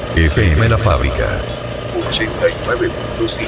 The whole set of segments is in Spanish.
FM La Fábrica 89.5.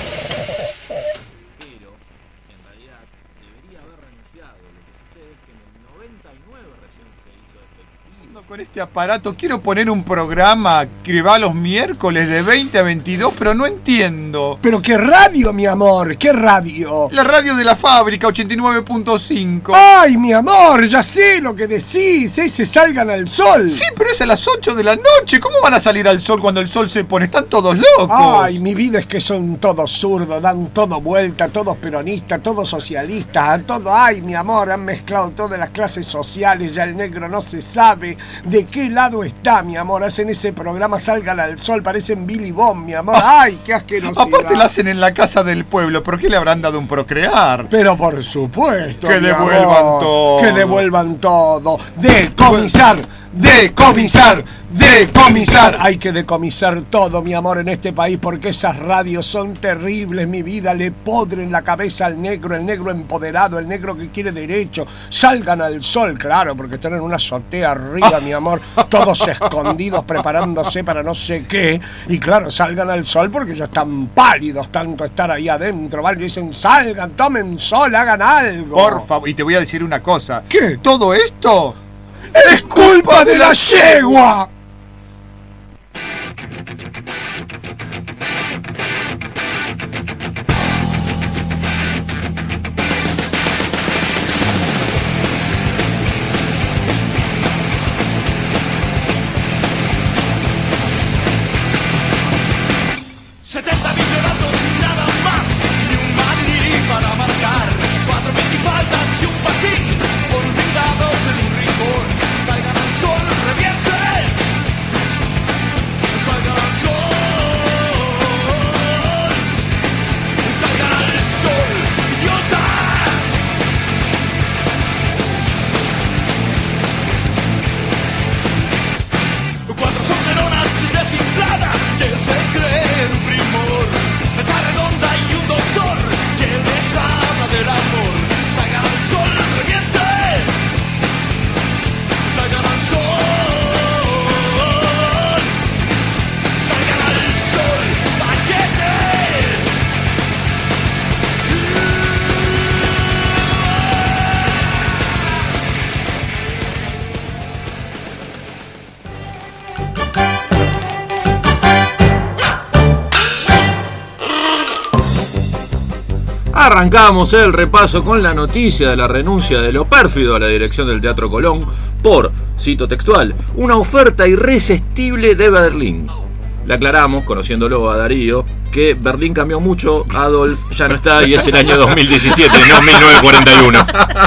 Con este aparato quiero poner un programa que va los miércoles de 20 a 22, pero no entiendo. ¿Pero qué radio, mi amor? ¿Qué radio? La radio de La Fábrica 89.5. ¡Ay, mi amor! Ya sé lo que decís. Ese Salgan al Sol. Sí, pero es a las 8 de la noche. ¿Cómo van a salir al sol cuando el sol se pone? Están todos locos. Ay, mi vida es que son todos zurdos, dan todo vuelta, todos peronistas, todos socialistas, todo. Ay, mi amor, han mezclado todas las clases sociales. Ya el negro no se sabe de qué lado está, mi amor. Hacen ese programa Salgan al Sol, parecen Billy Bond, mi amor. Ay, qué asquerosidad. Aparte lo hacen en la casa del pueblo. ¿Por qué le habrán dado un procrear? Pero por supuesto, que mi devuelvan amor, todo. Que devuelvan todo. Decomisar, decomisar, decomisar. Hay que decomisar todo, mi amor, en este país, porque esas radios son terribles, mi vida. Le podren la cabeza al negro, el negro empoderado, el negro que quiere derecho. Salgan al sol, claro, porque están en una azotea arriba, mi amor, todos escondidos, preparándose para no sé qué. Y claro, salgan al sol porque ya están pálidos tanto estar ahí adentro, ¿vale? Dicen, salgan, tomen sol, hagan algo. Por favor, y te voy a decir una cosa. ¿Qué? Todo esto ¡es culpa de la yegua! Arrancamos el repaso con la noticia de la renuncia de Lo Pérfido a la dirección del Teatro Colón por, cito textual, una oferta irresistible de Berlín. Le aclaramos, conociéndolo a Darío, que Berlín cambió mucho, Adolf ya no está y es el año 2017, no 1941.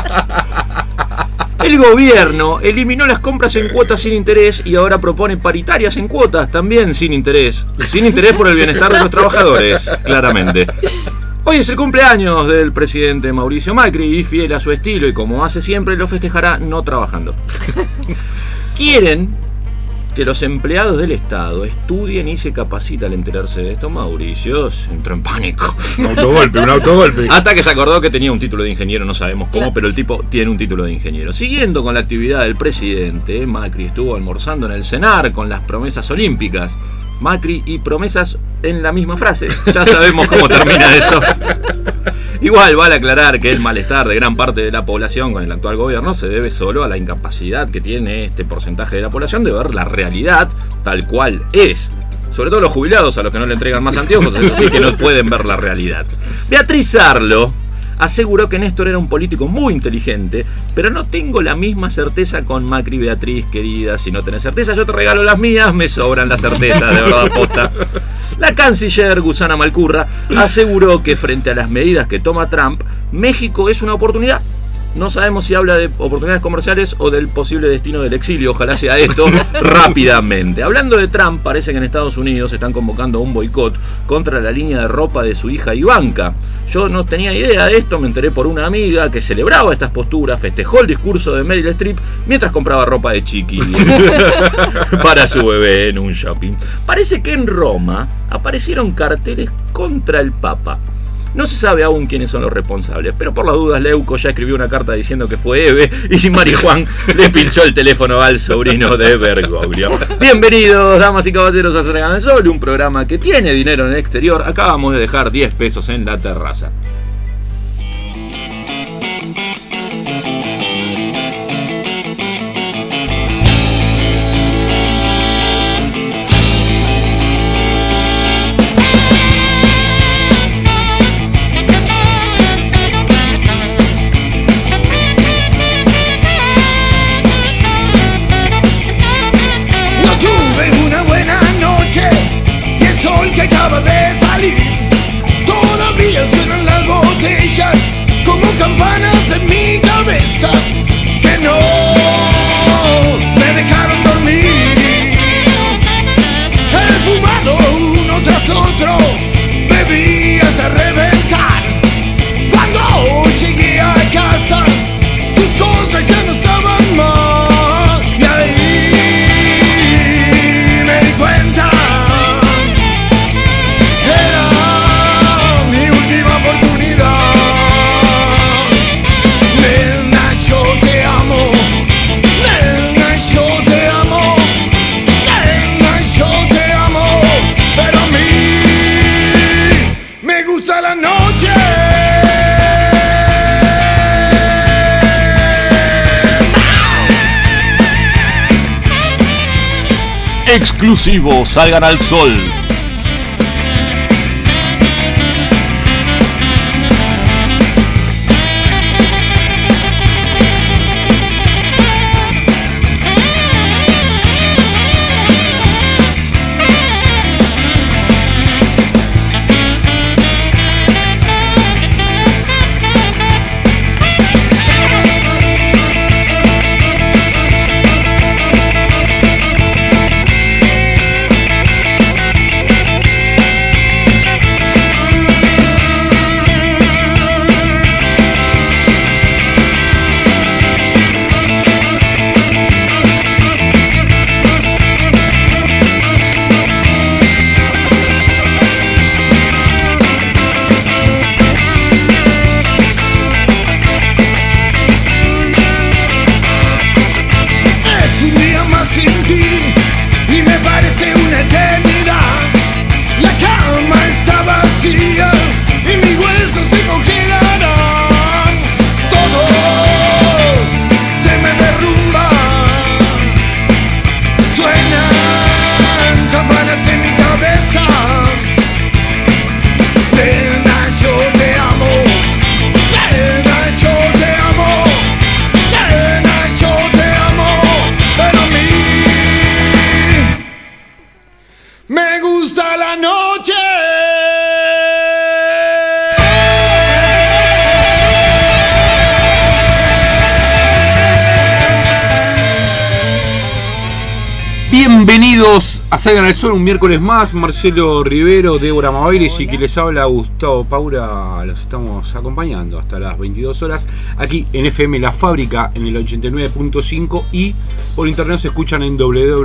El gobierno eliminó las compras en cuotas sin interés y ahora propone paritarias en cuotas, también sin interés. Sin interés por el bienestar de los trabajadores, claramente. Hoy es el cumpleaños del presidente Mauricio Macri y, fiel a su estilo y como hace siempre, lo festejará no trabajando. Quieren que los empleados del Estado estudien y se capaciten al enterarse de esto. Mauricio entró en pánico. Un autogolpe. Hasta que se acordó que tenía un título de ingeniero, no sabemos cómo, pero el tipo tiene un título de ingeniero. Siguiendo con la actividad del presidente, Macri estuvo almorzando en el CENAR con las promesas olímpicas. Macri y promesas en la misma frase. Ya sabemos cómo termina eso. Igual vale aclarar que el malestar de gran parte de la población con el actual gobierno se debe solo a la incapacidad que tiene este porcentaje de la población de ver la realidad tal cual es. Sobre todo los jubilados, a los que no le entregan más anteojos, eso sí que no pueden ver la realidad. Beatriz Arlo aseguró que Néstor era un político muy inteligente, pero no tengo la misma certeza con Macri. Beatriz, querida, si no tenés certeza, yo te regalo las mías, me sobran las certezas, de verdad, posta. La canciller Gusana Malcurra aseguró que frente a las medidas que toma Trump, México es una oportunidad. No sabemos si habla de oportunidades comerciales o del posible destino del exilio. Ojalá sea esto rápidamente. Hablando de Trump, parece que en Estados Unidos están convocando a un boicot contra la línea de ropa de su hija Ivanka. Yo no tenía idea de esto, me enteré por una amiga que celebraba estas posturas, festejó el discurso de Meryl Streep mientras compraba ropa de chiqui para su bebé en un shopping. Parece que en Roma aparecieron carteles contra el Papa. No se sabe aún quiénes son los responsables, pero por las dudas Leuco ya escribió una carta diciendo que fue Eve y Marijuán le pinchó el teléfono al sobrino de Bergoglio. Bienvenidos, damas y caballeros, a Salgan al Sol, un programa que tiene dinero en el exterior. Acabamos de dejar 10 pesos en la terraza. Acaba de salir, todavía suenan las botellas como campanas en mi cabeza que no me dejaron dormir. He fumado uno tras otro, bebí hasta reventar. Cuando llegué a casa, tus cosas ya no estaban más y ahí me di cuenta. Exclusivo, Salgan al Sol. Bienvenidos a Salgan al Sol, un miércoles más. Marcelo Rivero, Débora Maveiris y que les habla Gustavo Paura. Los estamos acompañando hasta las 22 horas aquí en FM La Fábrica en el 89.5 y por internet se escuchan en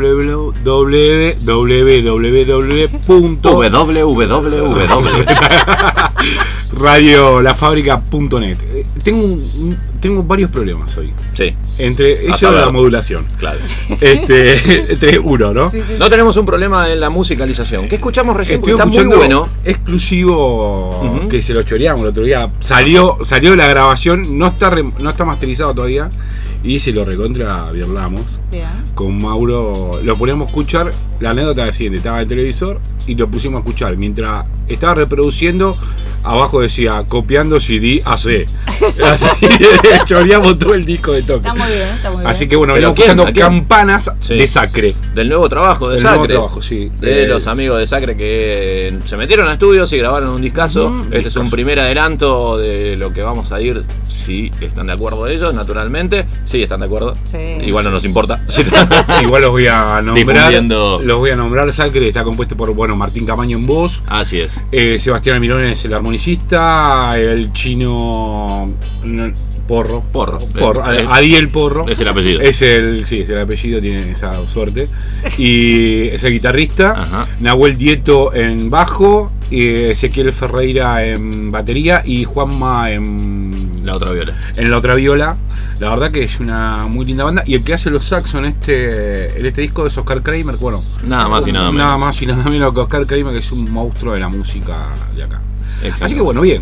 radiolafábrica.net. Tengo varios problemas hoy. Sí. Entre ellos la modulación. Claro. Entre uno, ¿no? Sí. No tenemos un problema en la musicalización. ¿Qué escuchamos recién? Porque está muy bueno. Exclusivo que se lo choreamos el otro día. Salió la grabación, no está masterizado todavía. Y se lo recontra virlamos. Con Mauro lo poníamos a escuchar. La anécdota es la siguiente: estaba en el televisor y lo pusimos a escuchar. Mientras estaba reproduciendo, abajo decía copiando CD AC. Así choreamos todo el disco de toque. Está muy bien. Así que bueno, venimos escuchando Campanas de Sacre. Del nuevo trabajo de Sacre. Nuevo trabajo, sí. De los amigos de Sacre que se metieron a estudios y grabaron un discazo. Este es un primer adelanto de lo que vamos a ir, si están de acuerdo ellos, naturalmente. Sí, están de acuerdo. Sí. Igual no nos importa. Igual los voy a nombrar. Difundiendo. Los voy a nombrar. Sacre está compuesto por Martín Camaño en voz. Así es. Sebastián Almirón es el armonicista. El chino Porro. Adiel Porro. Es el apellido. Es el apellido, tiene esa suerte. Y es el guitarrista. Ajá. Nahuel Dieto en bajo. Ezequiel Ferreira en batería y Juanma en la otra viola. En la otra viola. La verdad que es una muy linda banda. Y el que hace los saxos en este disco es Oscar Kramer. Bueno, nada más y nada menos. Nada más y nada menos que Oscar Kramer, que es un monstruo de la música de acá. Exacto. Así que bueno, bien.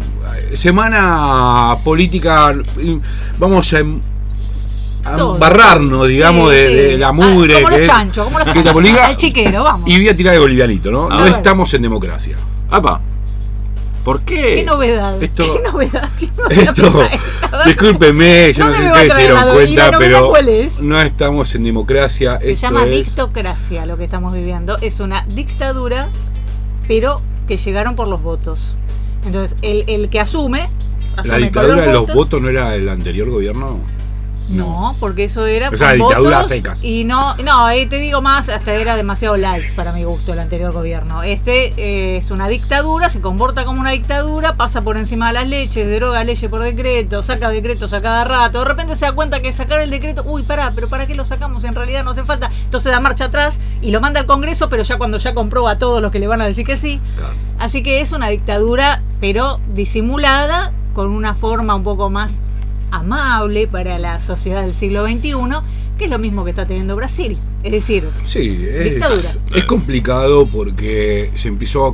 Semana política. Vamos a embarrarnos, digamos, de la mugre. Como los chanchos, como los chanchos. Política, al chiquero, vamos. Y voy a tirar de bolivianito, ¿no? A No ver. estamos en democracia. ¡Apa! ¿Por qué? ¿Qué novedad? Esto- ¿Qué novedad? Esto, discúlpenme, yo no sé si ustedes se dieron cuenta, pero ¿cuál es? no estamos en democracia. Se esto llama es- dictocracia lo que estamos viviendo. Es una dictadura, pero que llegaron por los votos. Entonces, el que asume La con dictadura de los votos no era el anterior gobierno. No, porque eso era O sea, con dictadura votos secas. y no, te digo más, hasta era demasiado light para mi gusto el anterior gobierno. Es una dictadura, se comporta como una dictadura, pasa por encima de las leyes, deroga leyes por decreto, saca decretos a cada rato. De repente se da cuenta que sacar el decreto, pero ¿para qué lo sacamos? En realidad no hace falta. Entonces da marcha atrás y lo manda al Congreso, pero ya cuando ya compró a todos los que le van a decir que sí. Claro. Así que es una dictadura, pero disimulada, con una forma un poco más amable para la sociedad del siglo XXI, que es lo mismo que está teniendo Brasil. Es decir, Sí, dictadura. es complicado porque se empezó a...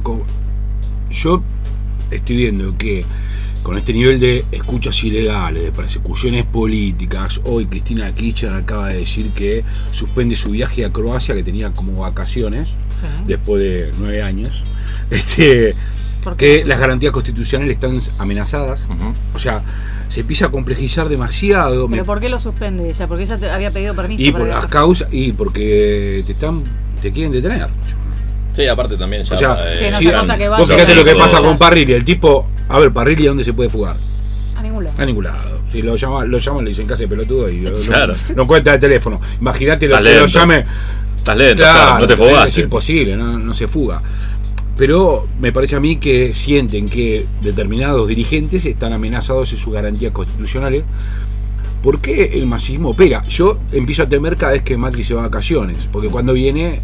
Yo estoy viendo que con este nivel de escuchas ilegales, de persecuciones políticas, hoy Cristina Kirchner acaba de decir que suspende su viaje a Croacia, que tenía como vacaciones, Sí. después de 9 años, ¿Por qué? que las garantías constitucionales están amenazadas. Ujú. O sea, se empieza a complejizar demasiado. ¿Pero por qué lo suspende ella? Porque ella había pedido permiso Y para por las viajar. causas, y porque te quieren detener. Sí, aparte también ya. O sea, Sí, no sí, se cosa que vos vaya fíjate a lo que hacer pasa cosas. con Parrilli. El tipo, a ver, Parrilli, ¿a dónde se puede fugar? A ningún lado. A ningún lado. Si lo llaman, le dicen casa de pelotudo y Claro. no encuentra el teléfono. Imagínate lo Estás que lo lento. llame. Estás lento, Claro, claro, no te es fugaste. imposible, no se fuga. Pero me parece a mí que sienten que determinados dirigentes están amenazados en sus garantías constitucionales. ¿Por qué el masismo opera? Yo empiezo a temer cada vez que Macri se va a vacaciones, porque cuando viene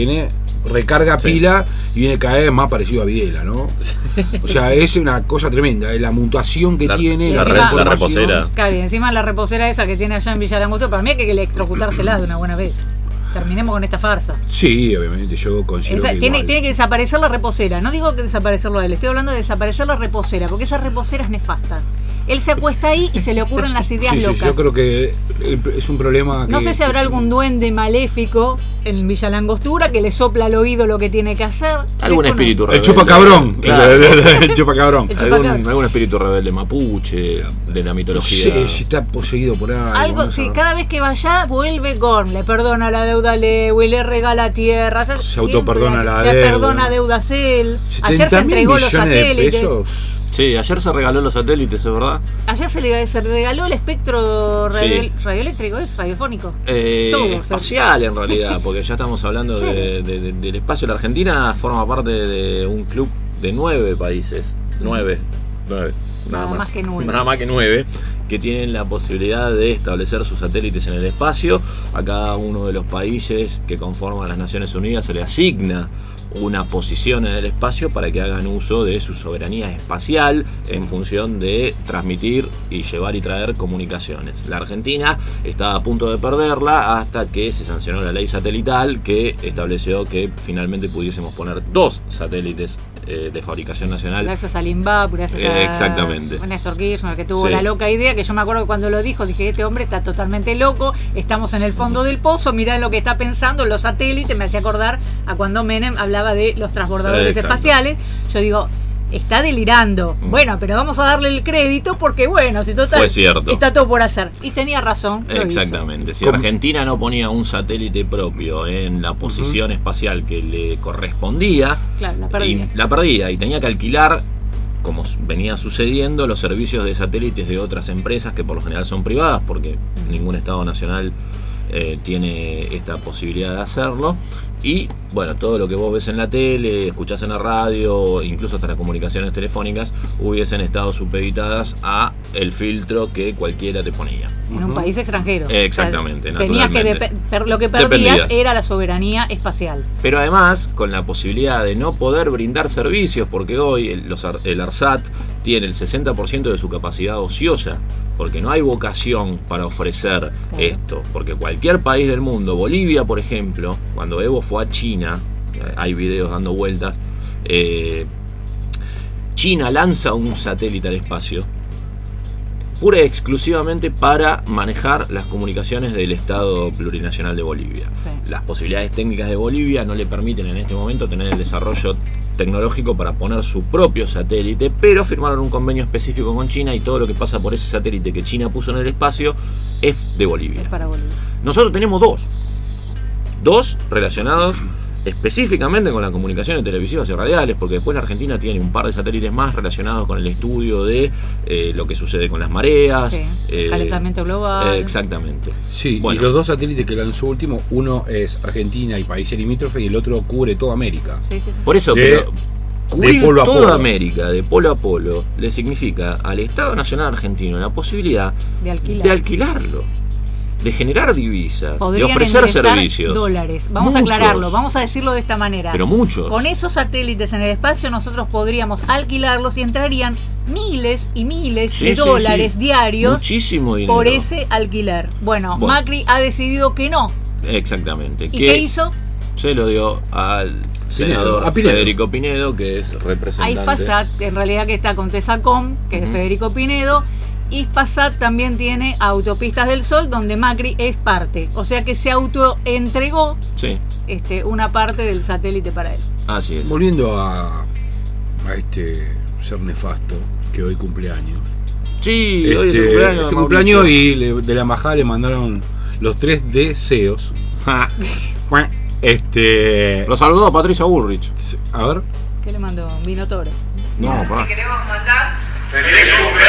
recarga Sí. pila y viene cada vez más parecido a Videla, ¿no? O sea, es una cosa tremenda, la mutación que tiene, la transformación. reposera. Claro, y encima la reposera esa que tiene allá en Villa Langostura, para mí hay que electrocutársela de una buena vez. Terminemos con esta farsa. Sí, obviamente, yo considero que Tiene igual. que desaparecer la reposera. No digo que desaparecerlo a él, estoy hablando de desaparecer la reposera, porque esa reposera es nefasta. Él se acuesta ahí y se le ocurren las ideas Sí, locas. yo creo que es un problema que... No sé si habrá algún duende maléfico en Villa Langostura que le sopla al oído lo que tiene que hacer. Algún Desconozco. espíritu El rebelde. chupa cabrón. Claro. El chupa cabrón. El chupacabra. Algún espíritu rebelde mapuche de la No mitología. sé si está poseído por algo. Algo, no sí, sé. cada vez que vaya vuelve Gorm, le perdona la deuda a Lewy, le regala tierra, Se autoperdona la se deuda. perdona deudas él. Ayer 70.000 se entregó los millones de satélites. pesos. Sí, ayer se regaló los satélites, ¿es verdad? Ayer se regaló el espectro Sí. radioeléctrico, radiofónico. Todo, Espacial en realidad, porque ya estamos hablando Sí. del espacio. La Argentina forma parte de un club de 9 países. 9. Nada más que 9. Nada más que 9, que tienen la posibilidad de establecer sus satélites en el espacio. A cada uno de los países que conforman las Naciones Unidas se le asigna una posición en el espacio para que hagan uso de su soberanía espacial en función de transmitir y llevar y traer comunicaciones. La Argentina estaba a punto de perderla hasta que se sancionó la ley satelital que estableció que finalmente pudiésemos poner 2 satélites de fabricación nacional. Gracias a Limbap, gracias a Exactamente. Néstor Kirchner, que tuvo Sí. la loca idea, que yo me acuerdo que cuando lo dijo, dije, este hombre está totalmente loco, estamos en el fondo del pozo, mirá lo que está pensando, los satélites, me hacía acordar a cuando Menem hablaba de los transbordadores Exacto. espaciales. Yo digo, está delirando. Bueno, pero vamos a darle el crédito porque, bueno, si total Fue cierto. está todo por hacer. Y tenía razón. Lo hizo. Exactamente. Si ¿Cómo? Argentina no ponía un satélite propio en la posición espacial que le correspondía, Claro, la perdía. la perdía y tenía que alquilar, como venía sucediendo, los servicios de satélites de otras empresas que por lo general son privadas porque ningún Estado nacional tiene esta posibilidad de hacerlo. Y bueno, todo lo que vos ves en la tele, escuchás en la radio, incluso hasta las comunicaciones telefónicas, hubiesen estado supeditadas a el filtro que cualquiera te ponía. En un país extranjero. Exactamente. O sea, tenías que lo que perdías era la soberanía espacial. Pero además, con la posibilidad de no poder brindar servicios, porque hoy el ARSAT tiene el 60% de su capacidad ociosa, porque no hay vocación para ofrecer esto. Porque cualquier país del mundo, Bolivia por ejemplo, cuando Evo fue a China, hay videos dando vueltas, China lanza un satélite al espacio pura y exclusivamente para manejar las comunicaciones del Estado Plurinacional de Bolivia. Sí. Las posibilidades técnicas de Bolivia no le permiten en este momento tener el desarrollo tecnológico para poner su propio satélite, pero firmaron un convenio específico con China y todo lo que pasa por ese satélite que China puso en el espacio es de Bolivia. Es para Bolivia. Nosotros tenemos dos relacionados específicamente con las comunicaciones televisivas y radiales, porque después la Argentina tiene un par de satélites más relacionados con el estudio de lo que sucede con las mareas, calentamiento global. Exactamente. Sí, bueno. Y los dos satélites que lanzó último, uno es Argentina y países limítrofes y el otro cubre toda América. Sí. Por eso, pero cubrir toda América de polo a polo le significa al Estado Nacional Argentino la posibilidad de alquilarlo, de generar divisas, podrían de ofrecer servicios. Dólares. Vamos muchos, a aclararlo, vamos a decirlo de esta manera. Pero muchos. Con esos satélites en el espacio nosotros podríamos alquilarlos y entrarían miles y miles de dólares diarios. Muchísimo dinero. Por ese alquiler. Bueno, Macri ha decidido que no. Exactamente. ¿Y qué hizo? Se lo dio al senador Federico Pinedo, que es representante. Hispasat, en realidad que está con Tesacom, que es de Federico Pinedo. Hispasat también tiene Autopistas del Sol, donde Macri es parte. O sea que se autoentregó una parte del satélite para él. Así es. Volviendo a este ser nefasto que hoy cumpleaños. Sí, hoy es el cumpleaños. Su cumpleaños y de la embajada le mandaron los 3 deseos. Lo saludó a Patricia Bullrich. A ver. ¿Qué le mandó? ¿Un vino toro? No, Te queremos mandar ¡Feliz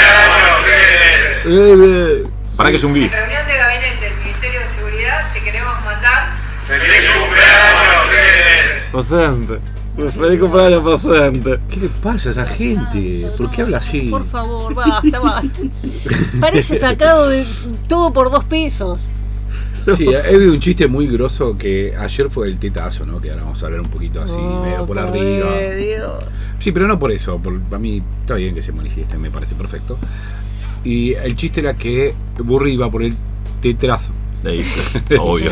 cumpleaños! Para que es un GIF. En reunión de gabinete del Ministerio de Seguridad te queremos mandar ¡Feliz cumpleaños! Docente. Feliz cumpleaños, docente. ¿Qué le pasa a esa gente? ¿Por qué habla así? Por favor, basta. Parece sacado de todo por 2 pesos. Sí, hay un chiste muy grosso que ayer fue el tetazo, ¿no? Que ahora vamos a hablar un poquito así, medio por arriba. Sí, pero no por eso. Para mí está bien que se manifieste, me parece perfecto. Y el chiste era que Burri iba por el tetrazo. Obvio.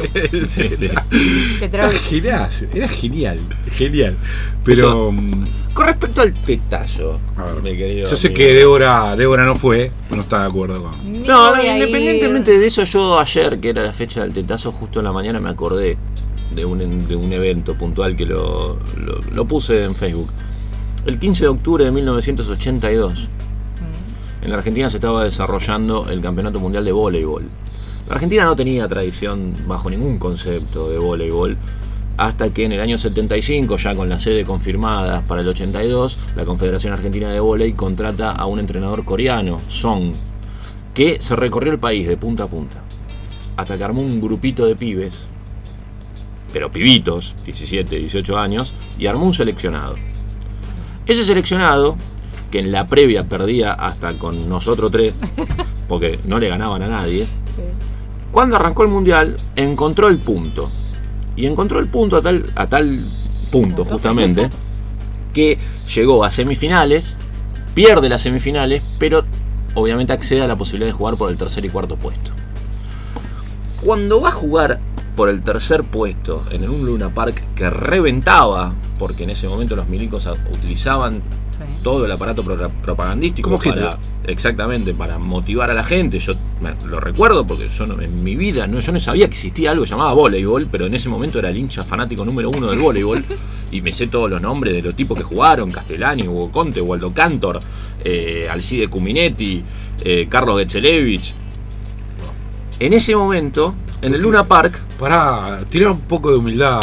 Era genial. Pero con respecto al tetazo, mi querido yo sé amigo, que Débora no fue, no está de acuerdo con. No, independientemente de eso, yo ayer, que era la fecha del tetazo, justo en la mañana me acordé de un evento puntual que lo puse en Facebook. El 15 de octubre de 1982, en la Argentina se estaba desarrollando el Campeonato Mundial de Voleibol. La Argentina no tenía tradición bajo ningún concepto de voleibol, hasta que en el año 75, ya con la sede confirmada para el 82, la Confederación Argentina de Voleibol contrata a un entrenador coreano, Song, que se recorrió el país de punta a punta, hasta que armó un grupito de pibes, pero pibitos, 17, 18 años, y armó un seleccionado. Ese seleccionado, que en la previa perdía hasta con nosotros 3, porque no le ganaban a nadie, cuando arrancó el mundial encontró el punto. Y encontró el punto a tal punto justamente que llegó a semifinales, pierde las semifinales, pero obviamente accede a la posibilidad de jugar por el tercer y cuarto puesto. Cuando va a jugar por el tercer puesto en un Luna Park que reventaba, porque en ese momento los milicos utilizaban todo el aparato propagandístico para motivar a la gente. Yo lo recuerdo porque yo en mi vida yo no sabía que existía algo que llamaba voleibol, pero en ese momento era el hincha fanático número 1 del voleibol y me sé todos los nombres de los tipos que jugaron: Castellani, Hugo Conte, Waldo Cantor, Alcide Cuminetti, Carlos Getzelevich. En ese momento, en el Luna Park... Tira un poco de humildad.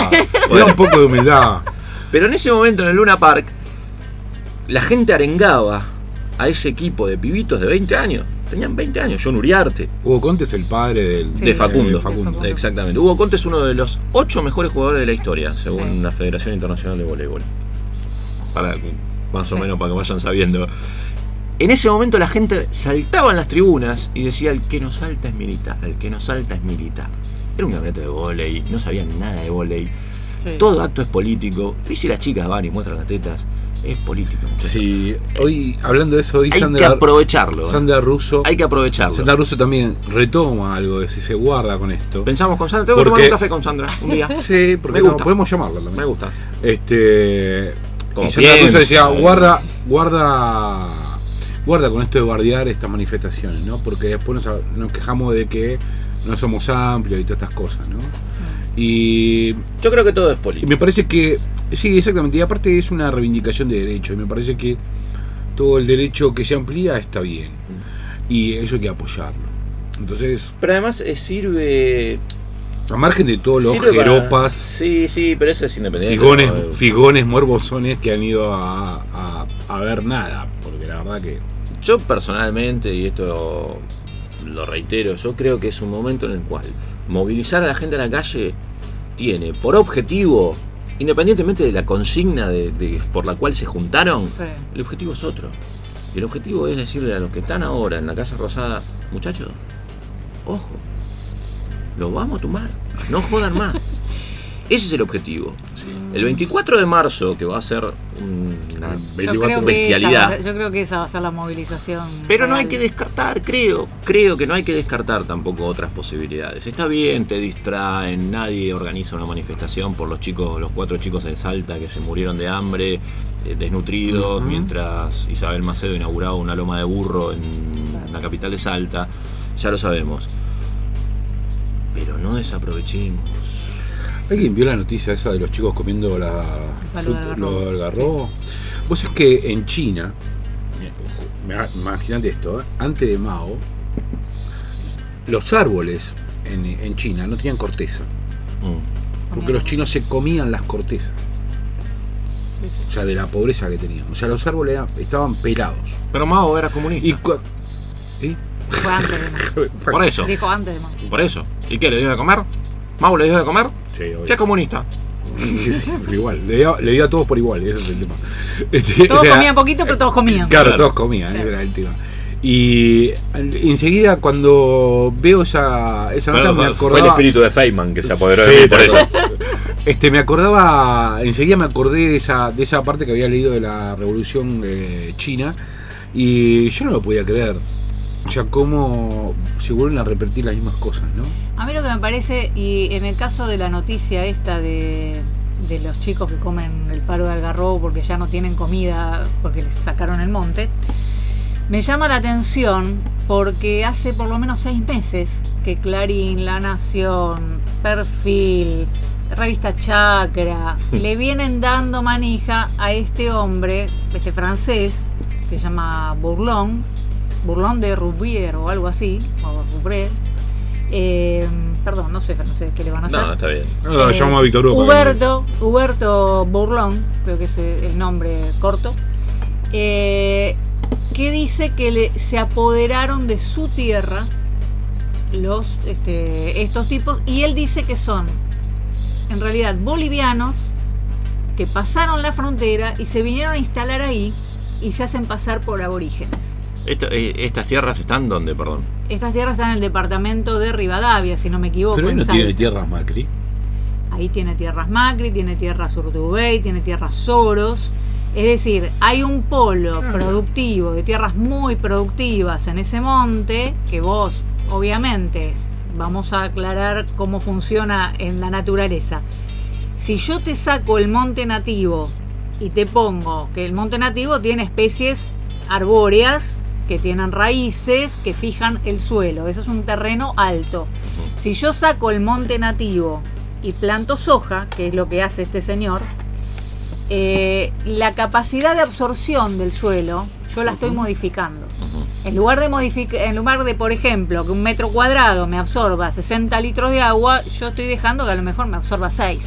Pero en ese momento, en el Luna Park, la gente arengaba a ese equipo de pibitos de 20 años, Tenían 20 años. John Uriarte. Hugo Conte es el padre de Facundo. de Facundo. Exactamente. Hugo Conte es uno de los 8 mejores jugadores de la historia, según la Federación Internacional de Voleibol. Más o menos para que vayan sabiendo. En ese momento la gente saltaba en las tribunas y decía: el que no salta es militar, el que no salta es militar. Era un gabinete de vóley, no sabían nada de vóley. Sí. Todo acto es político. Y si las chicas van y muestran las tetas, es político. Sí, hoy hablando de eso, hoy hay que aprovecharlo. Sandra Russo. Hay que aprovecharlo. Sandra Russo también retoma algo de si se guarda con esto. Pensamos con Sandra, tengo que tomar un café con Sandra un día. Sí, porque no, podemos llamarla también. Me gusta. Y Sandra Russo decía, guarda con esto de bardear estas manifestaciones, ¿no? Porque después nos quejamos de que no somos amplios y todas estas cosas, ¿no? Y yo creo que todo es político. Me parece que sí, exactamente. Y aparte es una reivindicación de derechos. Y me parece que todo el derecho que se amplía está bien. Y eso hay que apoyarlo. Entonces. Pero además sirve. A margen de todos los jeropas. Sí, pero eso es independiente. Figones, morbosones que han ido a ver nada. Porque la verdad que. Yo personalmente, y esto lo reitero, yo creo que es un momento en el cual movilizar a la gente a la calle tiene por objetivo, independientemente de la consigna por la cual se juntaron, el objetivo es otro. Y el objetivo es decirle a los que están ahora en la Casa Rosada: muchachos, ojo, los vamos a tumbar, no jodan más. Ese es el objetivo. El 24 de marzo, que va a ser una bestialidad. Yo creo que esa va a ser la movilización. Pero no hay que descartar, creo que no hay que descartar tampoco otras posibilidades. Está bien, te distraen, nadie organiza una manifestación por los 4 chicos de Salta que se murieron de hambre, desnutridos, mientras Isabel Macedo inauguraba una loma de burro en la capital de Salta. Ya lo sabemos. Pero no desaprovechemos. ¿Alguien vio la noticia esa de los chicos comiendo lo del garrobo? Vos sabés que en China, imaginate esto, antes de Mao, los árboles en China no tenían corteza. Porque los chinos se comían las cortezas. O sea, de la pobreza que tenían. O sea, los árboles estaban pelados. Pero Mao era comunista. Fue antes de Mao. Por eso. Dijo antes de Mao. Por eso. ¿Y qué? ¿Le dio de comer? ¿Mao le dio de comer? Sí, obvio. ¿Qué es comunista? Sí, pero igual, le dio a todos por igual, ese es el tema. Todos comían poquito, pero todos comían. Claro, todos comían, ese era el tema. Y enseguida cuando veo esa nota me acordaba. Fue el espíritu de Feynman que se apoderó de mí por eso. Enseguida me acordé de esa parte que había leído de la Revolución China y yo no lo podía creer. O sea, cómo se vuelven a repetir las mismas cosas, ¿no? A mí lo que me parece, y en el caso de la noticia esta de los chicos que comen el palo de algarrobo porque ya no tienen comida, porque les sacaron el monte, me llama la atención porque hace por lo menos 6 meses que Clarín, La Nación, Perfil, Revista Chacra, le vienen dando manija a este hombre, este francés, que se llama Bourlon de Rouvier o algo así, o Rouvier. Perdón, no sé francés qué le van a hacer. No, está bien. Lo llamo a Víctor Hugo. Huberto Bourlon, creo que es el nombre corto, que dice que se apoderaron de su tierra estos tipos, y él dice que son en realidad bolivianos que pasaron la frontera y se vinieron a instalar ahí y se hacen pasar por aborígenes. ¿Estas tierras están dónde, perdón? Estas tierras están en el departamento de Rivadavia, si no me equivoco. Pero él no tiene tierras Macri. Ahí tiene tierras Macri, tiene tierras Urtubey, tiene tierras Soros. Es decir, hay un polo productivo de tierras muy productivas en ese monte, que vos, obviamente, vamos a aclarar cómo funciona en la naturaleza. Si yo te saco el monte nativo y te pongo que el monte nativo tiene especies arbóreas que tienen raíces que fijan el suelo, eso es un terreno alto. Si yo saco el monte nativo y planto soja, que es lo que hace este señor, la capacidad de absorción del suelo yo la estoy modificando. En lugar de, por ejemplo, que un metro cuadrado me absorba 60 litros de agua, yo estoy dejando que a lo mejor me absorba 6.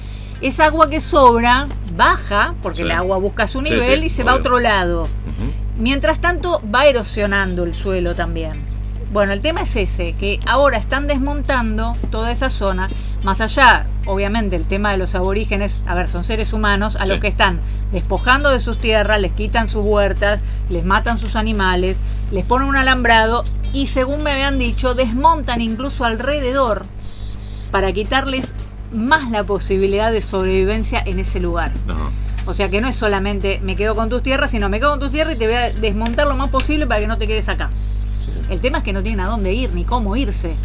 Esa agua que sobra baja, porque el agua busca su nivel y se va a otro lado. Mientras tanto va erosionando el suelo también. Bueno, el tema es ese, que ahora están desmontando toda esa zona, más allá, obviamente, el tema de los aborígenes, a ver, son seres humanos a los que están despojando de sus tierras, les quitan sus huertas, les matan sus animales, les ponen un alambrado y, según me habían dicho, desmontan incluso alrededor para quitarles más la posibilidad de sobrevivencia en ese lugar. O sea que no es solamente me quedo con tus tierras, sino me quedo con tus tierras y te voy a desmontar lo más posible para que no te quedes acá. Sí. El tema es que no tienen a dónde ir ni cómo irse.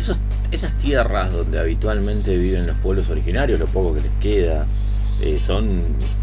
Esas tierras donde habitualmente viven los pueblos originarios, lo poco que les queda, son,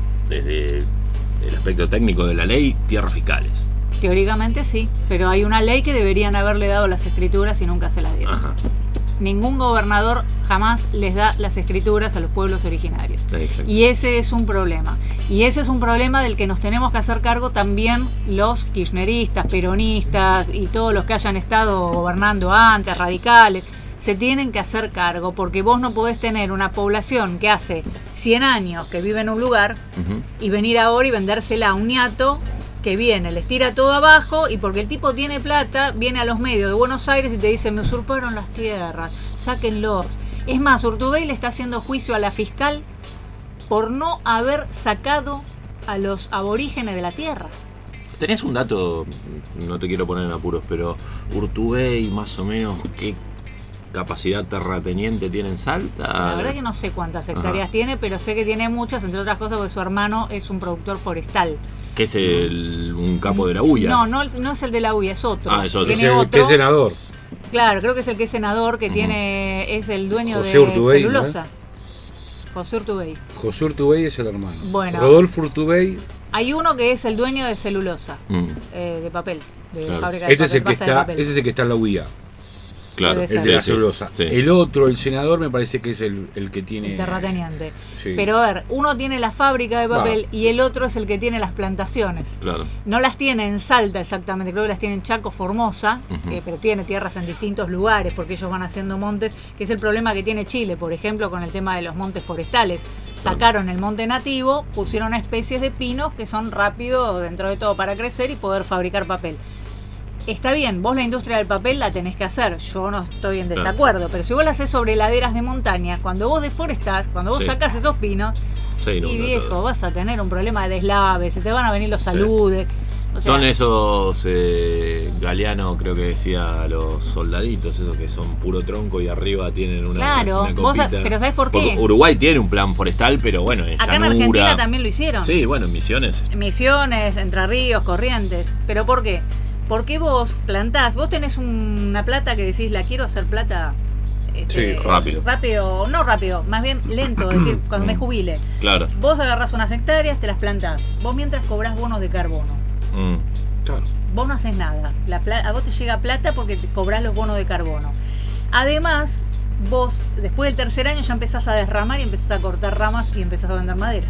desde el aspecto técnico de la ley, tierras fiscales. Teóricamente sí, pero hay una ley que deberían haberle dado las escrituras y nunca se las dieron. Ajá. Ningún gobernador jamás les da las escrituras a los pueblos originarios. Y ese es un problema. Y ese es un problema del que nos tenemos que hacer cargo también los kirchneristas, peronistas y todos los que hayan estado gobernando antes, radicales. Se tienen que hacer cargo porque vos no podés tener una población que hace 100 años que vive en un lugar y venir ahora y vendérsela a un ñato que viene, les tira todo abajo y porque el tipo tiene plata, viene a los medios de Buenos Aires y te dice me usurparon las tierras, sáquenlos. Es más, Urtubey le está haciendo juicio a la fiscal por no haber sacado a los aborígenes de la tierra. ¿Tenés un dato? No te quiero poner en apuros, pero Urtubey más o menos qué capacidad terrateniente tiene en Salta. La verdad que no sé cuántas hectáreas tiene, pero sé que tiene muchas, entre otras cosas porque su hermano es un productor forestal. ¿Que es un capo de la UIA? No es el de la UIA, es otro. Es otro. ¿Qué es senador? Claro, creo que es el que es senador, que es el dueño José de Urtubey, Celulosa. ¿no? José Urtubey. José Urtubey es el hermano. Bueno. Rodolfo Urtubey. Hay uno que es el dueño de Celulosa, de papel, de fábrica de este papel. Ese es el que está en la UIA. Claro, el de la celulosa. Sí. El otro, el senador, me parece que es el que tiene... El terrateniente. Sí. Pero a ver, uno tiene la fábrica de papel y el otro es el que tiene las plantaciones. Claro. No las tiene en Salta exactamente, creo que las tiene en Chaco, Formosa, pero tiene tierras en distintos lugares porque ellos van haciendo montes, que es el problema que tiene Chile, por ejemplo, con el tema de los montes forestales. Sacaron el monte nativo, pusieron especies de pinos que son rápidos dentro de todo para crecer y poder fabricar papel. Está bien, vos la industria del papel la tenés que hacer, yo no estoy en desacuerdo, pero si vos la haces sobre laderas de montaña, cuando vos deforestás, cuando vos sacás esos pinos, y viejo, vas a tener un problema de deslave, se te van a venir los saludes. O sea, son esos, Galeano creo que decía, los soldaditos, esos que son puro tronco y arriba tienen una copita. Pero ¿sabés por qué? Porque Uruguay tiene un plan forestal, pero bueno, en acá llanura, en Argentina también lo hicieron. Sí, bueno, en Misiones. Misiones, Entre Ríos, Corrientes. ¿Pero por qué? Porque vos plantás, vos tenés una plata que decís, la quiero hacer plata rápido. Rápido, no rápido, más bien lento, es decir, cuando me jubile. Claro. Vos agarrás unas hectáreas, te las plantás. Vos mientras cobrás bonos de carbono. Claro. Vos no haces nada. A vos te llega plata porque te cobrás los bonos de carbono. Además, vos después del tercer año ya empezás a desramar y empezás a cortar ramas y empezás a vender madera.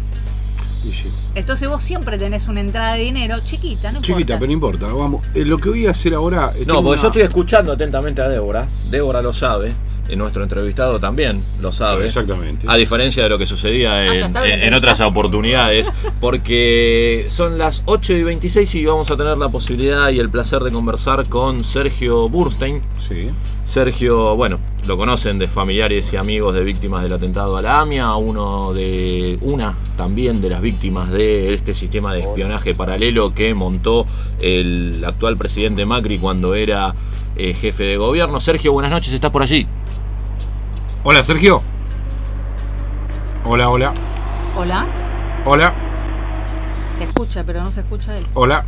Sí. Entonces vos siempre tenés una entrada de dinero chiquita, no importa. Chiquita, pero no importa. Vamos, lo que voy a hacer ahora... No, porque yo estoy escuchando atentamente a Débora. Débora lo sabe. Nuestro entrevistado también lo sabe. Exactamente. A diferencia de lo que sucedía en otras oportunidades. Porque son las 8:26 y vamos a tener la posibilidad y el placer de conversar con Sergio Burstein. Sí. Sergio, bueno, lo conocen de familiares y amigos de víctimas del atentado a la AMIA, una también de las víctimas de este sistema de espionaje paralelo que montó el actual presidente Macri cuando era jefe de gobierno. Sergio, buenas noches, ¿estás por allí? Hola, Sergio. Hola. Hola. Hola. Se escucha, pero no se escucha él. Hola.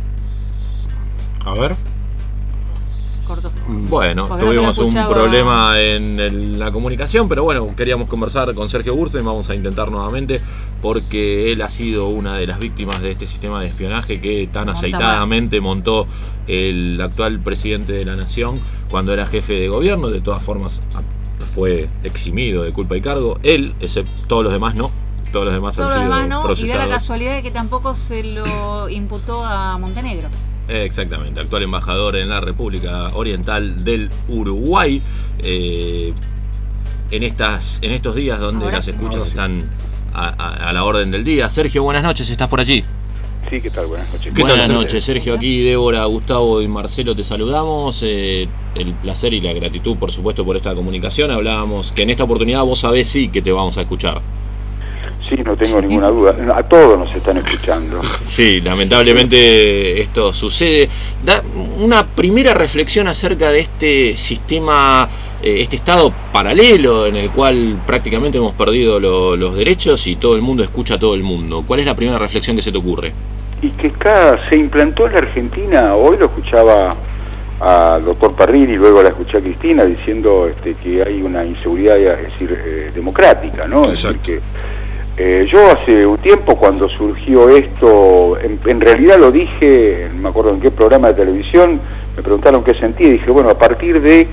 A ver. Corto. Bueno, porque tuvimos no un problema en la comunicación, pero bueno, queríamos conversar con Sergio Burstein, vamos a intentar nuevamente, porque él ha sido una de las víctimas de este sistema de espionaje que tan aceitadamente montó el actual presidente de la nación cuando era jefe de gobierno. De todas formas, fue eximido de culpa y cargo. Él, todos los demás no. Todos los demás han sido procesados. Y da la casualidad de que tampoco se lo imputó a Montenegro. Exactamente, actual embajador en la República Oriental del Uruguay. En estos días donde las escuchas están a la orden del día. Sergio, buenas noches, ¿estás por allí? Sí, ¿qué tal? Buenas noches. Buenas noches, Sergio. Aquí Débora, Gustavo y Marcelo te saludamos. El placer y la gratitud, por supuesto, por esta comunicación. Hablábamos que en esta oportunidad vos sabés sí que te vamos a escuchar. Sí, no tengo ninguna duda. A todos nos están escuchando. Sí, lamentablemente esto sucede. Da una primera reflexión acerca de este sistema, este estado paralelo en el cual prácticamente hemos perdido los derechos y todo el mundo escucha a todo el mundo. ¿Cuál es la primera reflexión que se te ocurre? Y que se implantó en la Argentina. Hoy lo escuchaba al doctor Parrilli y luego la escuché a Cristina diciendo que hay una inseguridad, es decir, democrática, ¿no? Es decir, que yo hace un tiempo cuando surgió esto, en realidad lo dije, no me acuerdo en qué programa de televisión, me preguntaron qué sentía y dije, bueno, a partir de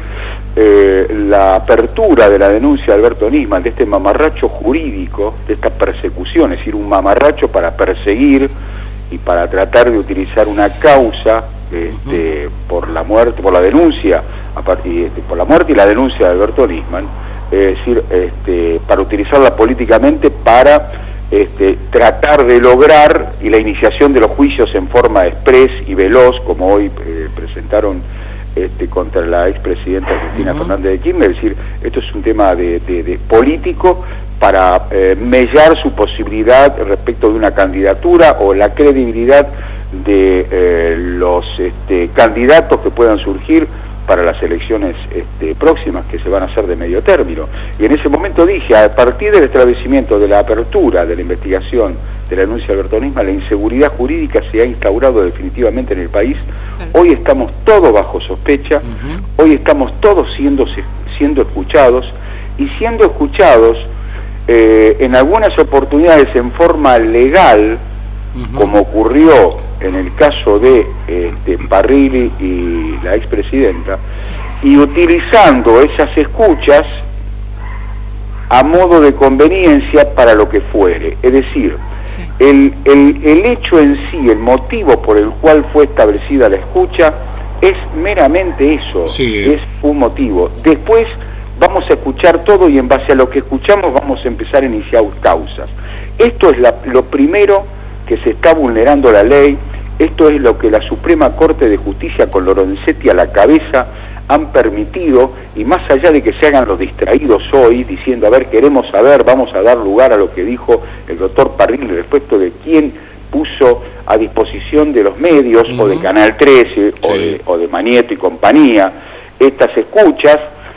la apertura de la denuncia de Alberto Nisman, de este mamarracho jurídico, de esta persecución, es decir, un mamarracho para perseguir y para tratar de utilizar una causa por la muerte, por la denuncia, por la muerte y la denuncia de Alberto Nisman, es decir, para utilizarla políticamente para tratar de lograr y la iniciación de los juicios en forma express y veloz, como hoy presentaron contra la expresidenta Cristina Fernández de Kirchner. Es decir, esto es un tema de político para mellar su posibilidad respecto de una candidatura o la credibilidad de los candidatos que puedan surgir para las elecciones próximas que se van a hacer de medio término. Y en ese momento dije, a partir del establecimiento de la apertura de la investigación de la denuncia de Alberto Nisman, la inseguridad jurídica se ha instaurado definitivamente en el país. Hoy estamos todos bajo sospecha, hoy estamos todos siendo escuchados, y siendo escuchados en algunas oportunidades en forma legal, como ocurrió en el caso de Parrilli y la expresidenta, y utilizando esas escuchas a modo de conveniencia para lo que fuere. Es decir, el hecho en sí, el motivo por el cual fue establecida la escucha, es meramente eso, es un motivo. Después vamos a escuchar todo y en base a lo que escuchamos vamos a empezar a iniciar causas. Esto es lo primero que se está vulnerando la ley. Esto es lo que la Suprema Corte de Justicia con Lorenzetti a la cabeza han permitido, y más allá de que se hagan los distraídos hoy diciendo, a ver, queremos saber, vamos a dar lugar a lo que dijo el doctor Parrilli respecto de quién puso a disposición de los medios o de Canal 13 o de Manieto y compañía estas escuchas,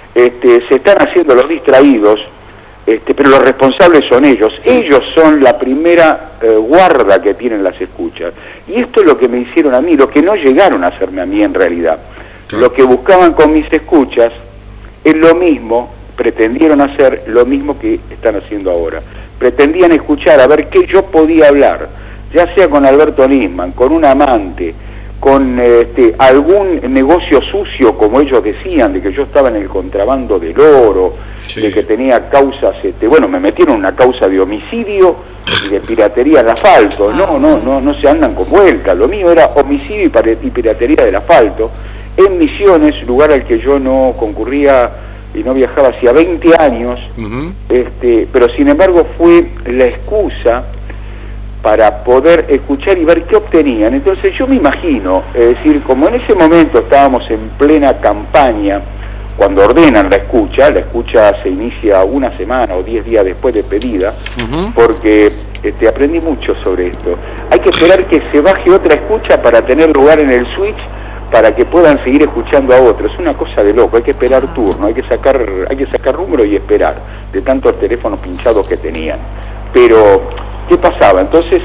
se están haciendo los distraídos, pero los responsables son ellos. Ellos son la primera guarda que tienen las escuchas. Y esto es lo que me hicieron a mí, lo que no llegaron a hacerme a mí en realidad. Lo que buscaban con mis escuchas es lo mismo, pretendieron hacer lo mismo que están haciendo ahora. Pretendían escuchar a ver qué yo podía hablar, ya sea con Alberto Nisman, con un amante, con algún negocio sucio, como ellos decían, de que yo estaba en el contrabando del oro, de que tenía causas, bueno, me metieron una causa de homicidio y de piratería del asfalto. No se andan con vuelta. Lo mío era homicidio y piratería del asfalto en Misiones, lugar al que yo no concurría y no viajaba hacía 20 años, pero sin embargo fue la excusa para poder escuchar y ver qué obtenían. Entonces yo me imagino, es decir, como en ese momento estábamos en plena campaña, cuando ordenan la escucha se inicia una semana o 10 días después de pedida, porque aprendí mucho sobre esto. Hay que esperar que se baje otra escucha para tener lugar en el switch, para que puedan seguir escuchando a otros. Es una cosa de loco, hay que esperar turno, hay que sacar número y esperar, de tantos teléfonos pinchados que tenían. Pero ¿qué pasaba? Entonces,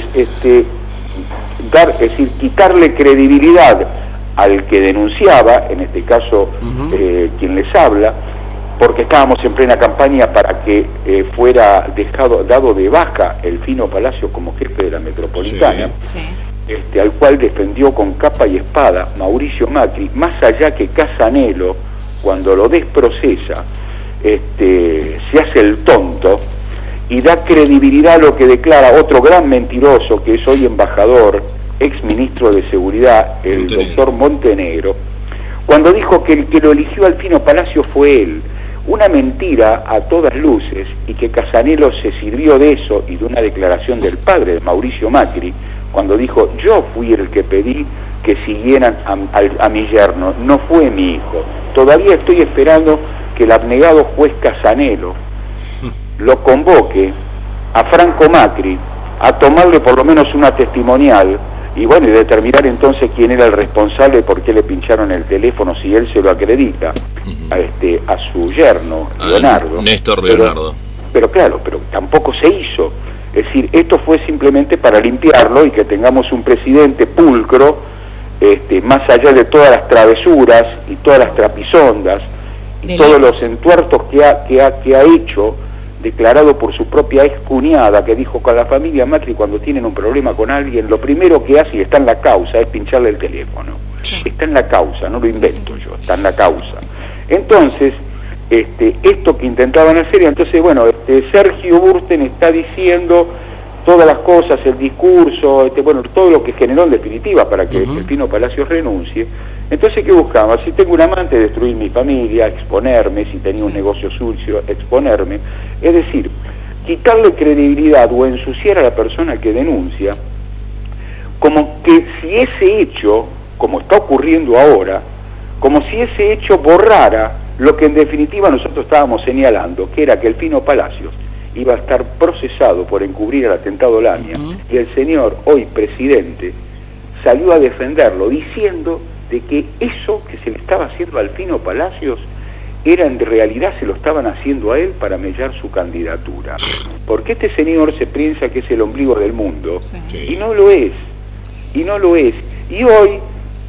quitarle credibilidad al que denunciaba, en este caso quien les habla, porque estábamos en plena campaña para que fuera dado de baja el Fino Palacio como jefe de la Metropolitana, al cual defendió con capa y espada Mauricio Macri, más allá que Casanelo, cuando lo desprocesa, se hace el tonto y da credibilidad a lo que declara otro gran mentiroso, que es hoy embajador, ex ministro de Seguridad, el doctor Montenegro, cuando dijo que el que lo eligió al Fino Palacio fue él. Una mentira a todas luces, y que Casanelo se sirvió de eso y de una declaración del padre de Mauricio Macri, cuando dijo, yo fui el que pedí que siguieran a mi yerno, no fue mi hijo. Todavía estoy esperando que el abnegado juez Casanelo lo convoque a Franco Macri a tomarle por lo menos una testimonial y bueno, y determinar entonces quién era el responsable, por qué le pincharon el teléfono, si él se lo acredita a su yerno, Leonardo. Néstor Leonardo. Pero claro, pero tampoco se hizo. Es decir, esto fue simplemente para limpiarlo y que tengamos un presidente pulcro, más allá de todas las travesuras y todas las trapisondas y todos los entuertos que ha hecho, declarado por su propia excuñada, que dijo con la familia Macri cuando tienen un problema con alguien, lo primero que hace, y está en la causa, es pincharle el teléfono. Está en la causa, no lo invento yo, está en la causa. Entonces, esto que intentaban hacer, y entonces, bueno, Sergio Bursten está diciendo todas las cosas, el discurso, bueno, todo lo que generó en definitiva para que el Pino Palacios renuncie. Entonces, ¿qué buscaba? Si tengo un amante, destruir mi familia, exponerme, si tenía un negocio sucio, exponerme. Es decir, quitarle credibilidad o ensuciar a la persona que denuncia, como que si ese hecho, como está ocurriendo ahora, como si ese hecho borrara lo que en definitiva nosotros estábamos señalando, que era que el Pino Palacios iba a estar procesado por encubrir el atentado Lania, y el señor, hoy presidente, salió a defenderlo, diciendo de que eso que se le estaba haciendo al Pino Palacios era en realidad se lo estaban haciendo a él para mellar su candidatura. Porque este señor se piensa que es el ombligo del mundo, y no lo es, y no lo es. Y hoy,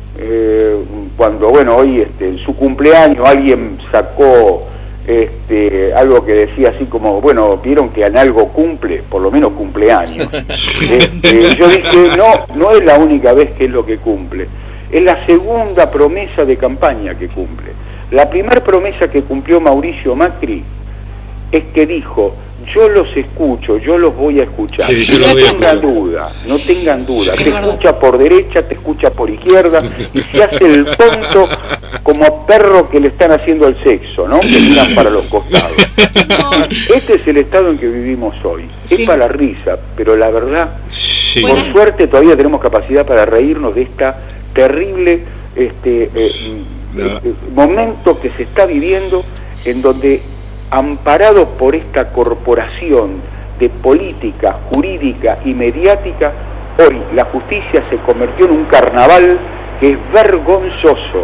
cuando, bueno, hoy en su cumpleaños alguien sacó algo que decía así como, bueno, vieron que en algo cumple, por lo menos cumpleaños. Yo dije, no es la única vez que es lo que cumple, es la segunda promesa de campaña que cumple. La primera promesa que cumplió Mauricio Macri es que dijo, yo los escucho, yo los voy a escuchar. Sí, no tengan duda, no tengan duda. Te escucha por derecha, te escucha por izquierda, y se hace el tonto como perro que le están haciendo el sexo, ¿no? Que miran para los costados. Este es el estado en que vivimos hoy. Es para la risa, pero la verdad, por suerte todavía tenemos capacidad para reírnos de esta terrible momento que se está viviendo, en donde, amparados por esta corporación de política, jurídica y mediática, hoy la justicia se convirtió en un carnaval que es vergonzoso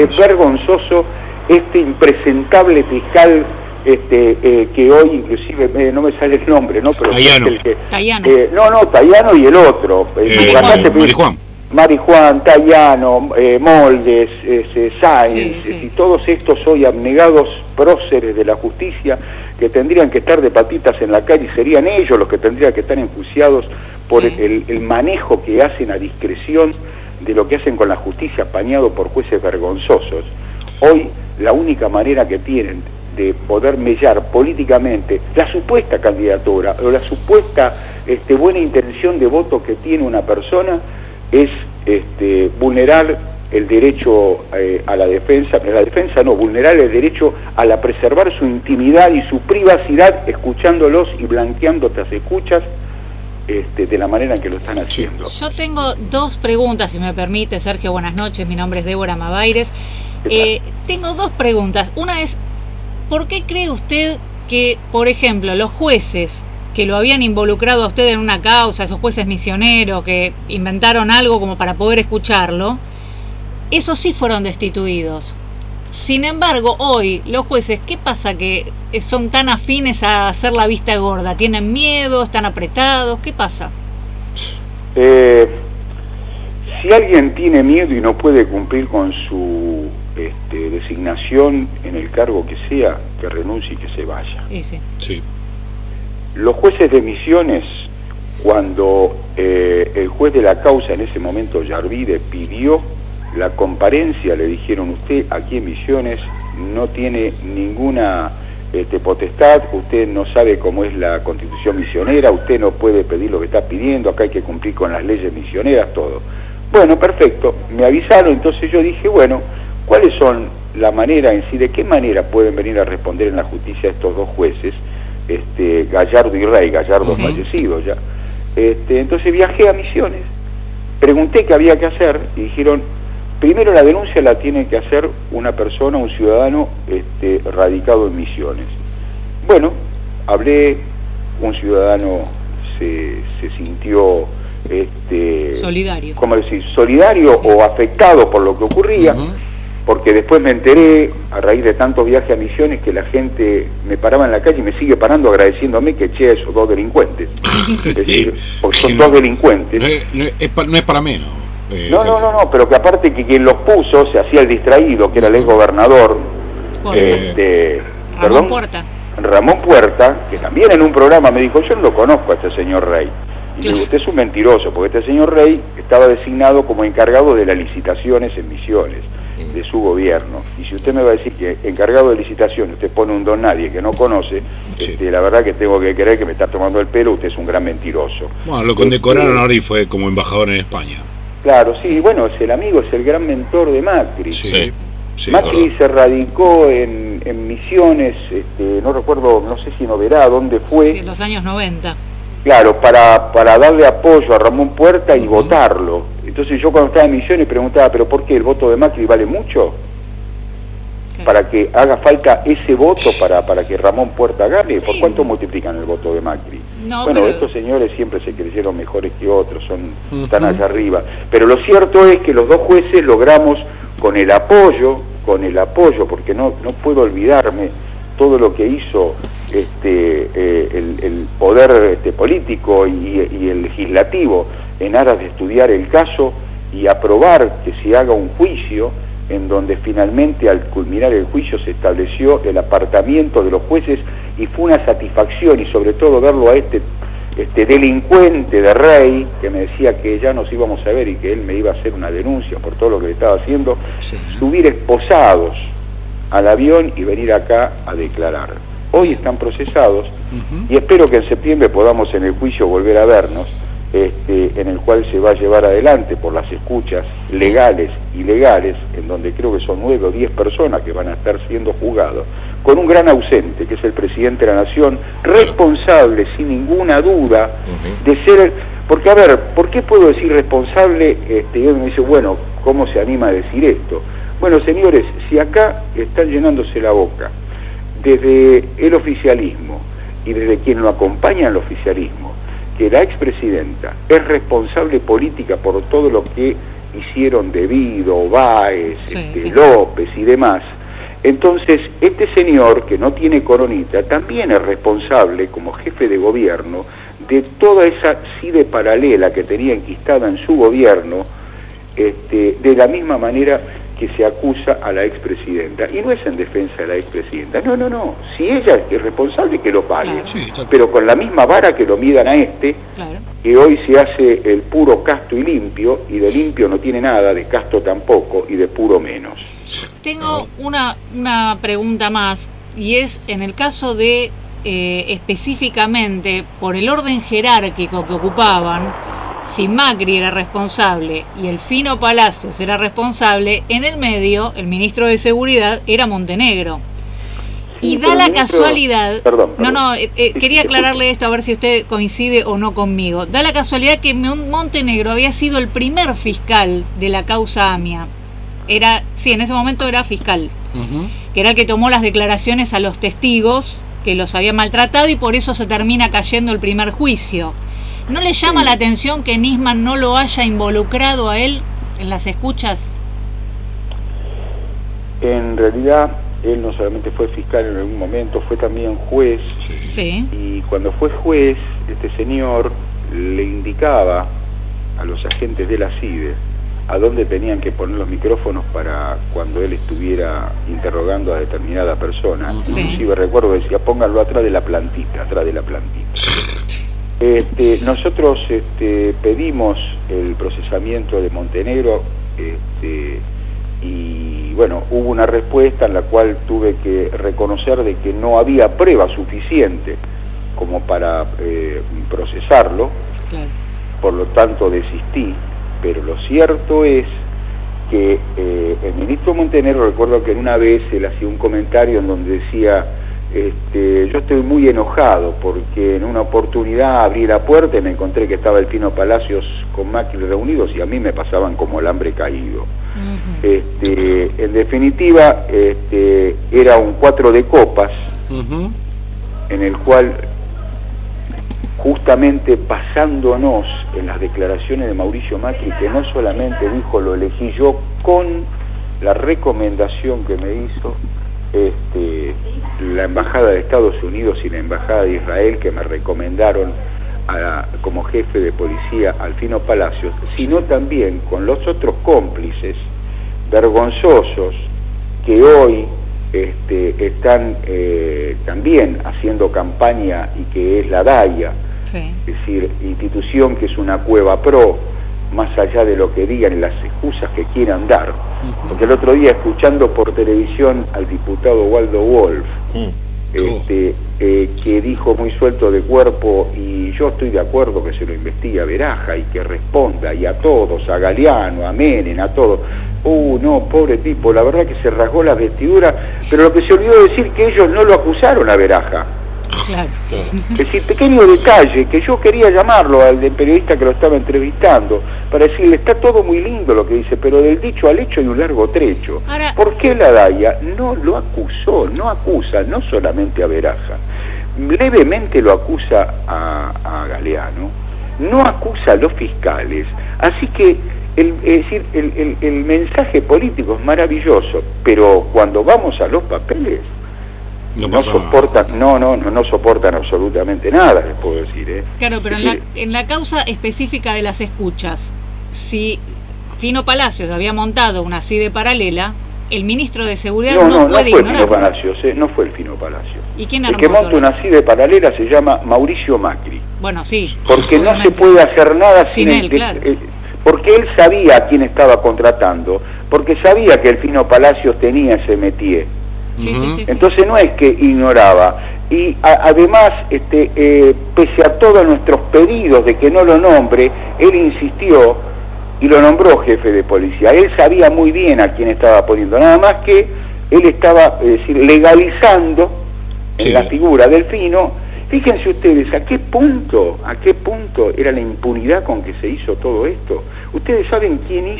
este impresentable fiscal que hoy inclusive no me sale el nombre, ¿no? Pero Tayano. Tayano y el otro. Marijuán, Tayano, Moldes, Sáenz, y todos estos hoy abnegados próceres de la justicia que tendrían que estar de patitas en la calle, serían ellos los que tendrían que estar enjuiciados por el manejo que hacen a discreción de lo que hacen con la justicia, apañado por jueces vergonzosos. Hoy la única manera que tienen de poder mellar políticamente la supuesta candidatura o la supuesta buena intención de voto que tiene una persona es vulnerar el derecho a la defensa, vulnerar el derecho a preservar su intimidad y su privacidad, escuchándolos y blanqueando tras escuchas de la manera en que lo están haciendo. Yo tengo dos preguntas, si me permite, Sergio. Buenas noches, mi nombre es Débora Mavaires. Tengo dos preguntas. Una es, ¿por qué cree usted que, por ejemplo, los jueces que lo habían involucrado a usted en una causa, esos jueces misioneros que inventaron algo como para poder escucharlo, esos sí fueron destituidos? Sin embargo, hoy los jueces, ¿qué pasa que son tan afines a hacer la vista gorda? ¿Tienen miedo? ¿Están apretados? ¿Qué pasa? Si alguien tiene miedo y no puede cumplir con su designación en el cargo que sea, que renuncie y que se vaya. Sí. Los jueces de Misiones, cuando el juez de la causa, en ese momento Yarvide, pidió la comparencia, le dijeron, usted aquí en Misiones no tiene ninguna potestad, usted no sabe cómo es la constitución misionera, usted no puede pedir lo que está pidiendo, acá hay que cumplir con las leyes misioneras, todo. Bueno, perfecto, me avisaron, entonces yo dije, bueno, ¿cuáles son la manera en sí, de qué manera pueden venir a responder en la justicia estos dos jueces? Gallardo y Rey, Gallardo fallecido ya. Entonces viajé a Misiones Pregunté qué había que hacer y dijeron, primero la denuncia la tiene que hacer una persona, un ciudadano radicado en Misiones. Bueno, hablé, un ciudadano se sintió solidario. ¿Cómo decir? Solidario o afectado por lo que ocurría, porque después me enteré, a raíz de tantos viajes a Misiones, que la gente me paraba en la calle y me sigue parando agradeciéndome que eché a esos dos delincuentes. Es decir, porque son dos delincuentes. No es para menos. No, pero que aparte que quien los puso se hacía el distraído, que era el ex gobernador Ramón Puerta. Ramón Puerta, que también en un programa me dijo, yo no lo conozco a este señor Rey. Y le digo, usted es un mentiroso, porque este señor Rey estaba designado como encargado de las licitaciones en Misiones, de su gobierno. Y si usted me va a decir que encargado de licitaciones usted pone un don nadie que no conoce, la verdad que tengo que creer que me está tomando el pelo, usted es un gran mentiroso. Bueno, lo condecoraron ahora y fue como embajador en España. Claro, sí, bueno, es el amigo, es el gran mentor de Macri. Sí, Macri se radicó en Misiones, no recuerdo, no sé si no verá dónde fue. Sí, en los años 90. Claro, para darle apoyo a Ramón Puerta y votarlo. Entonces yo cuando estaba en Misiones preguntaba, ¿pero por qué el voto de Macri vale mucho? Para que haga falta ese voto para que Ramón Puerta gane. ¿Por cuánto multiplican el voto de Macri? No, bueno, pero estos señores siempre se creyeron mejores que otros, están allá arriba. Pero lo cierto es que los dos jueces logramos con el apoyo, porque no puedo olvidarme todo lo que hizo el poder político y el legislativo en aras de estudiar el caso y aprobar que se haga un juicio en donde finalmente al culminar el juicio se estableció el apartamiento de los jueces y fue una satisfacción, y sobre todo verlo a este delincuente de Rey, que me decía que ya nos íbamos a ver y que él me iba a hacer una denuncia por todo lo que le estaba haciendo, subir esposados al avión y venir acá a declarar. Hoy están procesados y espero que en septiembre podamos en el juicio volver a vernos, en el cual se va a llevar adelante por las escuchas legales y ilegales, en donde creo que son 9 o 10 personas que van a estar siendo juzgados, con un gran ausente, que es el presidente de la Nación, responsable sin ninguna duda de ser... Porque, a ver, ¿por qué puedo decir responsable? Y uno me dice, bueno, ¿cómo se anima a decir esto? Bueno, señores, si acá están llenándose la boca desde el oficialismo y desde quien lo acompaña al oficialismo, que la expresidenta es responsable política por todo lo que hicieron Devido, Báez, López y demás, entonces este señor que no tiene coronita también es responsable como jefe de gobierno de toda esa CIDE paralela que tenía enquistada en su gobierno, de la misma manera que se acusa a la expresidenta. Y no es en defensa de la expresidenta, no. Si ella es responsable, que lo pague. Claro. Pero con la misma vara que lo midan a que hoy se hace el puro casto y limpio, y de limpio no tiene nada, de casto tampoco, y de puro menos. Tengo una pregunta más, y es en el caso de, específicamente, por el orden jerárquico que ocupaban, si Macri era responsable y el Fino Palacios era responsable, en el medio el ministro de Seguridad era Montenegro. Y da la casualidad... Perdón. Quería aclararle esto a ver si usted coincide o no conmigo. Da la casualidad que Montenegro había sido el primer fiscal de la causa AMIA. En ese momento era fiscal, que era el que tomó las declaraciones a los testigos que los había maltratado, y por eso se termina cayendo el primer juicio. ¿No le llama la atención que Nisman no lo haya involucrado a él en las escuchas? En realidad, él no solamente fue fiscal en algún momento, fue también juez. Y cuando fue juez, este señor le indicaba a los agentes de la CIDE a dónde tenían que poner los micrófonos para cuando él estuviera interrogando a determinada persona. Inclusive recuerdo que decía, pónganlo atrás de la plantita. Nosotros pedimos el procesamiento de Montenegro, y bueno, hubo una respuesta en la cual tuve que reconocer de que no había prueba suficiente como para procesarlo, por lo tanto desistí. Pero lo cierto es que el ministro Montenegro, recuerdo que en una vez él hacía un comentario en donde decía yo estoy muy enojado porque en una oportunidad abrí la puerta y me encontré que estaba el Fino Palacios con Macri reunidos y a mí me pasaban como el hambre caído. En definitiva, era un 4 de copas en el cual, justamente basándonos en las declaraciones de Mauricio Macri, que no solamente dijo lo elegí yo, con la recomendación que me hizo la Embajada de Estados Unidos y la Embajada de Israel, que me recomendaron como jefe de policía al Fino Palacios, sino también con los otros cómplices vergonzosos que hoy están también haciendo campaña, y que es la DAIA, es decir, institución que es una cueva pro, más allá de lo que digan y las excusas que quieran dar. Porque el otro día, escuchando por televisión al diputado Waldo Wolf, que dijo muy suelto de cuerpo, y yo estoy de acuerdo que se lo investigue a Beraja y que responda, y a todos, a Galeano, a Menem, a todos. No, pobre tipo, la verdad que se rasgó las vestiduras, pero lo que se olvidó decir que ellos no lo acusaron a Beraja. Claro. Es decir, pequeño detalle, que yo quería llamarlo al periodista que lo estaba entrevistando, para decirle, está todo muy lindo lo que dice, pero del dicho al hecho hay un largo trecho. Ahora, ¿por qué la DAIA no lo acusó? No acusa, no solamente a Beraja, levemente lo acusa a Galeano, no acusa a los fiscales, así que el mensaje político es maravilloso, pero cuando vamos a los papeles no soportan absolutamente nada, les puedo decir. Claro, pero en la causa específica de las escuchas, si Fino Palacios había montado una CIDE paralela, el ministro de Seguridad no puede ignorarlo. No fue el Fino Palacios. ¿Y quién el que monta una CIDE paralela se llama Mauricio Macri. Bueno, sí. Porque no se puede hacer nada sin él, claro. Porque él sabía a quién estaba contratando, porque sabía que el Fino Palacios tenía ese métier. Entonces no es que ignoraba, y además pese a todos nuestros pedidos de que no lo nombre, él insistió y lo nombró jefe de policía. Él sabía muy bien a quién estaba poniendo, nada más que él estaba legalizando en la figura del Fino. Fíjense ustedes a qué punto era la impunidad con que se hizo todo esto. Ustedes saben quién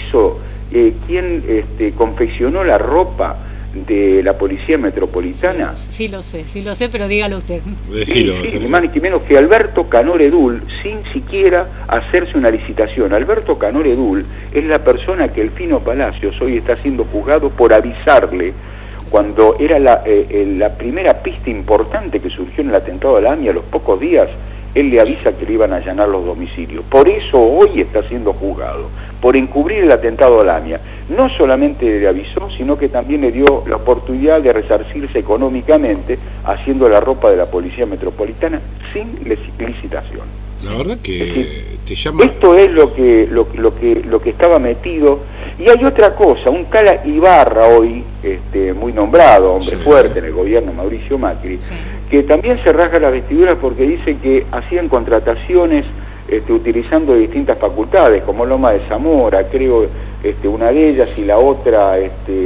confeccionó la ropa de la Policía Metropolitana. Sí lo sé, pero dígalo usted. Ni más ni menos que Alberto Canor-Edul, sin siquiera hacerse una licitación. Alberto Canor-Edul es la persona que el Fino Palacios hoy está siendo juzgado por avisarle, cuando era la primera pista importante que surgió en el atentado a la AMIA, a los pocos días, él le avisa que le iban a allanar los domicilios. Por eso hoy está siendo juzgado, por encubrir el atentado a la AMIA. No solamente le avisó, sino que también le dio la oportunidad de resarcirse económicamente haciendo la ropa de la Policía Metropolitana sin licitación. La verdad que te llama... Esto es lo que estaba metido. Y hay otra cosa, un Cala Ibarra hoy, muy nombrado, hombre fuerte en el gobierno Mauricio Macri, que también se rasga las vestiduras porque dice que hacían contrataciones utilizando distintas facultades, como Loma de Zamora, creo, una de ellas, y la otra,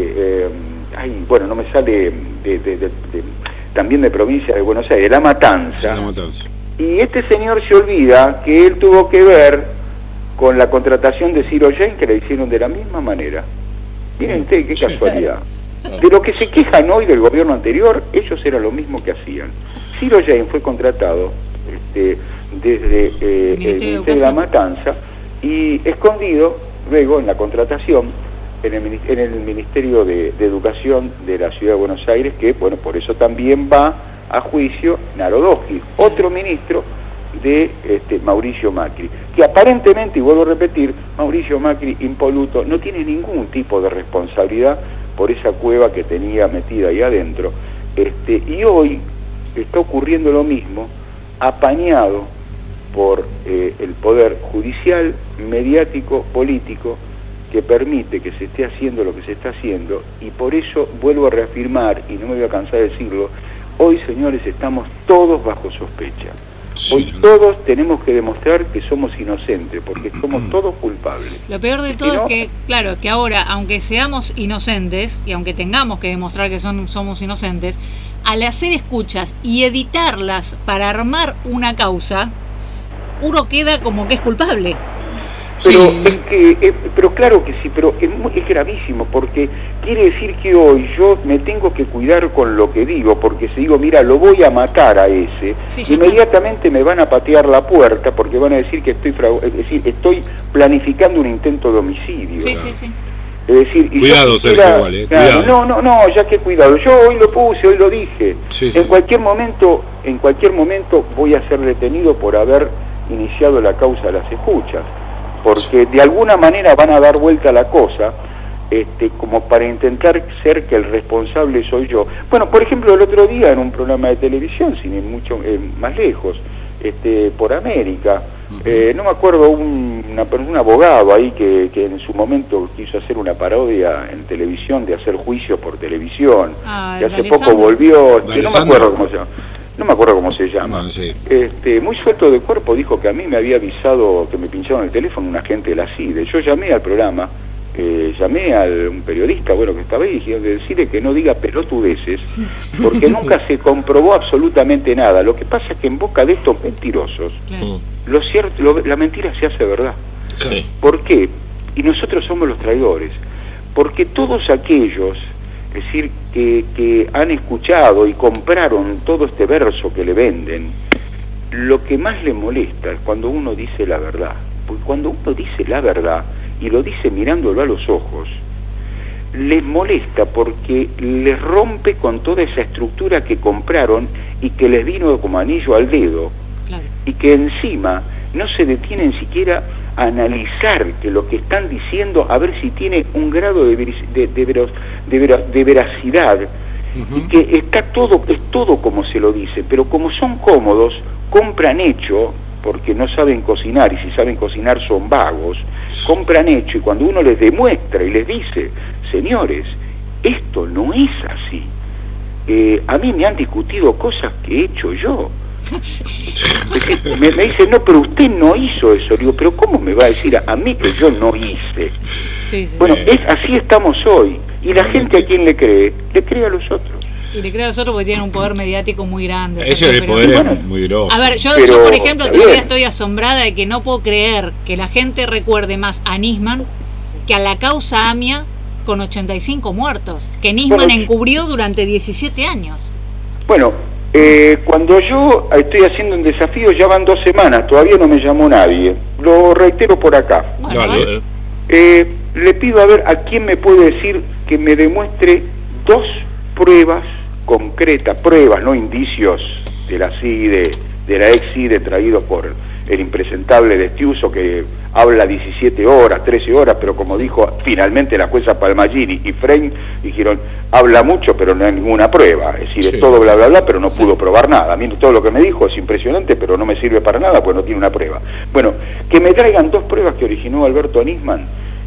no me sale, también de provincia de Buenos Aires, La Matanza. Y este señor se olvida que él tuvo que ver con la contratación de Ciro Jain, que la hicieron de la misma manera. Miren ustedes qué casualidad. De lo que se quejan hoy del gobierno anterior, ellos eran lo mismo que hacían. Ciro Jain fue contratado desde el Ministerio de la Matanza y escondido luego en la contratación en el Ministerio de Educación de la Ciudad de Buenos Aires, que bueno, por eso también va a juicio Narodowski, otro ministro de Mauricio Macri, que aparentemente, y vuelvo a repetir, Mauricio Macri, impoluto, no tiene ningún tipo de responsabilidad por esa cueva que tenía metida ahí adentro, y hoy está ocurriendo lo mismo, apañado por el poder judicial, mediático, político, que permite que se esté haciendo lo que se está haciendo, y por eso vuelvo a reafirmar, y no me voy a cansar de decirlo, hoy, señores, estamos todos bajo sospecha. Sí, hoy todos tenemos que demostrar que somos inocentes, porque somos todos culpables. Lo peor de todo es que, claro, que ahora, aunque seamos inocentes y aunque tengamos que demostrar que somos inocentes, al hacer escuchas y editarlas para armar una causa, uno queda como que es culpable. Pero pero claro que sí, pero es gravísimo, porque quiere decir que hoy yo me tengo que cuidar con lo que digo, porque si digo, mira, lo voy a matar a ese, inmediatamente me van a patear la puerta, porque van a decir que estoy planificando un intento de homicidio. Sí, sí, sí. Es decir, cuidado, Sergio, igual, claro, cuidado. No, ya que cuidado. Yo hoy lo puse, hoy lo dije. Sí, en cualquier momento voy a ser detenido por haber iniciado la causa de las escuchas, porque de alguna manera van a dar vuelta a la cosa, como para intentar ser que el responsable soy yo. Bueno, por ejemplo, el otro día en un programa de televisión, sin ir mucho más lejos, por América, no me acuerdo, un abogado ahí que en su momento quiso hacer una parodia en televisión de hacer juicios por televisión, que hace poco volvió, no me acuerdo cómo se llama. Bueno, sí. Muy suelto de cuerpo dijo que a mí me había avisado que me pincharon el teléfono un agente de la CIDE. Yo llamé al programa, llamé a un periodista que estaba ahí, y dije, decirle que no diga pelotudeces, porque nunca se comprobó absolutamente nada. Lo que pasa es que en boca de estos mentirosos, la mentira se hace verdad. Sí. ¿Por qué? Y nosotros somos los traidores, porque todos aquellos, es decir, que han escuchado y compraron todo este verso que le venden, lo que más le molesta es cuando uno dice la verdad. Porque cuando uno dice la verdad, y lo dice mirándolo a los ojos, les molesta porque les rompe con toda esa estructura que compraron y que les vino como anillo al dedo, y que encima no se detienen siquiera a analizar que lo que están diciendo, a ver si tiene un grado de veracidad, y que es todo como se lo dice, pero como son cómodos, compran hecho, porque no saben cocinar, y si saben cocinar son vagos, compran hecho, y cuando uno les demuestra y les dice, señores, esto no es así, a mí me han discutido cosas que he hecho yo. Me dicen, no, pero usted no hizo eso. Digo, pero ¿cómo me va a decir a mí que yo no hice? Bueno, así estamos hoy. Y la gente, ¿a quién le cree? Le cree a los otros. Y le cree a los otros porque tienen un poder mediático muy grande. Ese es el poder es muy grosso. A ver, yo por ejemplo todavía estoy asombrada de que no puedo creer que la gente recuerde más a Nisman que a la causa AMIA con 85 muertos, que Nisman encubrió durante 17 años. Bueno, cuando yo estoy haciendo un desafío, ya van 2 semanas, todavía no me llamó nadie. Lo reitero por acá. Vale. Le pido a ver a quién me puede decir que me demuestre 2 pruebas concretas, pruebas, no indicios de la CIDE, de la ex CIDE traídos por el impresentable de Estiuso, que habla 17 horas, 13 horas, pero como dijo finalmente la jueza Palmagini y Frein, dijeron, habla mucho pero no hay ninguna prueba, es decir, es todo bla bla bla, pero no pudo probar nada. A mí todo lo que me dijo es impresionante, pero no me sirve para nada, pues no tiene una prueba. Bueno, que me traigan 2 pruebas que originó Alberto Nisman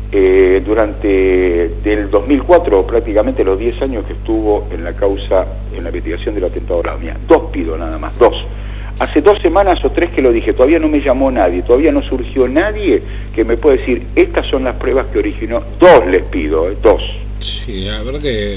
durante del 2004, prácticamente los 10 años que estuvo en la causa, en la investigación del atentado a la AMIA. 2 pido nada más, 2. Hace 2 semanas o 3 que lo dije, todavía no me llamó nadie, todavía no surgió nadie que me pueda decir, estas son las pruebas que originó. 2 les pido, 2. Sí, la verdad que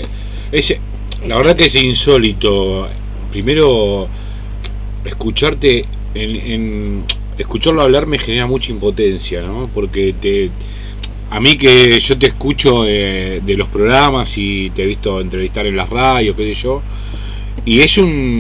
es insólito. Primero, escucharte escucharlo hablar me genera mucha impotencia, ¿no? Porque a mí que yo te escucho de los programas y te he visto entrevistar en las radios, qué sé yo, y es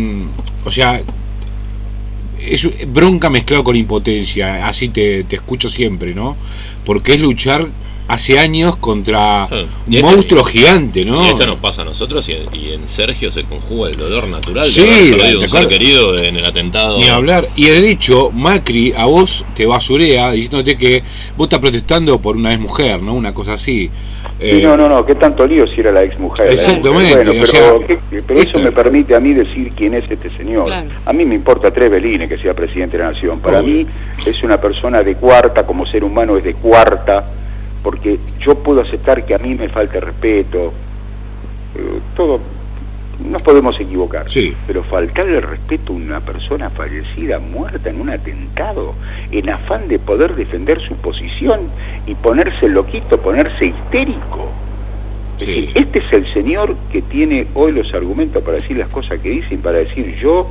bronca mezclado con impotencia, así te escucho siempre, ¿no? Porque es luchar hace años contra un monstruo gigante, ¿no? Y esto nos pasa a nosotros y en Sergio se conjuga el dolor natural sí, de haber perdido un ser querido en el atentado. Ni hablar. Y de hecho, Macri a vos te basurea diciéndote que vos estás protestando por una ex mujer, ¿no? Una cosa así. No, qué tanto lío si era la ex mujer. Exactamente. Bueno, pero eso me permite a mí decir quién es este señor. Claro. A mí me importa 3 velines que sea presidente de la Nación. Para mí es una persona de cuarta, como ser humano es de cuarta, porque yo puedo aceptar que a mí me falte respeto, todo, nos podemos equivocar, sí, pero faltarle el respeto a una persona fallecida, muerta en un atentado, en afán de poder defender su posición y ponerse loquito, ponerse histérico. Es decir, este es el señor que tiene hoy los argumentos para decir las cosas que dicen, para decir yo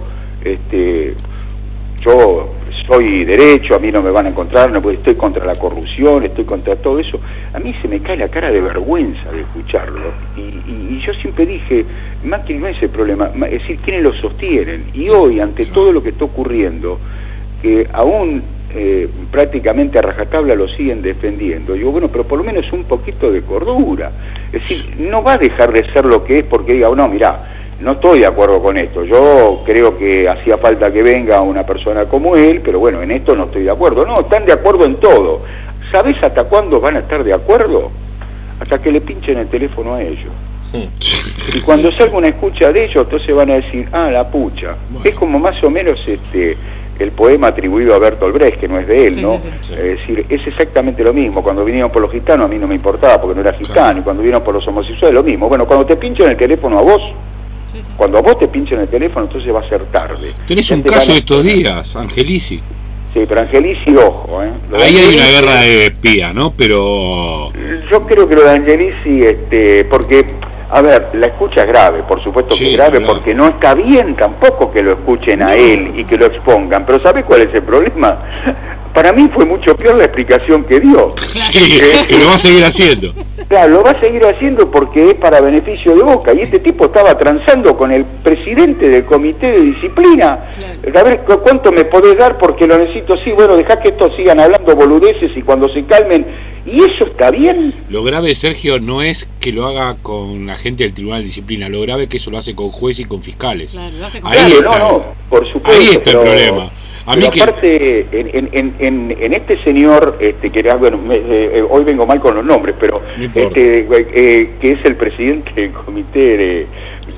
soy derecho, a mí no me van a encontrar, no, estoy contra la corrupción, estoy contra todo eso. A mí se me cae la cara de vergüenza de escucharlo. Y yo siempre dije, Macri no es el problema, es decir, ¿quiénes lo sostienen? Y hoy, ante todo lo que está ocurriendo, que aún prácticamente a rajatabla lo siguen defendiendo, digo, bueno, pero por lo menos un poquito de cordura. Es decir, no va a dejar de ser lo que es porque diga, no, mirá, no estoy de acuerdo con esto, yo creo que hacía falta que venga una persona como él, pero bueno, en esto no estoy de acuerdo. No, están de acuerdo en todo. ¿Sabés hasta cuándo van a estar de acuerdo? Hasta que le pinchen el teléfono a ellos. Y cuando salga una escucha de ellos, entonces van a decir, la pucha. Bueno. Es como más o menos el poema atribuido a Bertolt Brecht, que no es de él, ¿no? Sí. Es decir, es exactamente lo mismo. Cuando vinieron por los gitanos a mí no me importaba porque no era gitano, y cuando vinieron por los homosexuales lo mismo. Bueno, cuando te pinchan el teléfono a vos, cuando a vos te pinchan el teléfono, entonces va a ser tarde. Tenés un caso de estos días, Angelici. Sí, pero Angelici, ojo, ahí hay una guerra de espía, ¿no? Pero yo creo que lo de Angelici, porque, a ver, la escucha es grave, por supuesto que es grave, porque no está bien tampoco que lo escuchen a él y que lo expongan. Pero ¿sabés cuál es el problema? Para mí fue mucho peor la explicación que dio. Sí, que lo va a seguir haciendo. Claro, lo va a seguir haciendo porque es para beneficio de Boca. Y este tipo estaba transando con el presidente del comité de disciplina. Claro. A ver, ¿cuánto me podés dar? Porque lo necesito. Sí, bueno, dejá que estos sigan hablando boludeces y cuando se calmen. ¿Y eso está bien? Lo grave, Sergio, no es que lo haga con la gente del Tribunal de Disciplina. Lo grave es que eso lo hace con jueces y con fiscales. Claro, lo hace con ahí está, no, por supuesto. Ahí está el problema. A mí aparte, en este señor, bueno, hoy vengo mal con los nombres, pero que es el presidente del comité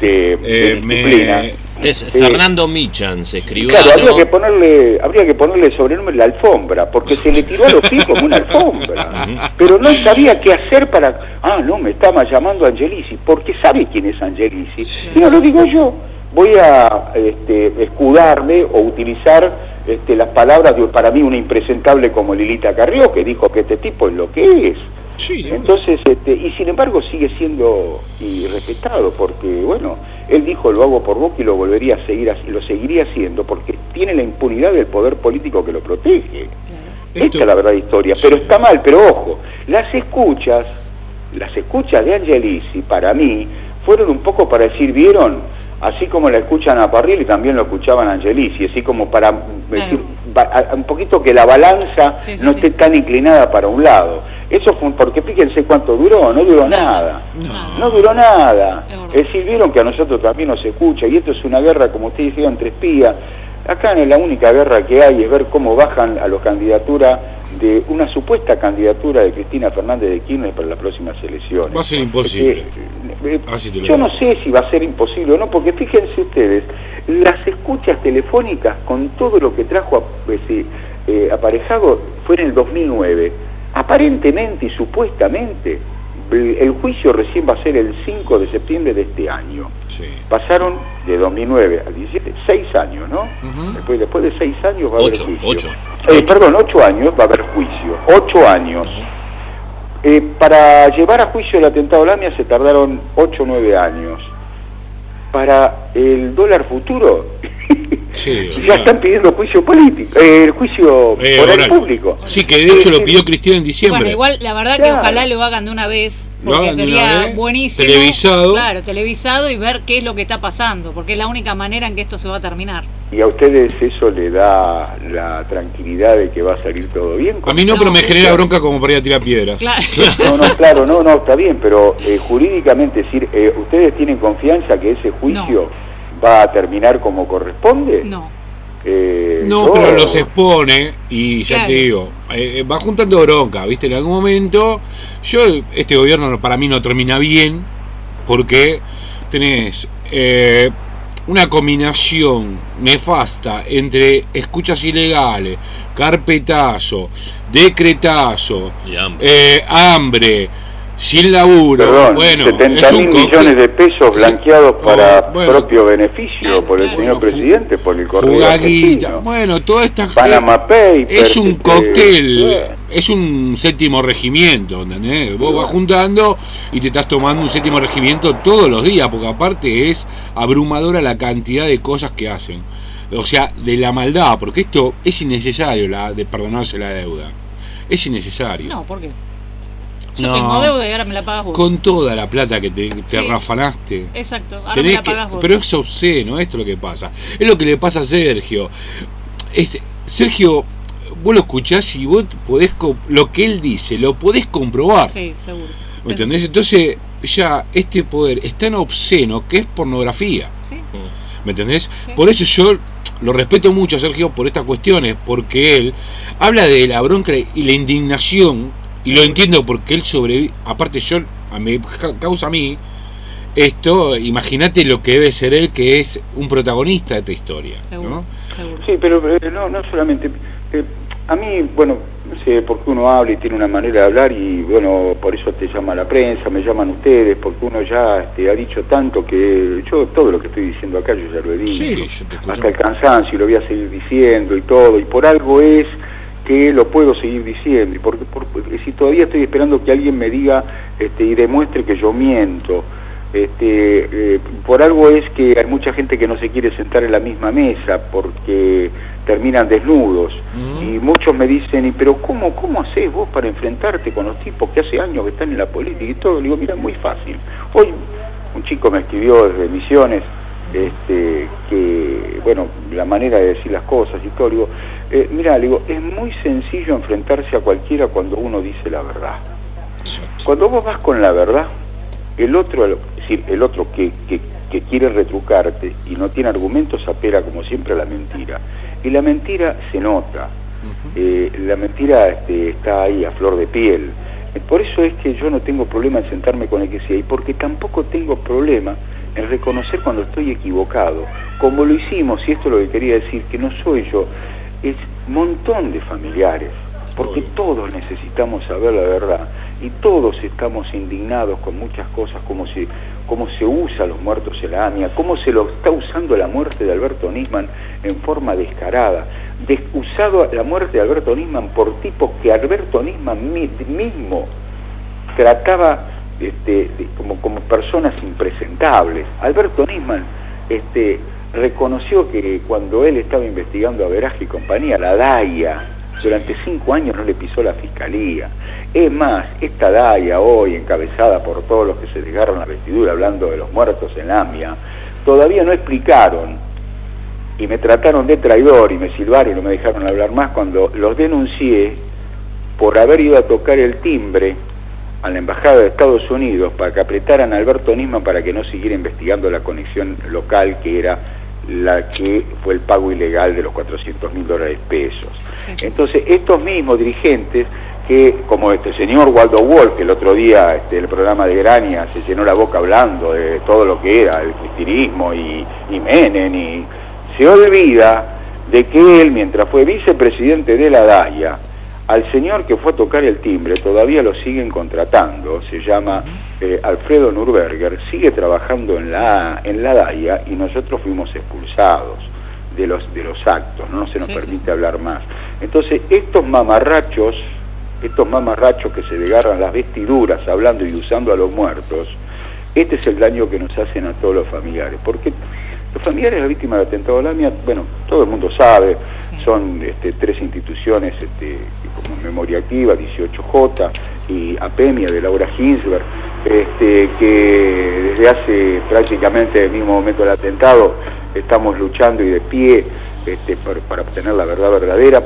de disciplina. Es Fernando Michans, escribió. Claro, habría que ponerle sobrenombre la alfombra, porque se le tiró a los pies como una alfombra. Pero no sabía qué hacer para... no, me estaba llamando Angelici, porque sabe quién es Angelici. Y no lo digo yo. Voy a escudarme o utilizar las palabras de, para mí, una impresentable como Lilita Carrió, que dijo que este tipo es lo que es. Sí, entonces, y sin embargo sigue siendo irrespetado, porque, bueno, él dijo, lo hago por Boca y lo lo seguiría haciendo, porque tiene la impunidad del poder político que lo protege. Esta es la verdad historia, pero está mal, pero ojo, las escuchas de Angelici, para mí, fueron un poco para decir, ¿vieron? Así como la escuchan a Parrilli, también lo escuchaban a Angelici, así como para decir, un poquito que la balanza no esté tan inclinada para un lado. Eso fue porque fíjense cuánto duró, no duró nada. No duró nada. Es decir, vieron que a nosotros también nos escucha, y esto es una guerra, como ustedes dijeron, entre espías. Acá la única guerra que hay es ver cómo bajan a la candidatura de una supuesta candidatura de Cristina Fernández de Kirchner para las próximas elecciones. Va a ser imposible. Yo no sé si va a ser imposible o no, porque fíjense ustedes, las escuchas telefónicas con todo lo que trajo aparejado fue en el 2009. Aparentemente y supuestamente el juicio recién va a ser el 5 de septiembre de este año. Sí. Pasaron de 2009 al 17, 6 años, ¿no? Después de 6 años va a haber juicio. 8 años va a haber juicio. 8 años. Para llevar a juicio el atentado Lamia se tardaron 8 o 9 años. Para el dólar futuro ya están pidiendo juicio político, juicio oral público. Sí, que de hecho lo pidió Cristina en diciembre. Bueno, igual la verdad que ojalá lo hagan de una vez, porque sería buenísimo. Televisado. Claro, televisado, y ver qué es lo que está pasando, porque es la única manera en que esto se va a terminar. ¿Y a ustedes eso le da la tranquilidad de que va a salir todo bien? A mí no, pero me genera bronca como para ir a tirar piedras. Claro. No, está bien, pero jurídicamente, es decir, ¿ustedes tienen confianza que ese juicio va a terminar como corresponde? No. Pero los expone y ya te digo, va juntando bronca, ¿viste? En algún momento, este gobierno para mí no termina bien, porque tenés una combinación nefasta entre escuchas ilegales, carpetazo, decretazo, hambre, sin laburo. Perdón, bueno, 70.000 millones de pesos blanqueados para propio beneficio por el señor presidente, por el correo argentino. Bueno, todas estas Panama Papers, es un cóctel, es un séptimo regimiento, ¿entendés? Vos vas juntando y te estás tomando un séptimo regimiento todos los días, porque aparte es abrumadora la cantidad de cosas que hacen. O sea, de la maldad, porque esto es innecesario, de perdonarse la deuda. Es innecesario. No, ¿por qué? Yo tengo deuda y ahora me la pagas vos. Con toda la plata que te rafanaste. Exacto, ahora me la pagas vos. Pero es obsceno, esto es lo que pasa. Es lo que le pasa a Sergio. Sergio, vos lo escuchás y vos podés, lo que él dice, lo podés comprobar. Sí, seguro. ¿Me entendés? Entonces, ya este poder es tan obsceno que es pornografía. Sí. ¿Me entendés? Sí. Por eso yo lo respeto mucho a Sergio por estas cuestiones, porque él habla de la bronca y la indignación. Y lo entiendo porque él sobrevive. Aparte, me causa a mí esto. Imagínate lo que debe ser él, que es un protagonista de esta historia. Seguro, ¿no? Seguro. Sí, pero no solamente. A mí, bueno, no sé por qué uno habla y tiene una manera de hablar, y bueno, por eso te llama la prensa, me llaman ustedes, porque uno ya ha dicho tanto que yo todo lo que estoy diciendo acá yo ya lo he dicho. Sí, hasta el cansancio, y lo voy a seguir diciendo y todo, y por algo es que lo puedo seguir diciendo, y porque si todavía estoy esperando que alguien me diga y demuestre que yo miento, por algo es que hay mucha gente que no se quiere sentar en la misma mesa porque terminan desnudos, y muchos me dicen, pero ¿cómo haces vos para enfrentarte con los tipos que hace años que están en la política y todo? Le digo, mira, es muy fácil. Hoy un chico me escribió desde Misiones, que, bueno, la manera de decir las cosas y todo, le digo, mira, le digo, es muy sencillo enfrentarse a cualquiera cuando uno dice la verdad. Cuando vos vas con la verdad, el otro que quiere retrucarte y no tiene argumentos apela como siempre a la mentira. Y la mentira se nota, la mentira está ahí a flor de piel. Por eso es que yo no tengo problema en sentarme con el que sea, y porque tampoco tengo problema en reconocer cuando estoy equivocado, como lo hicimos, y esto es lo que quería decir, que no soy yo, es un montón de familiares, porque todos necesitamos saber la verdad, y todos estamos indignados con muchas cosas, cómo se usa los muertos en la AMIA, cómo se lo está usando la muerte de Alberto Nisman en forma descarada, usado la muerte de Alberto Nisman por tipos que Alberto Nisman mismo trataba como personas impresentables. Alberto Nisman reconoció que cuando él estaba investigando a Veraje y compañía, la DAIA durante 5 años no le pisó la fiscalía. Es más, esta DAIA hoy, encabezada por todos los que se desgarran la vestidura hablando de los muertos en la AMIA, todavía no explicaron, y me trataron de traidor y me silbaron y no me dejaron hablar más cuando los denuncié por haber ido a tocar el timbre a la Embajada de Estados Unidos para que apretaran a Alberto Nisman para que no siguiera investigando la conexión local, que era la que fue el pago ilegal de los $400.000 pesos. Entonces, estos mismos dirigentes que, como este señor Waldo Wolf, que el otro día el programa de Grania se llenó la boca hablando de todo lo que era el cristinismo y Menem, y se olvida de que él, mientras fue vicepresidente de la DAIA, al señor que fue a tocar el timbre todavía lo siguen contratando, se llama Alfredo Nürberger, sigue trabajando en la DAIA, y nosotros fuimos expulsados de los actos, no se nos permite hablar más. Entonces, estos mamarrachos que se desgarran las vestiduras hablando y usando a los muertos, este es el daño que nos hacen a todos los familiares, porque los familiares de la víctima del atentado de la AMIA, bueno, todo el mundo sabe, son 3 instituciones como Memoria Activa, 18J y APEMIA de Laura Ginsberg, que desde hace prácticamente el mismo momento del atentado estamos luchando y de pie para obtener la verdad verdadera.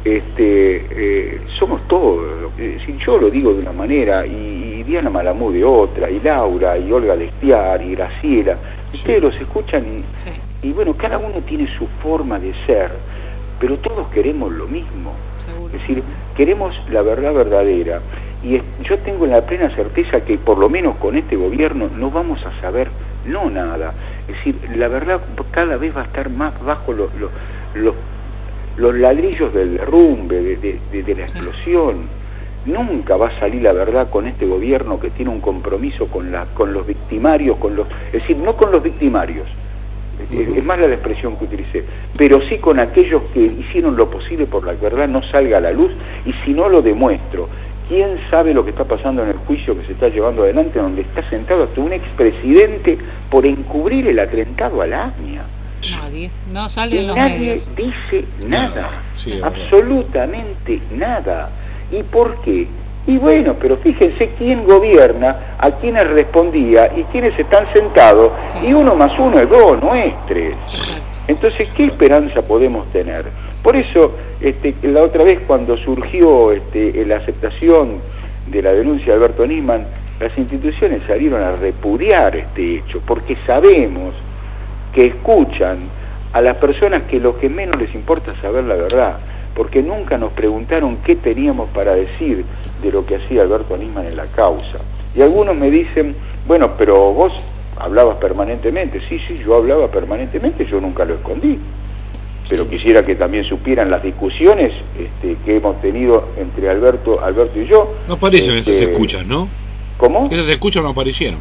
Somos todos, si yo lo digo de una manera, y Diana Malamud de otra, y Laura, y Olga Lestiar, y Graciela, ustedes los escuchan y bueno, cada uno tiene su forma de ser, pero todos queremos lo mismo. Es decir, queremos la verdad verdadera, y yo tengo la plena certeza que por lo menos con este gobierno no vamos a saber nada. Es decir, la verdad cada vez va a estar más bajo los ladrillos del derrumbe, de la explosión. Nunca va a salir la verdad con este gobierno que tiene un compromiso con los victimarios, es decir, no con los victimarios, es más la expresión que utilicé, pero sí con aquellos que hicieron lo posible por la verdad no salga a la luz, y si no lo demuestro, ¿quién sabe lo que está pasando en el juicio que se está llevando adelante, donde está sentado hasta un expresidente por encubrir el atentado a la AMIA? No sale en los nadie medios. Dice nada, absolutamente nada. ¿Y por qué? Y bueno, pero fíjense quién gobierna, a quiénes respondía y quiénes están sentados, y 1 más 1 es 2, no es 3. Entonces, ¿qué esperanza podemos tener? Por eso, la otra vez cuando surgió la aceptación de la denuncia de Alberto Nisman, las instituciones salieron a repudiar este hecho, porque sabemos que escuchan a las personas que lo que menos les importa es saber la verdad, porque nunca nos preguntaron qué teníamos para decir de lo que hacía Alberto Nisman en la causa. Y algunos me dicen, bueno, pero vos hablabas permanentemente. Sí, yo hablaba permanentemente, yo nunca lo escondí. Pero quisiera que también supieran las discusiones que hemos tenido entre Alberto y yo. No aparecen esas escuchas, ¿no? ¿Cómo? Esas escuchas no aparecieron.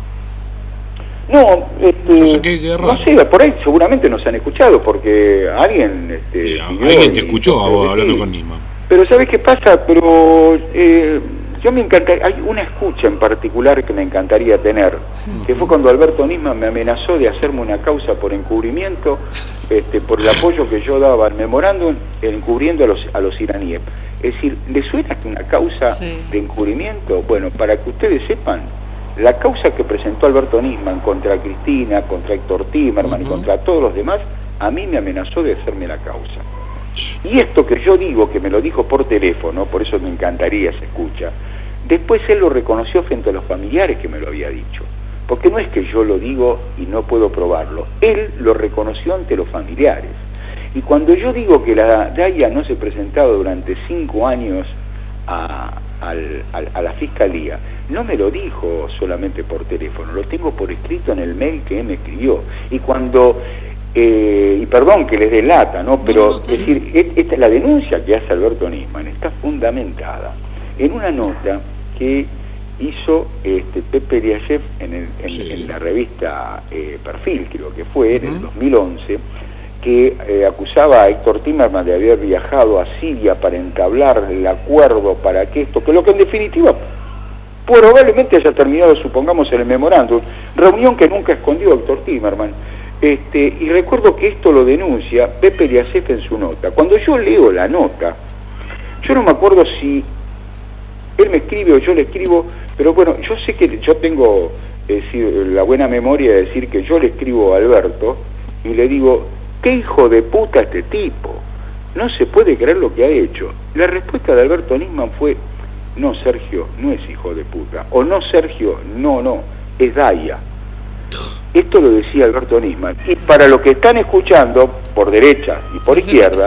No, no sé qué raro. No sé, por ahí seguramente nos han escuchado, porque alguien... alguien te escuchó a vos hablando con Nisman. Pero ¿sabés qué pasa? Pero yo me encantaría... Hay una escucha en particular que me encantaría tener, que fue cuando Alberto Nisman me amenazó de hacerme una causa por encubrimiento, por el apoyo que yo daba al memorándum, encubriendo a los iraníes. Es decir, ¿le suena que una causa de encubrimiento? Bueno, para que ustedes sepan, la causa que presentó Alberto Nisman contra Cristina, contra Héctor Timerman y contra todos los demás, a mí me amenazó de hacerme la causa. Y esto que yo digo, que me lo dijo por teléfono, por eso me encantaría se escucha, después él lo reconoció frente a los familiares que me lo había dicho. Porque no es que yo lo digo y no puedo probarlo, él lo reconoció ante los familiares. Y cuando yo digo que la DAIA no se ha presentado durante 5 años a la Fiscalía, no me lo dijo solamente por teléfono, lo tengo por escrito en el mail que él me escribió. Y cuando, y perdón que les dé lata, ¿no? Pero es decir, esta es la denuncia que hace Alberto Nisman, está fundamentada en una nota que hizo Pepe Eliashev en la revista Perfil, creo que fue, en el 2011, que acusaba a Héctor Timerman de haber viajado a Siria para entablar el acuerdo para que lo que en definitiva probablemente haya terminado, supongamos, en el memorándum, reunión que nunca escondió Héctor Timerman. Y recuerdo que esto lo denuncia Pepe Eliashev en su nota. Cuando yo leo la nota, yo no me acuerdo si él me escribe o yo le escribo, pero bueno, yo sé que yo tengo la buena memoria de decir que yo le escribo a Alberto y le digo, ¿qué hijo de puta este tipo? No se puede creer lo que ha hecho. La respuesta de Alberto Nisman fue, no, Sergio, no es hijo de puta. O no, Sergio, no, es DAIA. Esto lo decía Alberto Nisman. Y para los que están escuchando, por derecha y por izquierda,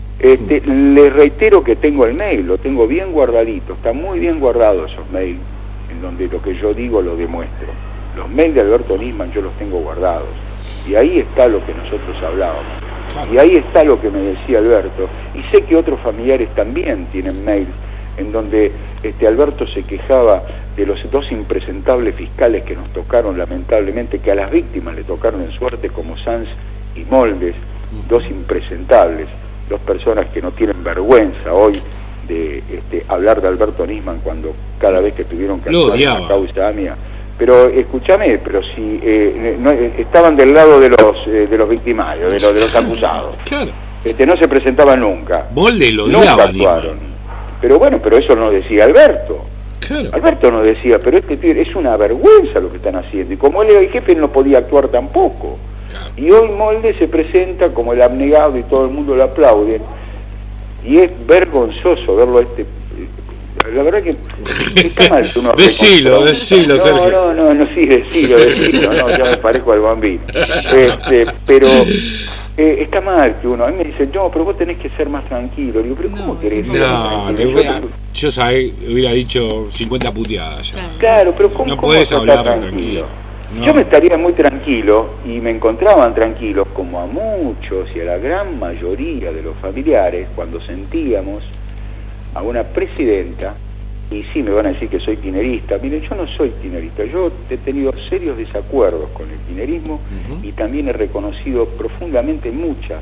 les reitero que tengo el mail, lo tengo bien guardadito, está muy bien guardado esos mails, en donde lo que yo digo lo demuestro. Los mails de Alberto Nisman yo los tengo guardados. Y ahí está lo que nosotros hablábamos. Y ahí está lo que me decía Alberto. Y sé que otros familiares también tienen mails en donde Alberto se quejaba de los 2 impresentables fiscales que nos tocaron lamentablemente, que a las víctimas le tocaron en suerte, como Sanz y Moldes, 2 impresentables, 2 personas que no tienen vergüenza hoy de hablar de Alberto Nisman cuando cada vez que tuvieron que actuar en la causa AMIA. Pero escúchame, pero si no, estaban del lado de los victimarios, de los acusados. Claro. No se presentaban nunca. Molde lo nunca actuaron. Pero bueno, pero eso no decía Alberto. Claro. Alberto no decía, pero es una vergüenza lo que están haciendo. Y como él era el jefe, él no podía actuar tampoco. Claro. Y hoy Molde se presenta como el abnegado y todo el mundo lo aplaude. Y es vergonzoso verlo la verdad que está mal que uno... Decilo, Sergio. No, sí, decilo, no, ya me parezco al Bambino. Pero está mal que uno... A mí me dicen, no, pero vos tenés que ser más tranquilo. Digo, pero ¿cómo querés ser más tranquilo? Yo hubiera dicho 50 puteadas ya. Claro, pero ¿cómo podés hablar tranquilo? No. Yo me estaría muy tranquilo y me encontraban tranquilos, como a muchos y a la gran mayoría de los familiares, cuando sentíamos a una presidenta y sí me van a decir que soy kirchnerista. Miren, yo no soy kirchnerista, yo he tenido serios desacuerdos con el kirchnerismo y también he reconocido profundamente muchas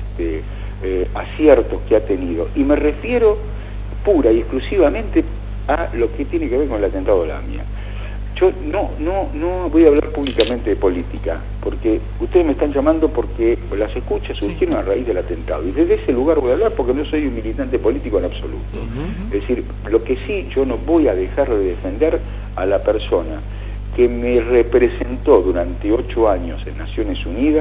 aciertos que ha tenido. Y me refiero pura y exclusivamente a lo que tiene que ver con el atentado de la AMIA. Yo no voy a hablar públicamente de política, porque ustedes me están llamando porque las escuchas surgieron a raíz del atentado. Y desde ese lugar voy a hablar porque no soy un militante político en absoluto. Es decir, lo que sí, yo no voy a dejar de defender a la persona que me representó durante 8 años en Naciones Unidas,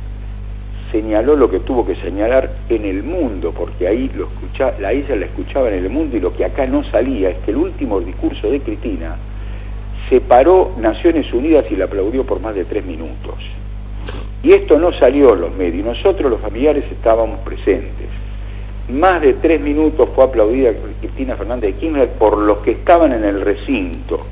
señaló lo que tuvo que señalar en el mundo, porque ahí ella la escuchaba en el mundo, y lo que acá no salía es que el último discurso de Cristina separó Naciones Unidas y la aplaudió por más de 3 minutos. Y esto no salió en los medios, nosotros los familiares estábamos presentes. Más de 3 minutos fue aplaudida Cristina Fernández de Kirchner por los que estaban en el recinto.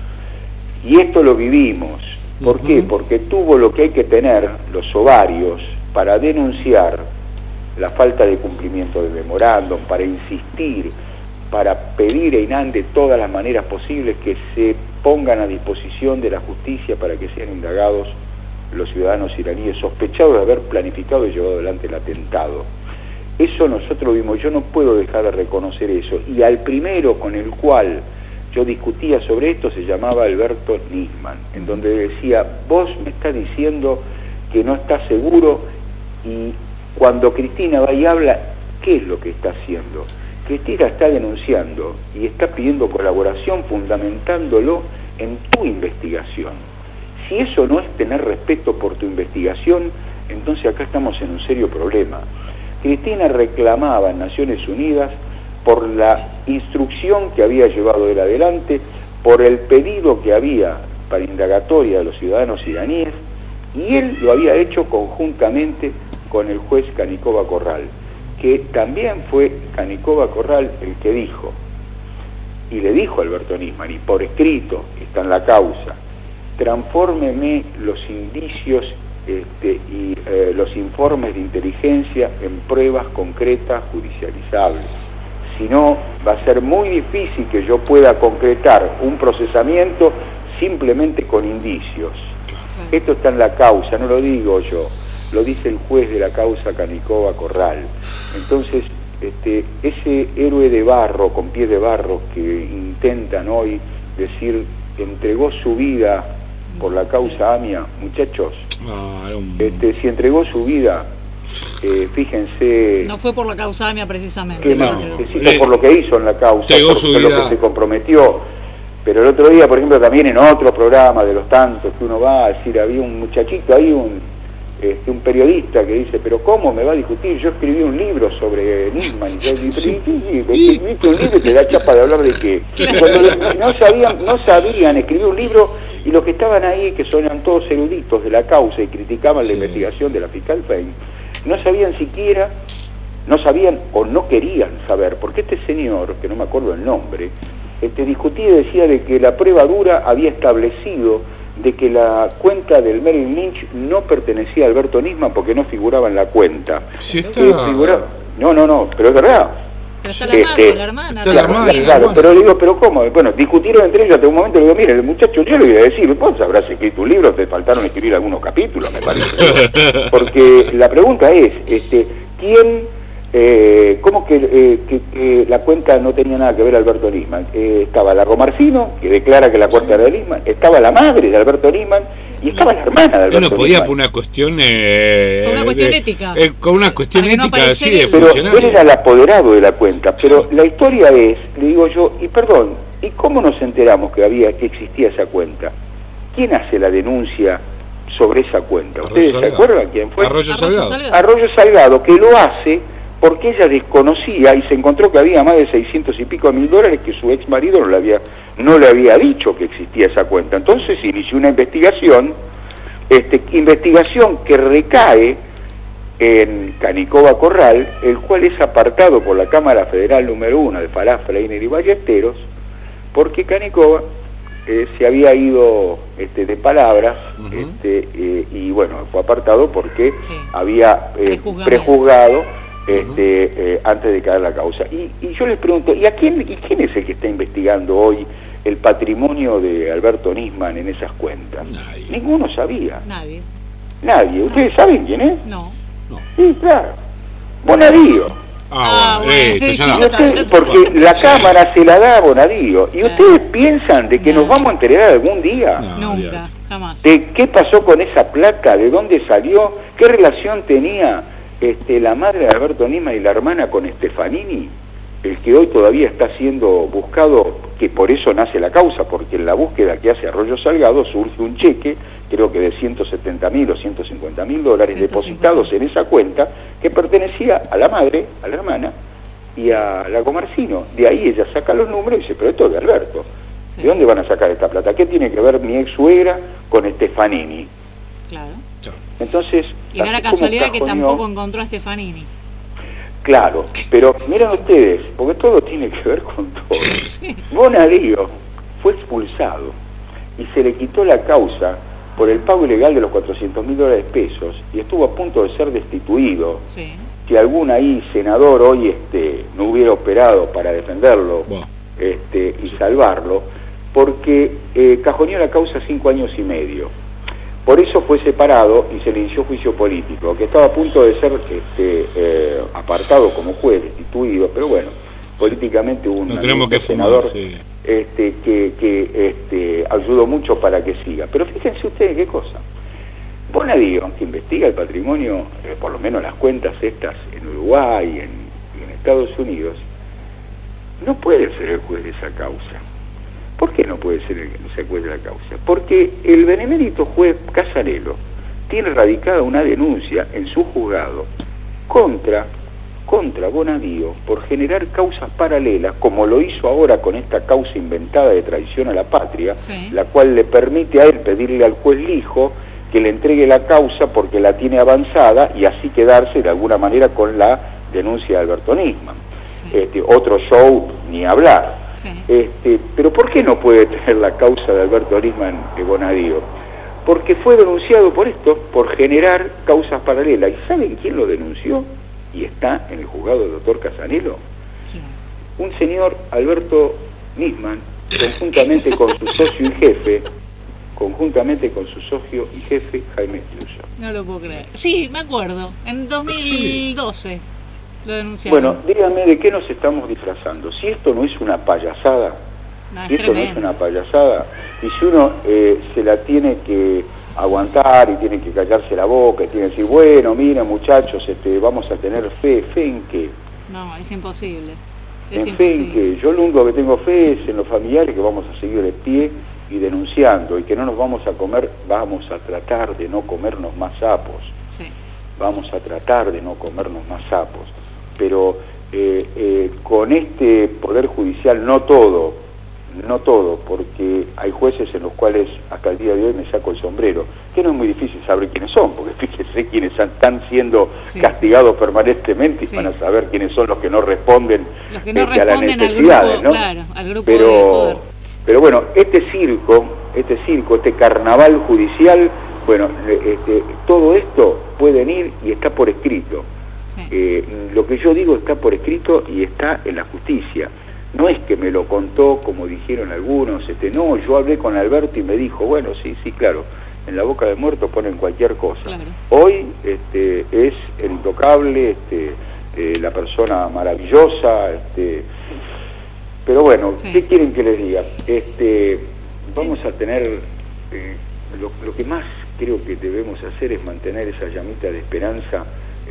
Y esto lo vivimos. ¿Por qué? Porque tuvo lo que hay que tener, los ovarios, para denunciar la falta de cumplimiento del memorándum, para insistir, para pedir a INAN de todas las maneras posibles que se pongan a disposición de la justicia para que sean indagados los ciudadanos iraníes sospechados de haber planificado y llevado adelante el atentado. Eso nosotros vimos, yo no puedo dejar de reconocer eso. Y al primero con el cual yo discutía sobre esto se llamaba Alberto Nisman, en donde decía, vos me estás diciendo que no estás seguro, y cuando Cristina va y habla, ¿qué es lo que está haciendo? Cristina está denunciando y está pidiendo colaboración fundamentándolo en tu investigación. Si eso no es tener respeto por tu investigación, entonces acá estamos en un serio problema. Cristina reclamaba en Naciones Unidas por la instrucción que había llevado él adelante, por el pedido que había para indagatoria de los ciudadanos iraníes, y él lo había hecho conjuntamente con el juez Canicova Corral, que también fue Canicova Corral el que dijo, y le dijo a Alberto Nisman, y por escrito, está en la causa, transfórmeme los indicios y los informes de inteligencia en pruebas concretas judicializables. Si no, va a ser muy difícil que yo pueda concretar un procesamiento simplemente con indicios. Esto está en la causa, no lo digo yo, lo dice el juez de la causa Canicova Corral. Entonces, ese héroe de barro, con pies de barro, que intentan hoy decir que entregó su vida por la causa AMIA, muchachos, si entregó su vida, fíjense... No fue por la causa AMIA precisamente. Por lo que hizo en la causa, por lo que se comprometió. Pero el otro día, por ejemplo, también en otro programa de los tantos que uno va a decir, había un muchachito, hay un periodista que dice, pero ¿cómo me va a discutir? Yo escribí un libro sobre Nisman. Escribiste un libro y te da chapa de hablar de qué. Cuando no sabían, escribí un libro, y los que estaban ahí, que eran todos eruditos de la causa y criticaban la investigación de la fiscal Fein, no sabían siquiera, no sabían o no querían saber, porque este señor, que no me acuerdo el nombre, discutía y decía de que la prueba dura había establecido de que la cuenta del Merrill Lynch no pertenecía a Alberto Nisman porque no figuraba en la cuenta. Sí, está... No, pero es verdad. Pero está la hermana. Claro, pero digo, ¿pero cómo? Bueno, discutieron entre ellos hasta un momento, le digo, mire, el muchacho, yo le voy a decir, vos habrás escrito un libro, te faltaron escribir algunos capítulos, me parece. Porque la pregunta es, ¿quién... ¿cómo que la cuenta no tenía nada que ver Alberto Nisman? Estaba la Romarcino, que declara que la cuenta era de Nisman, estaba la madre de Alberto Nisman y estaba la hermana de Alberto Nisman. No podía por una cuestión... con una cuestión ética. Con una cuestión ética, no así de pero funcionario. él era el apoderado de la cuenta, pero la historia es, le digo yo, y perdón, ¿y cómo nos enteramos que existía esa cuenta? ¿Quién hace la denuncia sobre esa cuenta? ¿Ustedes se acuerdan quién fue? Arroyo Salgado. Arroyo Salgado, que lo hace porque ella desconocía y se encontró que había más de 600 y pico mil dólares que su ex marido no le había dicho que existía esa cuenta. Entonces inició una investigación que recae en Canicova Corral, el cual es apartado por la Cámara Federal número 1 de Falá, Freiner y Ballesteros, porque Canicova se había ido de palabras, y bueno, fue apartado porque había prejuzgado antes de caer la causa. Y yo les pregunto, quién es el que está investigando hoy el patrimonio de Alberto Nisman en esas cuentas? Nadie. Ninguno sabía. Nadie. ¿Ustedes saben quién es? No. Sí, claro. Bonadío. Porque la Cámara se la da a Bonadío. ¿Y ustedes piensan de que nos vamos a enterar algún día? Nunca, jamás. ¿De qué pasó con esa placa? ¿De dónde salió? ¿Qué relación tenía la madre de Alberto Nisman y la hermana con Stefanini? El que hoy todavía está siendo buscado, que por eso nace la causa, porque en la búsqueda que hace Arroyo Salgado surge un cheque, creo que de $170.000 o $150.000 depositados en esa cuenta, que pertenecía a la madre, a la hermana y a la Comarcino. De ahí ella saca los números y dice, pero esto es de Alberto. ¿De dónde van a sacar esta plata? ¿Qué tiene que ver mi ex suegra con Stefanini? Claro. Entonces, y da la casualidad que tampoco encontró a Stefanini. Claro, pero miren ustedes, porque todo tiene que ver con todo. Bonadío fue expulsado y se le quitó la causa por el pago ilegal de los $400.000 pesos y estuvo a punto de ser destituido. Si algún ahí senador hoy no hubiera operado para defenderlo y salvarlo, porque cajoneó la causa 5 años y medio. Por eso fue separado y se le inició juicio político, que estaba a punto de ser apartado como juez, destituido, pero bueno, políticamente hubo un senador que ayudó mucho para que siga. Pero fíjense ustedes qué cosa. Bonadío, que investiga el patrimonio, por lo menos las cuentas estas en Uruguay y en Estados Unidos, no puede ser el juez de esa causa. ¿Por qué no puede ser el juez de la causa? Porque el benemérito juez Casanelo tiene radicada una denuncia en su juzgado contra Bonadío por generar causas paralelas, como lo hizo ahora con esta causa inventada de traición a la patria, la cual le permite a él pedirle al juez Lijo que le entregue la causa porque la tiene avanzada y así quedarse de alguna manera con la denuncia de Alberto Nisman. Otro show, ni hablar. Pero ¿por qué no puede tener la causa de Alberto Nisman Bonadío? Porque fue denunciado por esto, por generar causas paralelas. ¿Y saben quién lo denunció? Y está en el juzgado del doctor Casanelo. Un señor Alberto Nisman, conjuntamente con su socio y jefe, Jaime Cluso. No lo puedo creer. Sí, me acuerdo. En 2012 lo denunciaron. Bueno, dígame de qué nos estamos disfrazando. Si esto no es una payasada, y si uno se la tiene que aguantar y tiene que callarse la boca y tiene que decir, bueno, miren muchachos, vamos a tener fe. ¿Fe en qué? No, es imposible. Fe en qué. Yo lo único que tengo fe es en los familiares, que vamos a seguir de pie y denunciando, y que no nos vamos a comer, vamos a tratar de no comernos más sapos. Vamos a tratar de no comernos más sapos. Pero con este Poder Judicial, no todo, porque hay jueces en los cuales hasta el día de hoy me saco el sombrero, que no es muy difícil saber quiénes son, porque fíjense quiénes están siendo castigados permanentemente y van a saber quiénes son los que no responden, a las necesidades, ¿no? Claro, al grupo de poder. Pero bueno, este circo, este carnaval judicial, bueno, todo esto puede ir y está por escrito. Lo que yo digo está por escrito y está en la justicia. No es que me lo contó como dijeron algunos, no, yo hablé con Alberto y me dijo, bueno, sí, claro, en la boca del muerto ponen cualquier cosa. Claro. Hoy es el intocable, la persona maravillosa, pero bueno, ¿qué quieren que les diga? Vamos a tener, lo que más creo que debemos hacer es mantener esa llamita de esperanza,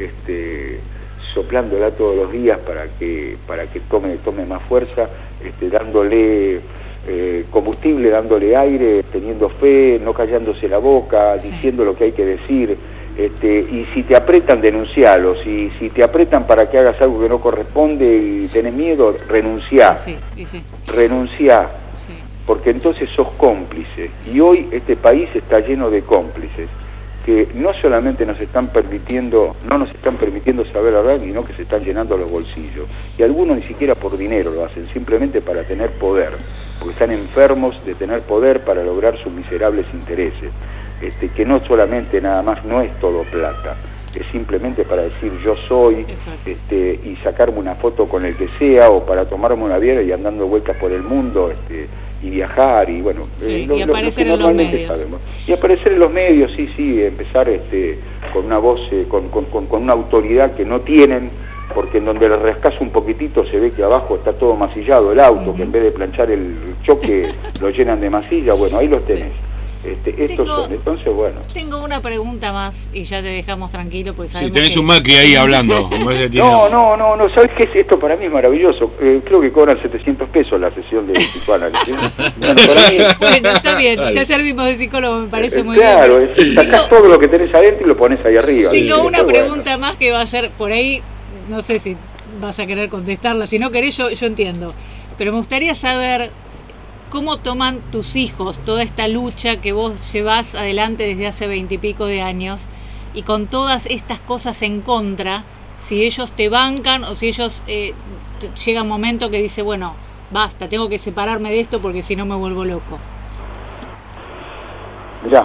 soplándola todos los días para que tome más fuerza, dándole combustible, dándole aire, teniendo fe, no callándose la boca, diciendo lo que hay que decir, y si te apretan, denuncialos, y si te apretan para que hagas algo que no corresponde y tenés miedo, renunciá, renunciá, porque entonces sos cómplice, y hoy este país está lleno de cómplices, que no solamente no nos están permitiendo saber la verdad, sino que se están llenando los bolsillos. Y algunos ni siquiera por dinero lo hacen, simplemente para tener poder, porque están enfermos de tener poder para lograr sus miserables intereses. Que no solamente nada más, no es todo plata. simplemente para decir yo soy, y sacarme una foto con el que sea, o para tomarme una birra y andando vueltas por el mundo, y viajar, y bueno, y aparecer en los medios. Sabemos. Y aparecer en los medios, sí, empezar con una voz, con una autoridad que no tienen, porque en donde le rascas un poquitito se ve que abajo está todo masillado el auto, que en vez de planchar el choque lo llenan de masilla. Bueno, ahí los tenés. Estos son, entonces bueno. Tengo una pregunta más y ya te dejamos tranquilo, porque sabemos tenés que... un Macri ahí hablando. No, ¿sabes qué? Esto para mí es maravilloso. Creo que cobran 700 pesos la sesión de psicoanálisis. Bueno, está bien, ya servimos de psicólogo, me parece muy claro, bien. Claro, sacás todo lo que tenés adentro y lo pones ahí arriba. Tengo una pregunta más que va a ser por ahí, no sé si vas a querer contestarla, si no querés yo entiendo, pero me gustaría saber cómo toman tus hijos toda esta lucha que vos llevás adelante desde hace 20 y pico de años, y con todas estas cosas en contra, si ellos te bancan o si ellos llega un momento que dice, bueno, basta, tengo que separarme de esto porque si no me vuelvo loco. Mirá,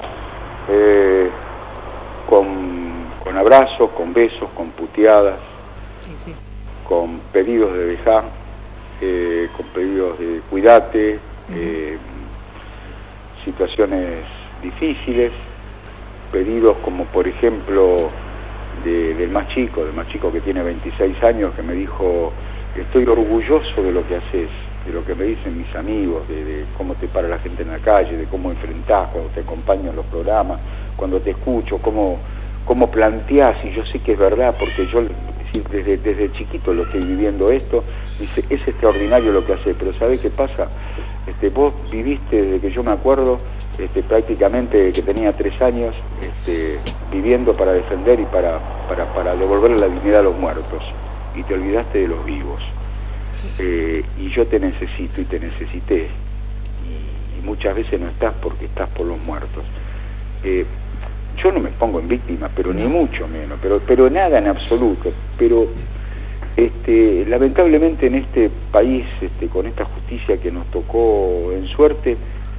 con abrazos, con besos, con puteadas, sí. Con pedidos de dejar, con pedidos de cuidate, situaciones difíciles, pedidos como por ejemplo del más chico que tiene 26 años, que me dijo, estoy orgulloso de lo que haces, de lo que me dicen mis amigos, de cómo te para la gente en la calle, de cómo enfrentás cuando te acompaño en los programas, cuando te escucho, cómo planteás, y yo sé que es verdad, porque yo desde chiquito lo estoy viviendo esto. Dice, es extraordinario lo que haces, pero ¿sabés qué pasa? Vos viviste desde que yo me acuerdo, prácticamente que tenía 3 años, viviendo para defender y para devolverle la dignidad a los muertos, y te olvidaste de los vivos. Y yo te necesito y te necesité, y muchas veces no estás porque estás por los muertos. Yo no me pongo en víctima, pero ni mucho menos, pero nada en absoluto, pero lamentablemente en este país, con esta justicia que nos tocó en suerte,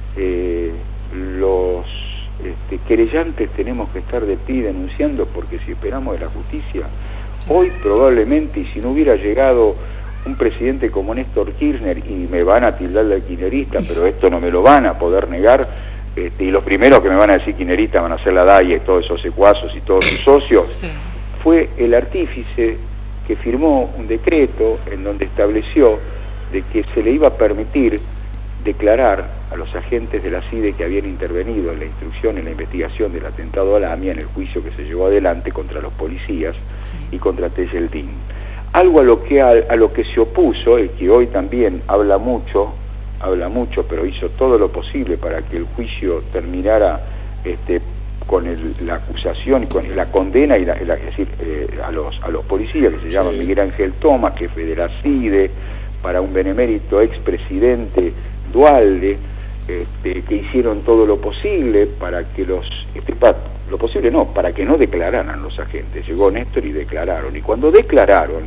los querellantes tenemos que estar de pie denunciando, porque si esperamos de la justicia, hoy probablemente, y si no hubiera llegado un presidente como Néstor Kirchner, y me van a tildar de kirchnerista, pero esto no me lo van a poder negar, y los primeros que me van a decir kirchneristas van a ser la DAIA y todos esos secuazos y todos sus socios, fue el artífice que firmó un decreto en donde estableció de que se le iba a permitir declarar a los agentes de la CIDE que habían intervenido en la instrucción, en la investigación del atentado a la AMIA, en el juicio que se llevó adelante contra los policías y contra Tejeldín. Algo a lo que se opuso, y que hoy también habla mucho, pero hizo todo lo posible para que el juicio terminara con la acusación y con la condena, es decir, a los policías, que se llaman Miguel Ángel Tomás, jefe de la CIDE, para un benemérito expresidente Duhalde, que hicieron todo lo posible para que para que no declararan los agentes. Llegó Néstor y declararon, y cuando declararon,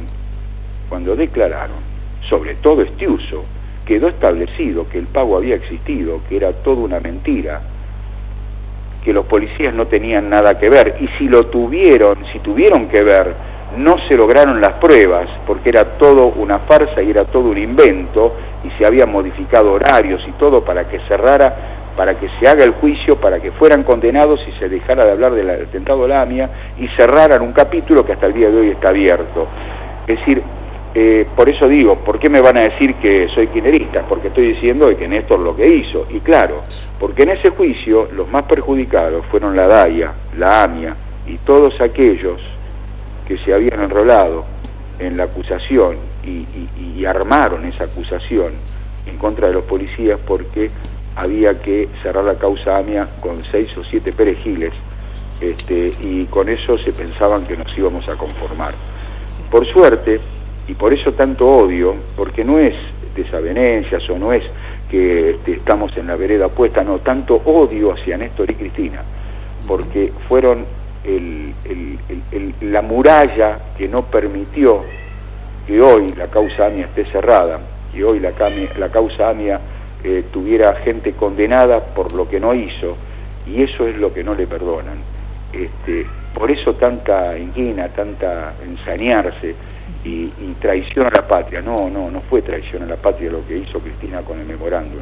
sobre todo este uso, quedó establecido que el pago había existido, que era toda una mentira, que los policías no tenían nada que ver, y si tuvieron que ver, no se lograron las pruebas, porque era todo una farsa y era todo un invento, y se habían modificado horarios y todo para que cerrara, para que se haga el juicio, para que fueran condenados y se dejara de hablar del atentado a la AMIA, y cerraran un capítulo que hasta el día de hoy está abierto. Es decir, por eso digo, ¿por qué me van a decir que soy kirchnerista? Porque estoy diciendo que Néstor lo que hizo, y claro, porque en ese juicio los más perjudicados fueron la DAIA, la AMIA y todos aquellos que se habían enrolado en la acusación y armaron esa acusación en contra de los policías, porque había que cerrar la causa AMIA con 6 o 7 perejiles, y con eso se pensaban que nos íbamos a conformar. Por suerte, y por eso tanto odio, porque no es desavenencias o no es que estamos en la vereda opuesta, no, tanto odio hacia Néstor y Cristina, porque fueron la muralla que no permitió que hoy la causa AMIA esté cerrada, que hoy la causa AMIA tuviera gente condenada por lo que no hizo, y eso es lo que no le perdonan. por eso tanta inquina, tanta ensañarse y traición a la patria. No fue traición a la patria lo que hizo Cristina con el memorándum.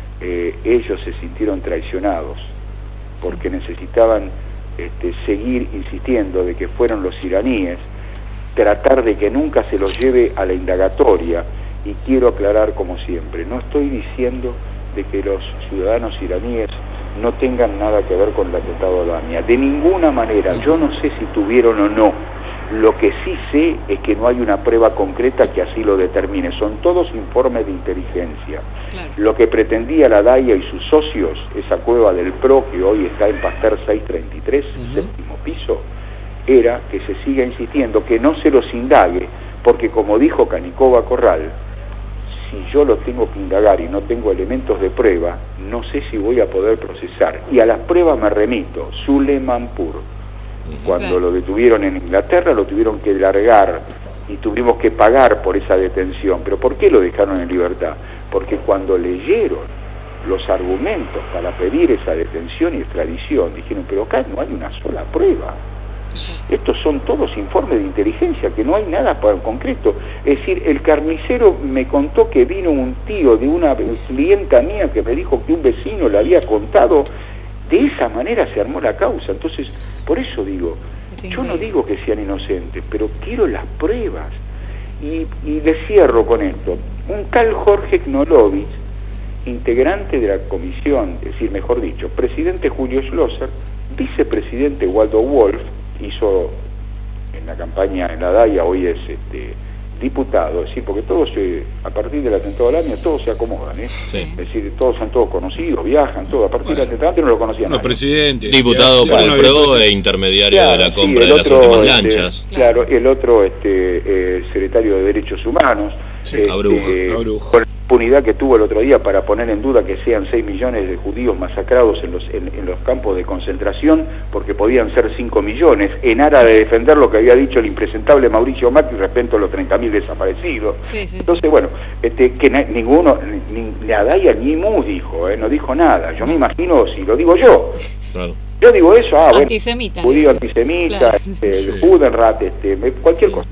Ellos se sintieron traicionados porque necesitaban seguir insistiendo de que fueron los iraníes, tratar de que nunca se los lleve a la indagatoria. Y quiero aclarar, como siempre, no estoy diciendo de que los ciudadanos iraníes no tengan nada que ver con el atentado de Bamia, de ninguna manera. Yo no sé si tuvieron o no. Lo que sí sé es que no hay una prueba concreta que así lo determine. Son todos informes de inteligencia. Claro. Lo que pretendía la DAIA y sus socios, esa cueva del PRO que hoy está en Pasteur 633, séptimo piso, era que se siga insistiendo, que no se los indague, porque como dijo Canicova Corral, si yo lo tengo que indagar y no tengo elementos de prueba, no sé si voy a poder procesar. Y a las pruebas me remito. Suleimanpur, cuando lo detuvieron en Inglaterra, lo tuvieron que largar y tuvimos que pagar por esa detención. ¿Pero por qué lo dejaron en libertad? Porque cuando leyeron los argumentos para pedir esa detención y extradición, dijeron, pero acá no hay una sola prueba. Estos son todos informes de inteligencia, que no hay nada para concreto. Es decir, el carnicero me contó que vino un tío de una clienta mía que me dijo que un vecino le había contado. De esa manera se armó la causa. Entonces, por eso digo, yo no digo que sean inocentes, pero quiero las pruebas. Y le cierro con esto. Un tal Jorge Knolovich, integrante de la comisión, es decir, mejor dicho, presidente Julio Schlosser, vicepresidente Waldo Wolf, hizo en la campaña en la DAIA, hoy es diputado, es decir, porque todos a partir del atentado de Bamia todos se acomodan, sí. Es decir, todos son todos conocidos, viajan, todo, a partir del atentado antes no lo conocían. Los presidentes. Diputado para el PRO e intermediario de la compra de las últimas lanchas. Claro, el otro secretario de Derechos Humanos, Abrujo. Con la impunidad que tuvo el otro día para poner en duda que sean 6 millones de judíos masacrados en los campos de concentración, porque podían ser 5 millones, en aras de defender lo que había dicho el impresentable Mauricio Macri respecto a los 30.000 desaparecidos. Entonces, bueno, que ninguno, ni la DAIA ni Mus dijo, no dijo nada. Yo me imagino, si lo digo yo, claro. Yo digo eso, bueno, antisemita, judío antisemita, claro. Judenrat, cualquier cosa.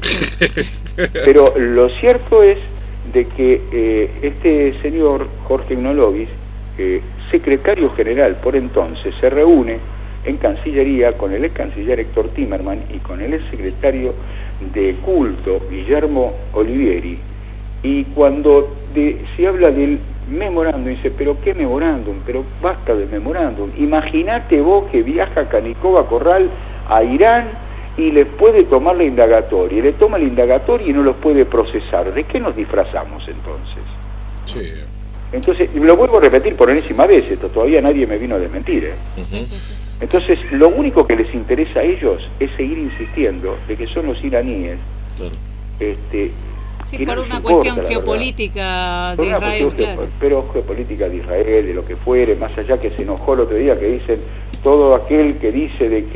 Pero lo cierto es de que este señor Jorge Knolovich, secretario general por entonces, se reúne en Cancillería con el ex canciller Héctor Timerman y con el ex secretario de Culto Guillermo Olivieri, y cuando se habla del memorándum, dice, pero qué memorándum, pero basta del memorándum. Imagínate vos que viaja Canicova Corral a Irán y les puede tomar la indagatoria, y le toma la indagatoria y no los puede procesar. ¿De qué nos disfrazamos entonces? Sí. Entonces, lo vuelvo a repetir por enésima vez, esto todavía nadie me vino a desmentir. Entonces, lo único que les interesa a ellos es seguir insistiendo de que son los iraníes, claro. Sí, por una cuestión geopolítica de Israel, claro. Pero geopolítica de Israel, de lo que fuere, más allá que se enojó el otro día, que dicen, todo aquel que dice de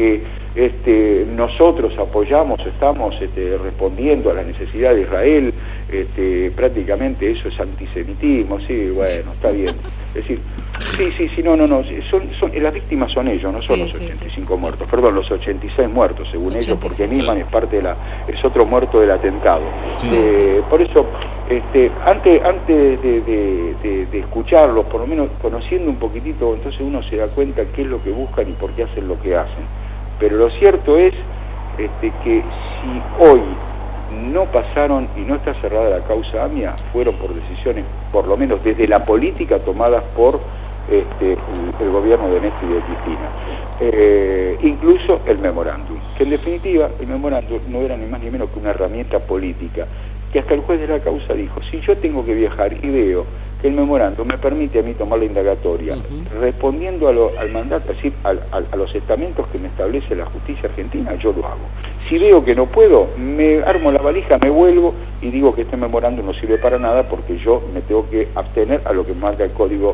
que nosotros apoyamos, estamos respondiendo a la necesidad de Israel, prácticamente eso es antisemitismo. Sí, bueno, está bien. Es decir, sí, no, las víctimas son ellos, no son los 85 muertos, perdón, los 86 muertos, según 86, ellos, porque Nisman es parte es otro muerto del atentado. Por eso, antes de escucharlos, por lo menos conociendo un poquitito, entonces uno se da cuenta qué es lo que buscan y por qué hacen lo que hacen. Pero lo cierto es que si hoy no pasaron y no está cerrada la causa AMIA, fueron por decisiones, por lo menos desde la política, tomadas por el gobierno de Néstor y de Cristina. Incluso el memorándum, que en definitiva el memorándum no era ni más ni menos que una herramienta política, que hasta el juez de la causa dijo, si yo tengo que viajar y veo que el memorándum me permite a mí tomar la indagatoria, respondiendo al mandato, es decir, a los estamentos que me establece la justicia argentina, yo lo hago. Si veo que no puedo, me armo la valija, me vuelvo y digo que este memorándum no sirve para nada porque yo me tengo que abstener a lo que marca el código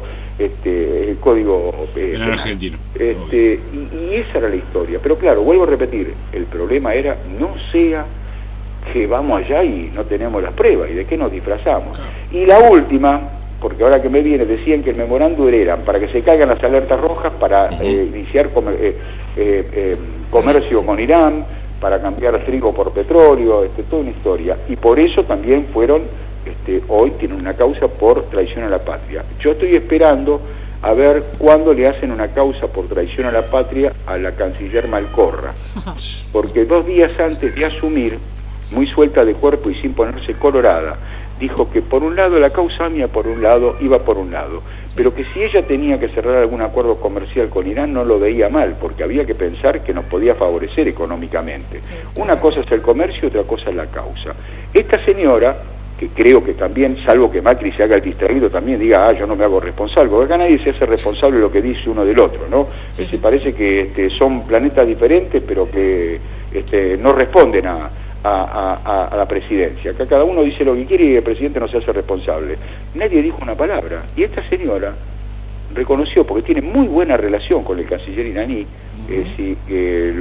penal argentino. Y esa era la historia. Pero claro, vuelvo a repetir, el problema era no sea que vamos allá y no tenemos las pruebas, y de qué nos disfrazamos. Y la última, porque ahora que me viene, decían que el memorándum eran para que se caigan las alertas rojas, para iniciar comercio con Irán, para cambiar trigo por petróleo, toda una historia. Y por eso también fueron, hoy tienen una causa por traición a la patria. Yo estoy esperando a ver cuándo le hacen una causa por traición a la patria a la canciller Malcorra. Porque 2 días antes de asumir, muy suelta de cuerpo y sin ponerse colorada, dijo que por un lado la causa mía iba por un lado, pero que si ella tenía que cerrar algún acuerdo comercial con Irán no lo veía mal, porque había que pensar que nos podía favorecer económicamente. Una cosa es el comercio, otra cosa es la causa. Esta señora, que creo que también, salvo que Macri se haga el distraído, también diga, yo no me hago responsable, porque acá nadie se hace responsable de lo que dice uno del otro, ¿no? Sí. Parece que son planetas diferentes, pero que no responden a la presidencia. Acá cada uno dice lo que quiere y el presidente no se hace responsable. Nadie dijo una palabra. Y esta señora reconoció, porque tiene muy buena relación con el canciller iraní, en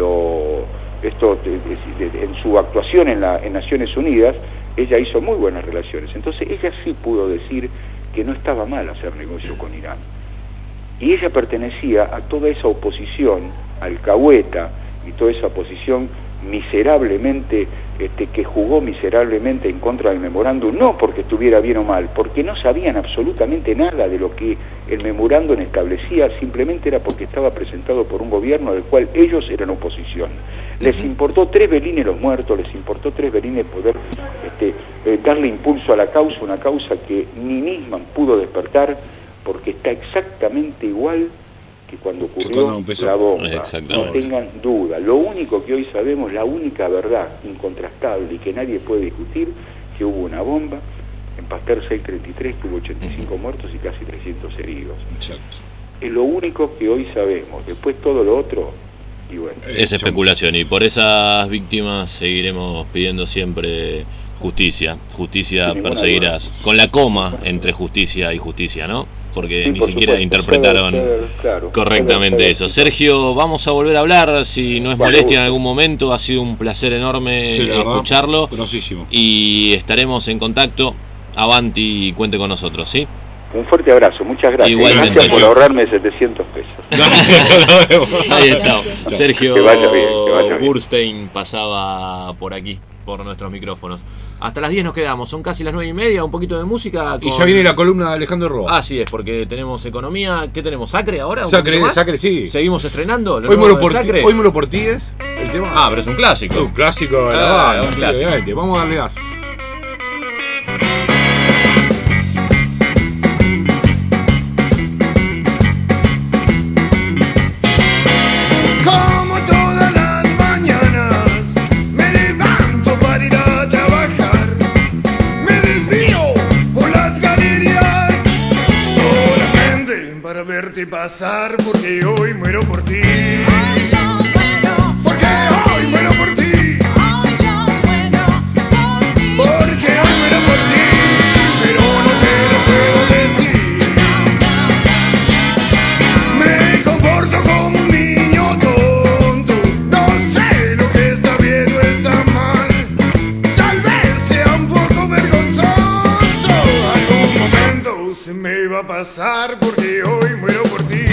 su actuación en Naciones Unidas, ella hizo muy buenas relaciones. Entonces ella sí pudo decir que no estaba mal hacer negocio con Irán. Y ella pertenecía a toda esa oposición alcahueta y toda esa oposición miserablemente, que jugó miserablemente en contra del memorándum, no porque estuviera bien o mal, porque no sabían absolutamente nada de lo que el memorándum establecía, simplemente era porque estaba presentado por un gobierno del cual ellos eran oposición. Les importó 3 belines los muertos, les importó 3 belines poder darle impulso a la causa, una causa que ni Nisman pudo despertar, porque está exactamente igual que cuando ocurrió la bomba. No tengan duda. Lo único que hoy sabemos, la única verdad incontrastable y que nadie puede discutir, que hubo una bomba en Pasteur 633 que hubo 85 muertos y casi 300 heridos. Exacto. Es lo único que hoy sabemos. Después todo lo otro, y bueno, es especulación, y por esas víctimas seguiremos pidiendo siempre justicia. Justicia perseguirás, con la coma entre justicia y justicia, ¿no? Porque ni siquiera interpretaron correctamente eso. Sergio, vamos a volver a hablar, si no es molestia en algún momento. Ha sido un placer enorme escucharlo. Y estaremos en contacto. Avanti, cuente con nosotros, ¿sí? Un fuerte abrazo, muchas gracias. Igualmente, gracias por ahorrarme 700 pesos. Ahí está. Sergio Burstein pasaba por aquí, por nuestros micrófonos. Hasta las 10 nos quedamos, son casi las 9:30, un poquito de música. Y ya viene la columna de Alejandro Roa. Así es, porque tenemos economía. ¿Qué tenemos? ¿Sacre ahora? Sacre, sí. ¿Seguimos estrenando? Hoy muero por ti es el tema. Pero es un clásico. Un clásico de la banda. Un clásico. Vamos a darle gas. Pasar porque hoy muero por ti. Hoy yo muero. Porque hoy muero por ti. Hoy yo muero por ti. Porque hoy muero por ti. Pero no te lo puedo decir. Me comporto como un niño tonto. No sé lo que está bien o está mal. Tal vez sea un poco vergonzoso. Algún momento se me va a pasar porque hoy muero por ti.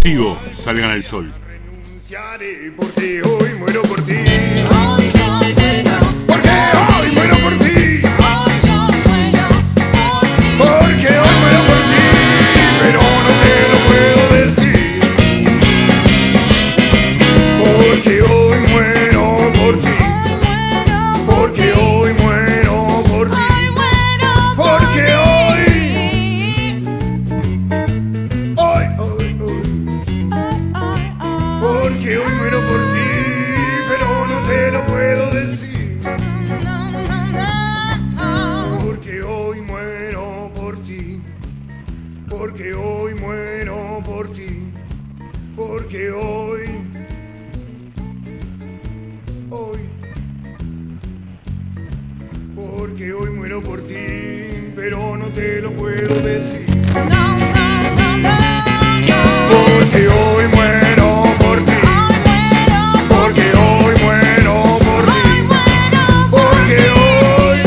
contigo salgan al sol. Renunciaré porque hoy muero por ti. Porque hoy muero por ti. Porque hoy muero por ti, pero no te lo puedo decir. Porque hoy muero por ti. Porque hoy muero por ti. Porque hoy. Porque hoy muero por ti, pero no te lo puedo decir. Porque hoy muero por ti. Porque hoy muero por ti. Porque hoy. Porque hoy muero por ti, pero no te lo puedo decir. Porque hoy muero por ti. Porque hoy muero por ti. Porque hoy.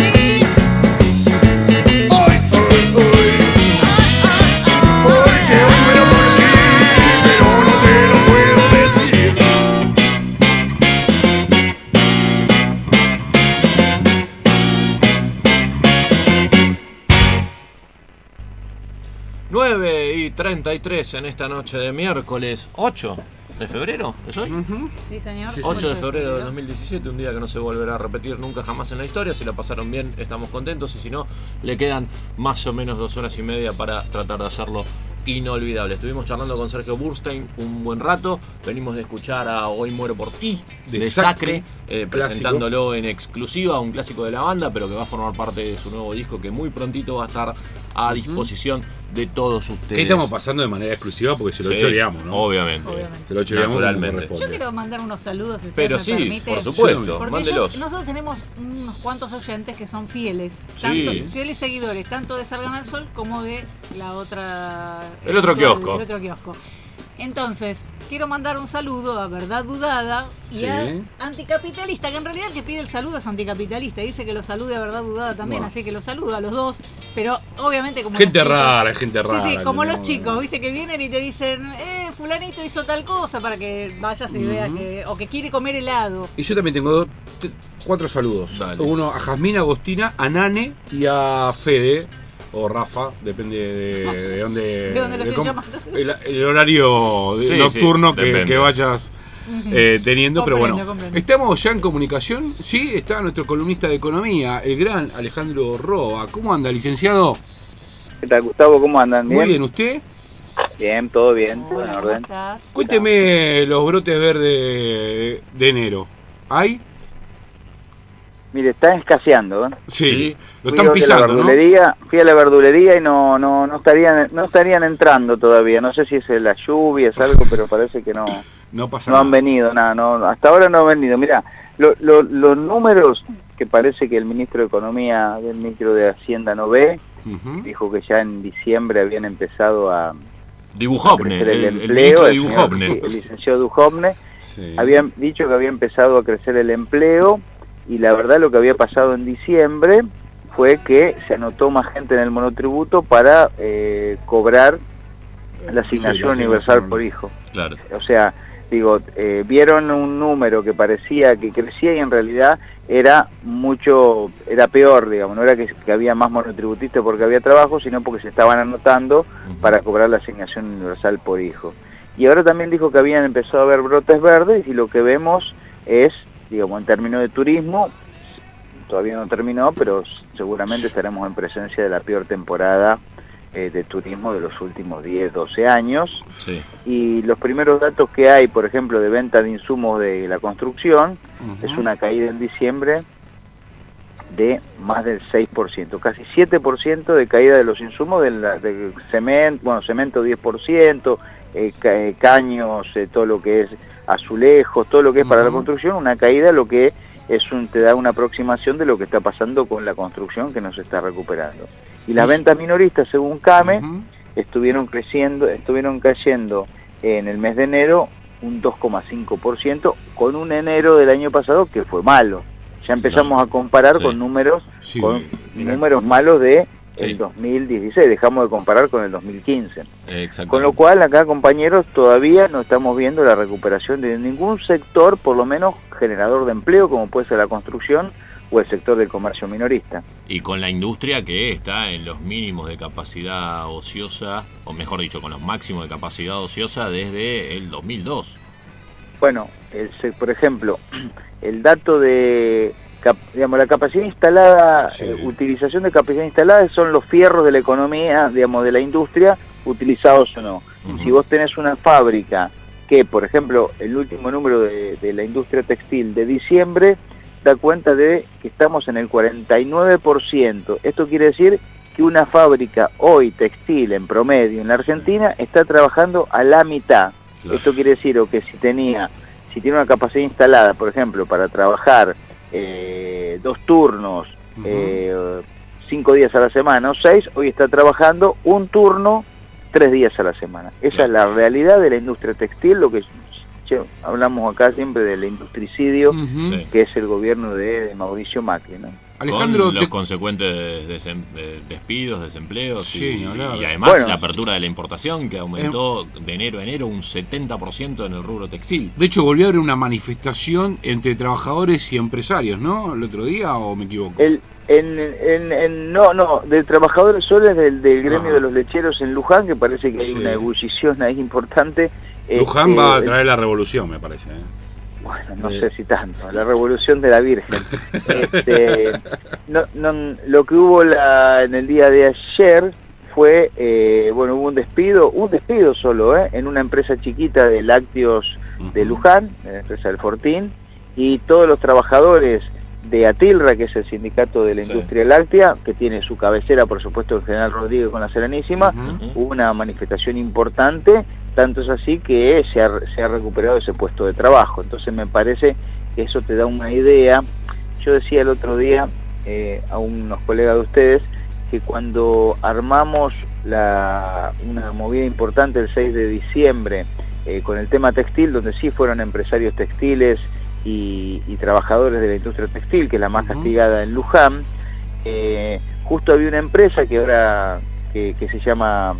Porque hoy muero por ti, pero no te lo puedo decir. 9:33 en esta noche de miércoles 8 de febrero, ¿es hoy? Sí, señor. 8 de febrero de 2017, un día que no se volverá a repetir nunca jamás en la historia. Si la pasaron bien, estamos contentos, y si no, le quedan más o menos 2 horas y media para tratar de hacerlo inolvidable. Estuvimos charlando con Sergio Burstein un buen rato. Venimos de escuchar a Hoy Muero por Ti de Sacre, presentándolo en exclusiva, un clásico de la banda, pero que va a formar parte de su nuevo disco, que muy prontito va a estar a disposición de todos ustedes. ¿Qué estamos pasando de manera exclusiva? Porque se lo choreamos, ¿no? Obviamente. Se lo choreamos naturalmente. Yo quiero mandar unos saludos, si pero ustedes me sí, permiten. por supuesto, porque mándelos. nosotros tenemos unos cuantos oyentes que son fieles, Sí. fieles seguidores, tanto de Salgan al Sol como de la otra... El otro kiosco. El otro kiosco. Entonces, quiero mandar un saludo a Verdad Dudada y a Anticapitalista, que en realidad el que pide el saludo es Anticapitalista. Dice que lo salude a Verdad Dudada también, así que lo saludo a los dos. Pero obviamente como gente los chicos, rara, gente rara. Sí, como los chicos, viste, que vienen y te dicen, fulanito hizo tal cosa, para que vayas y veas que... O que quiere comer helado. Y yo también tengo 4 saludos. Dale. Uno a Jazmín, Agostina, a Nane y a Fede. O Rafa, depende de dónde. ¿De dónde lo estoy llamando? El horario nocturno que vayas teniendo, pero bueno. Comprendo. Estamos ya en comunicación. Sí, está nuestro columnista de economía, el gran Alejandro Roa. ¿Cómo anda, licenciado? ¿Qué tal, Gustavo? ¿Cómo andan? ¿Bien? Muy bien, ¿usted? Bien, todo bien, todo en Hola, orden. ¿cómo estás? Cuénteme los brotes verdes de enero. ¿Hay? Mire, están escaseando, ¿eh? Sí, lo están pisando, ¿no? Fui a la verdulería y no estarían entrando todavía. No sé si es la lluvia, es algo, pero parece que no pasa nada. Han venido, hasta ahora no han venido. Mira, los números que parece que el ministro de Economía, el ministro de Hacienda no ve, dijo que ya en diciembre habían empezado a... Dibujovne, el ministro empleo, de Dibujovne. El licenciado Dujovne, habían dicho que había empezado a crecer el empleo. Y la verdad lo que había pasado en diciembre fue que se anotó más gente en el monotributo para cobrar la asignación universal por hijo. Claro. O sea, digo, vieron un número que parecía que crecía y en realidad era peor, digamos, no era que había más monotributistas porque había trabajo, sino porque se estaban anotando para cobrar la asignación universal por hijo. Y ahora también dijo que habían empezado a haber brotes verdes y lo que vemos es, digamos, en términos de turismo, todavía no terminó, pero seguramente estaremos en presencia de la peor temporada de turismo de los últimos 10, 12 años. Sí. Y los primeros datos que hay, por ejemplo, de venta de insumos de la construcción, es una caída en diciembre de más del 6%, casi 7% de caída de los insumos de cemento, cemento 10%, caños, todo lo que es azulejos, todo lo que es para la construcción, una caída, lo que te da una aproximación de lo que está pasando con la construcción que no se está recuperando. Y las ventas minoristas, según CAME, estuvieron cayendo en el mes de enero un 2,5%, con un enero del año pasado que fue malo. Ya empezamos a comparar con números números malos de el 2016, dejamos de comparar con el 2015. Con lo cual acá, compañeros, todavía no estamos viendo la recuperación de ningún sector, por lo menos generador de empleo, como puede ser la construcción o el sector del comercio minorista. Y con la industria que está en los mínimos de capacidad ociosa, o mejor dicho, con los máximos de capacidad ociosa desde el 2002. Bueno, por ejemplo, el dato de la capacidad instalada, utilización de capacidad instalada son los fierros de la economía, digamos, de la industria, utilizados o no. Si vos tenés una fábrica que, por ejemplo, el último número de la industria textil de diciembre da cuenta de que estamos en el 49%. Esto quiere decir que una fábrica hoy textil en promedio en la Argentina está trabajando a la mitad. Esto quiere decir que si tiene una capacidad instalada, por ejemplo, para trabajar 2 turnos, 5 días a la semana o 6, hoy está trabajando un turno 3 días a la semana. Esa es la realidad de la industria textil, lo que hablamos acá siempre del industricidio, que es el gobierno de Mauricio Macri, ¿no? Alejandro, con los consecuentes despidos, desempleos y además la apertura de la importación que aumentó de enero a enero un 70% en el rubro textil. De hecho, volvió a haber una manifestación entre trabajadores y empresarios, ¿no? ¿El otro día o me equivoco? No, de trabajadores solo es del gremio de los lecheros en Luján, que parece que hay una ebullición ahí importante. Luján va a traer la revolución, me parece. Bueno, no sé si tanto, la revolución de la Virgen. Lo que hubo en el día de ayer fue, hubo un despido solo, en una empresa chiquita de lácteos de Luján, la empresa del Fortín, y todos los trabajadores de Atilra, que es el sindicato de la industria láctea, que tiene su cabecera, por supuesto, el General Rodríguez con la Serenísima, hubo una manifestación importante, tanto es así que se ha recuperado ese puesto de trabajo. Entonces me parece que eso te da una idea. Yo decía el otro día a unos colegas de ustedes que cuando armamos una movida importante el 6 de diciembre con el tema textil, donde sí fueron empresarios textiles y trabajadores de la industria textil, que es la más castigada en Luján, justo había una empresa que ahora que se llama,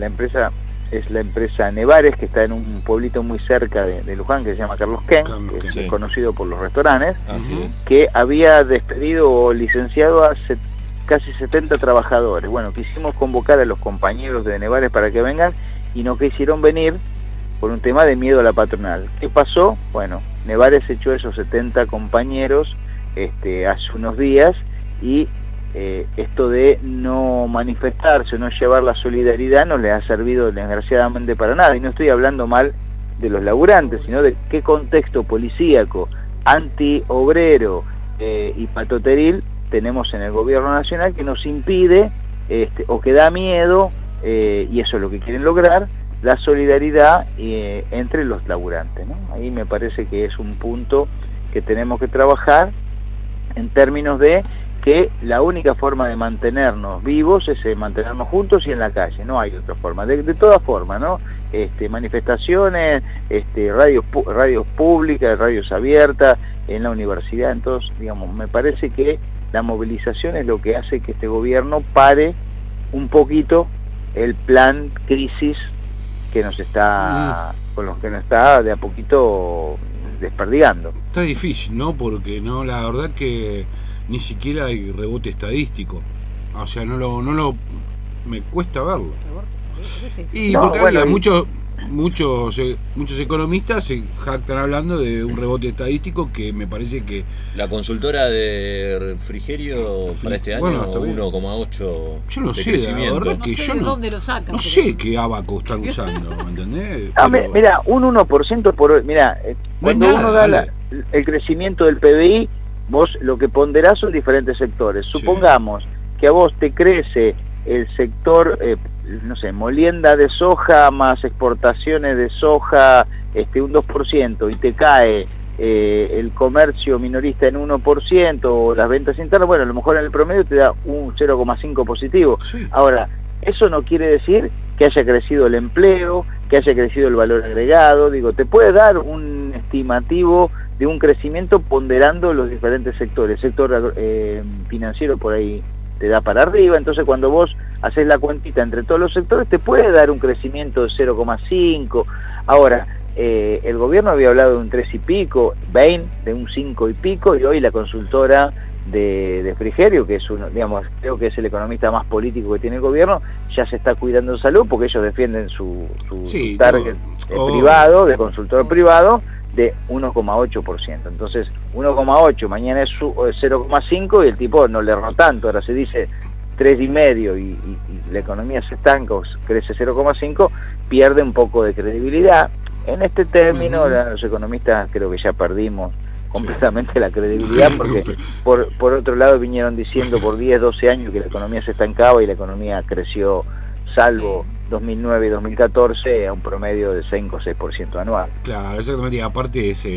es la empresa Nevares, que está en un pueblito muy cerca de Luján, que se llama Carlos Ken, que es conocido por los restaurantes, que había despedido o licenciado a casi 70 trabajadores. Bueno, quisimos convocar a los compañeros de Nevares para que vengan y no quisieron venir por un tema de miedo a la patronal. ¿Qué pasó? Bueno, Nevares echó a esos 70 compañeros hace unos días y esto de no manifestarse o no llevar la solidaridad no les ha servido desgraciadamente para nada. Y no estoy hablando mal de los laburantes, sino de qué contexto policíaco, anti-obrero y patoteril tenemos en el gobierno nacional que nos impide o que da miedo, y eso es lo que quieren lograr, la solidaridad entre los laburantes, ¿no? Ahí me parece que es un punto que tenemos que trabajar en términos de que la única forma de mantenernos vivos es mantenernos juntos y en la calle, no hay otra forma, de todas formas, ¿no? Manifestaciones, radios públicas, radios abiertas, en la universidad. Entonces, digamos, me parece que la movilización es lo que hace que este gobierno pare un poquito el plan crisis que nos está, con los que nos está de a poquito desperdigando. Está difícil, ¿no? Porque no, la verdad que ni siquiera hay rebote estadístico. O sea, me cuesta verlo. Y no, porque hay muchos economistas se jactan hablando de un rebote estadístico que me parece que... La consultora de refrigerio para este año, 1,8 yo no de sé, crecimiento. La verdad no que sé yo de dónde lo sacan. No sé qué abaco están usando, ¿me entendés? Mira, un 1% por... Mira, cuando uno da el crecimiento del PBI, vos lo que ponderás son diferentes sectores. Supongamos que a vos te crece el sector, no sé, molienda de soja más exportaciones de soja, un 2%, y te cae el comercio minorista en 1%, o las ventas internas, bueno, a lo mejor en el promedio te da un 0,5 positivo. Sí. Ahora, eso no quiere decir que haya crecido el empleo, que haya crecido el valor agregado, digo, te puede dar un estimativo de un crecimiento ponderando los diferentes sectores. El sector financiero por ahí te da para arriba. Entonces cuando vos haces la cuentita entre todos los sectores te puede dar un crecimiento de 0,5. Ahora, el gobierno había hablado de un 3 y pico, Bain de un 5 y pico, y hoy la consultora de Frigerio, que es uno, digamos, creo que es el economista más político que tiene el gobierno, ya se está cuidando en salud porque ellos defienden su target privado, de consultor privado, de 1,8%. Entonces 1,8, mañana es 0,5 y el tipo no le erró tanto. Ahora se dice 3,5 y la economía se estanca o crece 0,5, pierde un poco de credibilidad. En este término, los economistas creo que ya perdimos completamente la credibilidad, porque por otro lado vinieron diciendo por 10, 12 años que la economía se estancaba y la economía creció, salvo 2009 y 2014, a un promedio de 5 o 6% anual. Claro, exactamente. Y aparte es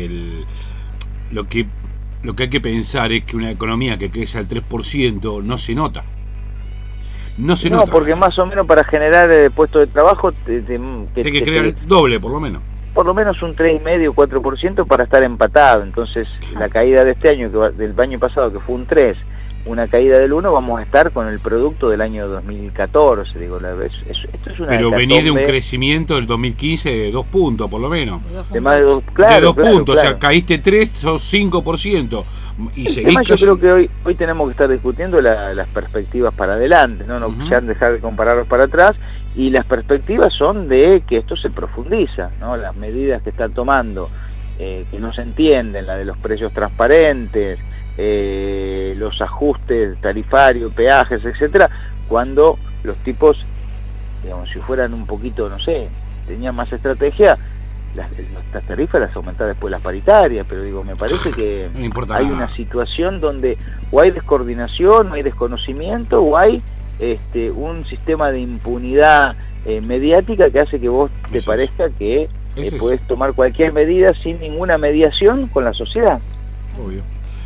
lo que hay que pensar es que una economía que crece al 3% no se nota. No, porque más o menos para generar puestos de trabajo tiene que crear el doble, por lo menos. Por lo menos un 3,5, 4% para estar empatado. Entonces, la caída de este año, del año pasado, que fue un 3, una caída del 1, vamos a estar con el producto del año 2014. Digo, esto es una pero venís de un crecimiento del 2015 de 2 puntos, por lo menos. De más de 2, claro. De 2 puntos, claro. O sea, caíste 3, sos 5%. Y además yo creo que hoy tenemos que estar discutiendo las perspectivas para adelante, no ya dejar de compararlos para atrás, y las perspectivas son de que esto se profundiza, ¿no? Las medidas que están tomando, que no se entienden, la de los precios transparentes, los ajustes tarifarios, peajes, etcétera, cuando los tipos, digamos, si fueran un poquito, no sé, tenían más estrategia, las tarifas las aumentar después las paritarias, pero digo, me parece que no hay una situación donde o hay descoordinación, o hay desconocimiento, o hay un sistema de impunidad mediática que hace que vos te parezca que podés tomar cualquier medida sin ninguna mediación con la sociedad. Obvio.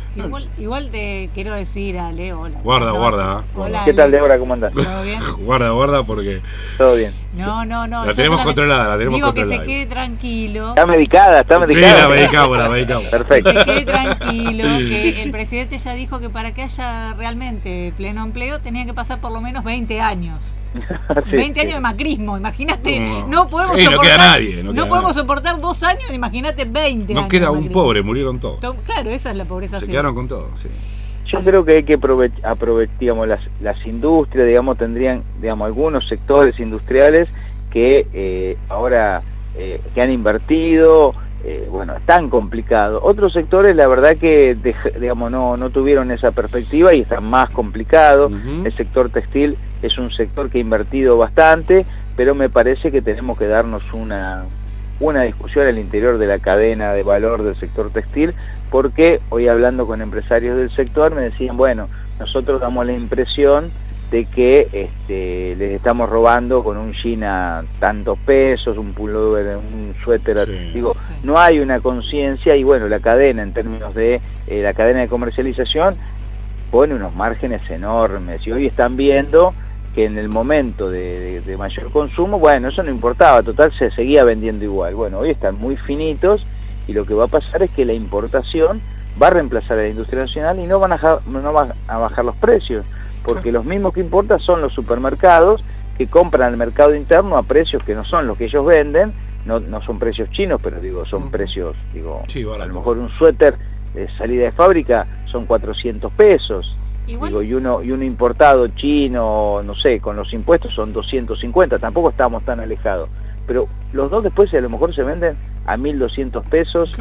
Igual te quiero decir, Ale, hola. Guarda. Hola, ¿qué tal, Débora? ¿Cómo andás? ¿Todo bien? Guarda porque... Todo bien. No. La tenemos controlada, Digo que se quede tranquilo. Está medicada. Sí, la medicamos. Perfecto. Que se quede tranquilo, que el presidente ya dijo que para que haya realmente pleno empleo tenía que pasar por lo menos 20 años. 20 años de macrismo, imagínate, no podemos soportar, no queda nadie, no podemos soportar 2 años, imagínate 20 años. No queda un pobre, murieron todos. Claro, esa es la pobreza. Se quedaron con todo, sí. Yo creo que hay que aprovechar, digamos, las industrias, digamos, tendrían, digamos, algunos sectores industriales que ahora que han invertido, bueno, es tan complicado. Otros sectores, la verdad que, digamos, no tuvieron esa perspectiva y están más complicados. El sector textil es un sector que ha invertido bastante, pero me parece que tenemos que darnos una discusión al interior de la cadena de valor del sector textil, porque hoy hablando con empresarios del sector me decían, bueno, nosotros damos la impresión de que les estamos robando con un jean a tantos pesos, un pullover, un suéter, digo, no hay una conciencia, y bueno, la cadena en términos de la cadena de comercialización pone unos márgenes enormes, y hoy están viendo que en el momento de mayor consumo, bueno, eso no importaba, total se seguía vendiendo igual. Bueno, hoy están muy finitos, y lo que va a pasar es que la importación va a reemplazar a la industria nacional y no van a bajar los precios, porque los mismos que importan son los supermercados que compran al mercado interno a precios que no son los que ellos venden, no son precios chinos, pero digo, son precios, digo, a lo mejor un suéter de salida de fábrica son 400 pesos. Digo, y uno importado chino, no sé, con los impuestos son 250, tampoco estamos tan alejados. Pero los dos después a lo mejor se venden a 1.200 pesos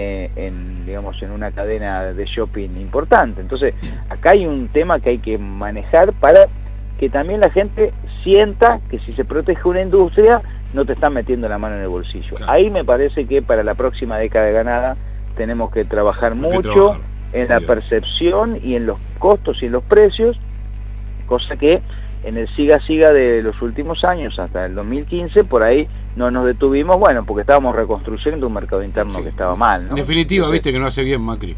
digamos, en una cadena de shopping importante. Entonces, acá hay un tema que hay que manejar para que también la gente sienta que si se protege una industria, no te están metiendo la mano en el bolsillo. Ahí me parece que para la próxima década de ganada tenemos que trabajar mucho en la percepción y en los costos y en los precios, cosa que en el siga de los últimos años, hasta el 2015, por ahí no nos detuvimos, bueno, porque estábamos reconstruyendo un mercado interno que estaba mal, ¿no? En definitiva, entonces, viste que no hace bien Macri.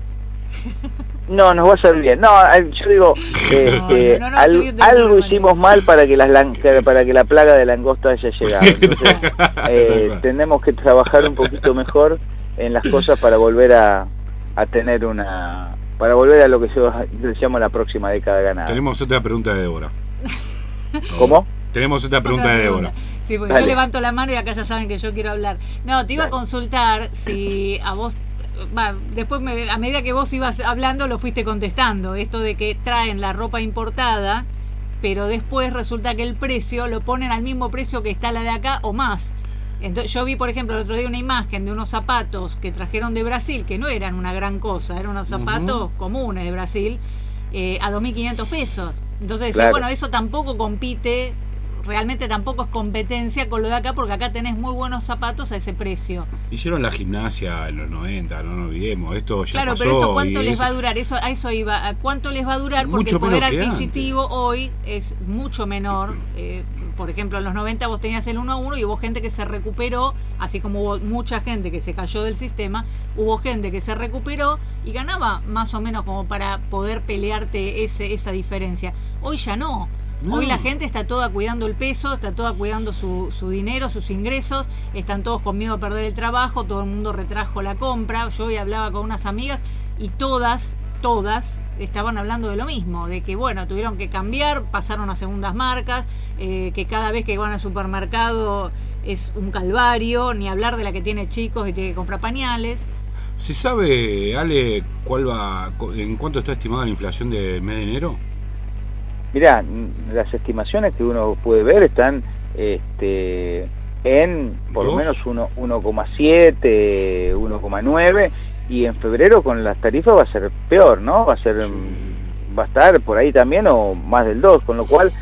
No, nos va a hacer bien. No, yo digo algo hicimos mal para que la plaga de langosta haya llegado. Entonces, tenemos que trabajar un poquito mejor en las cosas para volver a tener una para volver a lo que yo llamo la próxima década ganada. Tenemos otra pregunta de Débora. ¿Cómo? Tenemos otra pregunta de Débora. Sí, porque yo levanto la mano y acá ya saben que yo quiero hablar. No, te iba a consultar si a vos, después a medida que vos ibas hablando lo fuiste contestando, esto de que traen la ropa importada, pero después resulta que el precio lo ponen al mismo precio que está la de acá o más. Entonces, yo vi, por ejemplo, el otro día una imagen de unos zapatos que trajeron de Brasil, que no eran una gran cosa, eran unos zapatos comunes de Brasil, a 2.500 pesos. Entonces decía, bueno, eso tampoco compite, realmente tampoco es competencia con lo de acá, porque acá tenés muy buenos zapatos a ese precio. Hicieron la gimnasia en los 90, no nos olvidemos, esto ya claro, pasó. Pero esto ¿cuánto les va a durar? A eso iba, ¿a cuánto les va a durar? Porque el poder adquisitivo hoy es mucho menor. Por ejemplo, en los 90 vos tenías el 1 a 1 y hubo gente que se recuperó, así como hubo mucha gente que se cayó del sistema, hubo gente que se recuperó y ganaba más o menos como para poder pelearte esa diferencia. Hoy ya no. Hoy la gente está toda cuidando el peso, está toda cuidando su dinero, sus ingresos, están todos con miedo a perder el trabajo, todo el mundo retrajo la compra. Yo hoy hablaba con unas amigas y todas estaban hablando de lo mismo, de que bueno, tuvieron que cambiar, pasaron a segundas marcas, que cada vez que van al supermercado es un calvario, ni hablar de la que tiene chicos y tiene que comprar pañales. ¿Se sabe, Ale, en cuánto está estimada la inflación del mes de enero? Mirá, las estimaciones que uno puede ver están en por lo menos 1,7, 1,9, y en febrero con las tarifas va a ser peor, ¿no? Va a estar por ahí también o más del 2, con lo cual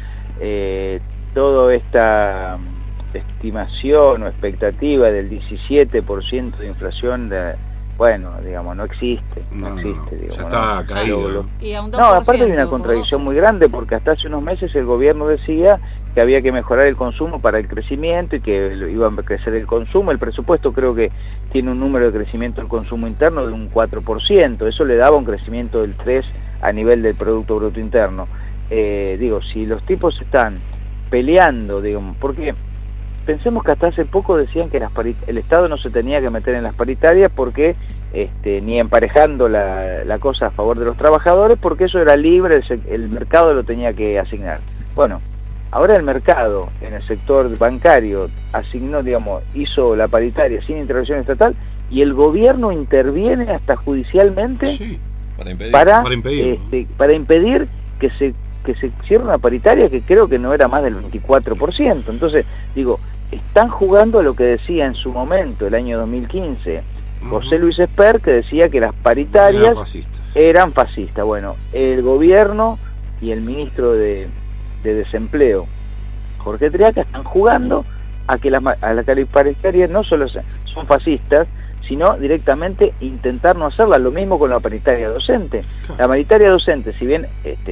toda esta estimación o expectativa del 17% de inflación bueno, digamos, no existe, digamos, ya está caído. No, aparte hay una contradicción muy grande, porque hasta hace unos meses el gobierno decía que había que mejorar el consumo para el crecimiento y que iba a crecer el consumo. El presupuesto creo que tiene un número de crecimiento del consumo interno de un 4%, eso le daba un crecimiento del 3% a nivel del Producto Bruto Interno. Si los tipos están peleando, digamos, porque pensemos que hasta hace poco decían que el Estado no se tenía que meter en las paritarias porque ni emparejando la cosa a favor de los trabajadores, porque eso era libre, el mercado lo tenía que asignar. Bueno, ahora el mercado en el sector bancario asignó, digamos, hizo la paritaria sin intervención estatal y el gobierno interviene hasta judicialmente para impedir que se cierre una paritaria que creo que no era más del 24%. Entonces, digo, están jugando a lo que decía en su momento, el año 2015, José Luis Esper, que decía que las paritarias eran fascistas. Bueno, el gobierno y el ministro de Desempleo, Jorge Triaca, están jugando a que las paritarias no solo son fascistas, sino directamente intentar no hacerlas. Lo mismo con la paritaria docente. La paritaria docente, si bien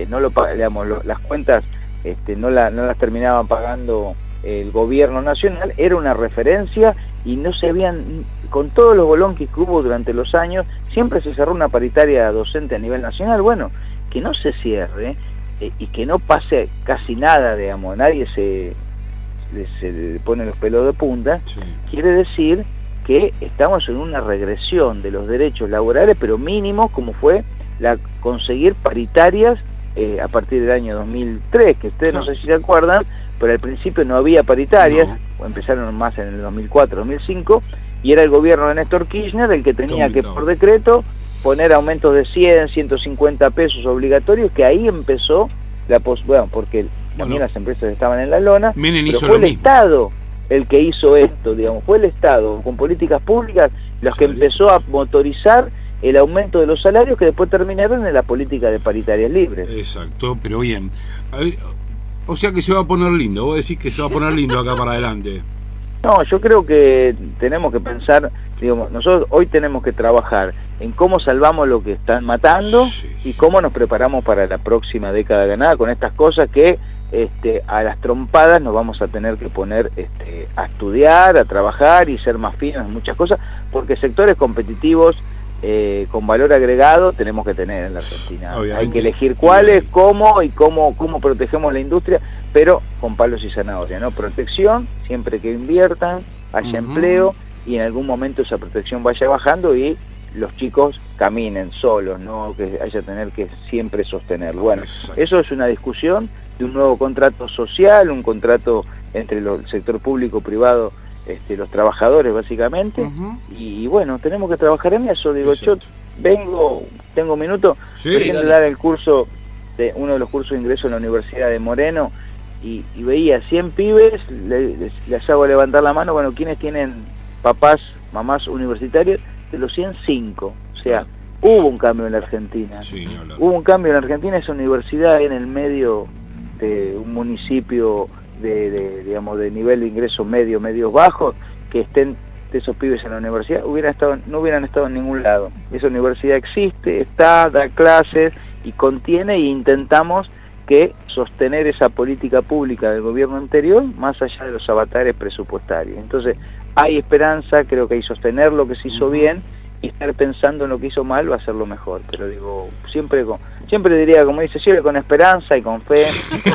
las cuentas no las terminaban pagando el gobierno nacional, era una referencia y no se habían, con todos los bolonquis que hubo durante los años, siempre se cerró una paritaria docente a nivel nacional. Bueno, que no se cierre y que no pase casi nada, digamos, nadie se pone los pelos de punta, quiere decir que estamos en una regresión de los derechos laborales, pero mínimos, como fue conseguir paritarias a partir del año 2003, que ustedes no sé si se acuerdan, pero al principio no había paritarias, empezaron más en el 2004, 2005, y era el gobierno de Néstor Kirchner el que tenía que por decreto poner aumentos de 100, 150 pesos obligatorios, que ahí empezó porque también las empresas estaban en la lona, pero fue el Estado el que hizo esto, digamos, fue el Estado con políticas públicas los que empezó a motorizar el aumento de los salarios, que después terminaron en la política de paritarias libres. Exacto, pero bien. O sea que se va a poner lindo, vos decís que se va a poner lindo acá para adelante. No, yo creo que tenemos que pensar, digamos, nosotros hoy tenemos que trabajar en cómo salvamos lo que están matando y cómo nos preparamos para la próxima década ganada con estas cosas que a las trompadas nos vamos a tener que poner a estudiar, a trabajar y ser más finos en muchas cosas, porque sectores competitivos con valor agregado tenemos que tener en la Argentina. Obviamente. Hay que elegir cuáles, cómo protegemos la industria, pero con palos y zanahorias, ¿no? Protección, siempre que inviertan, haya empleo, y en algún momento esa protección vaya bajando y los chicos caminen solos, no que haya tener que siempre sostenerlo. Bueno, eso es una discusión de un nuevo contrato social, un contrato entre el sector público, privado, los trabajadores básicamente, y bueno, tenemos que trabajar en eso. Digo, yo tengo un minuto, queriendo dar el curso, uno de los cursos de ingreso en la Universidad de Moreno, y veía 100 pibes, les hago levantar la mano, bueno, ¿quiénes tienen papás, mamás universitarios? De los 105, o sea, hubo un cambio en la Argentina. Hubo un cambio en la Argentina, esa universidad en el medio de un municipio digamos, de nivel de ingreso medio, medios bajos, que estén de esos pibes en la universidad, no hubieran estado en ningún lado. Esa universidad existe, da clases y contiene, e intentamos que sostener esa política pública del gobierno anterior más allá de los avatares presupuestarios. Entonces, hay esperanza, creo que hay sostener lo que se hizo bien, y estar pensando en lo que hizo mal va a ser lo mejor. Pero digo, siempre diría, como dice, siempre con esperanza y con fe.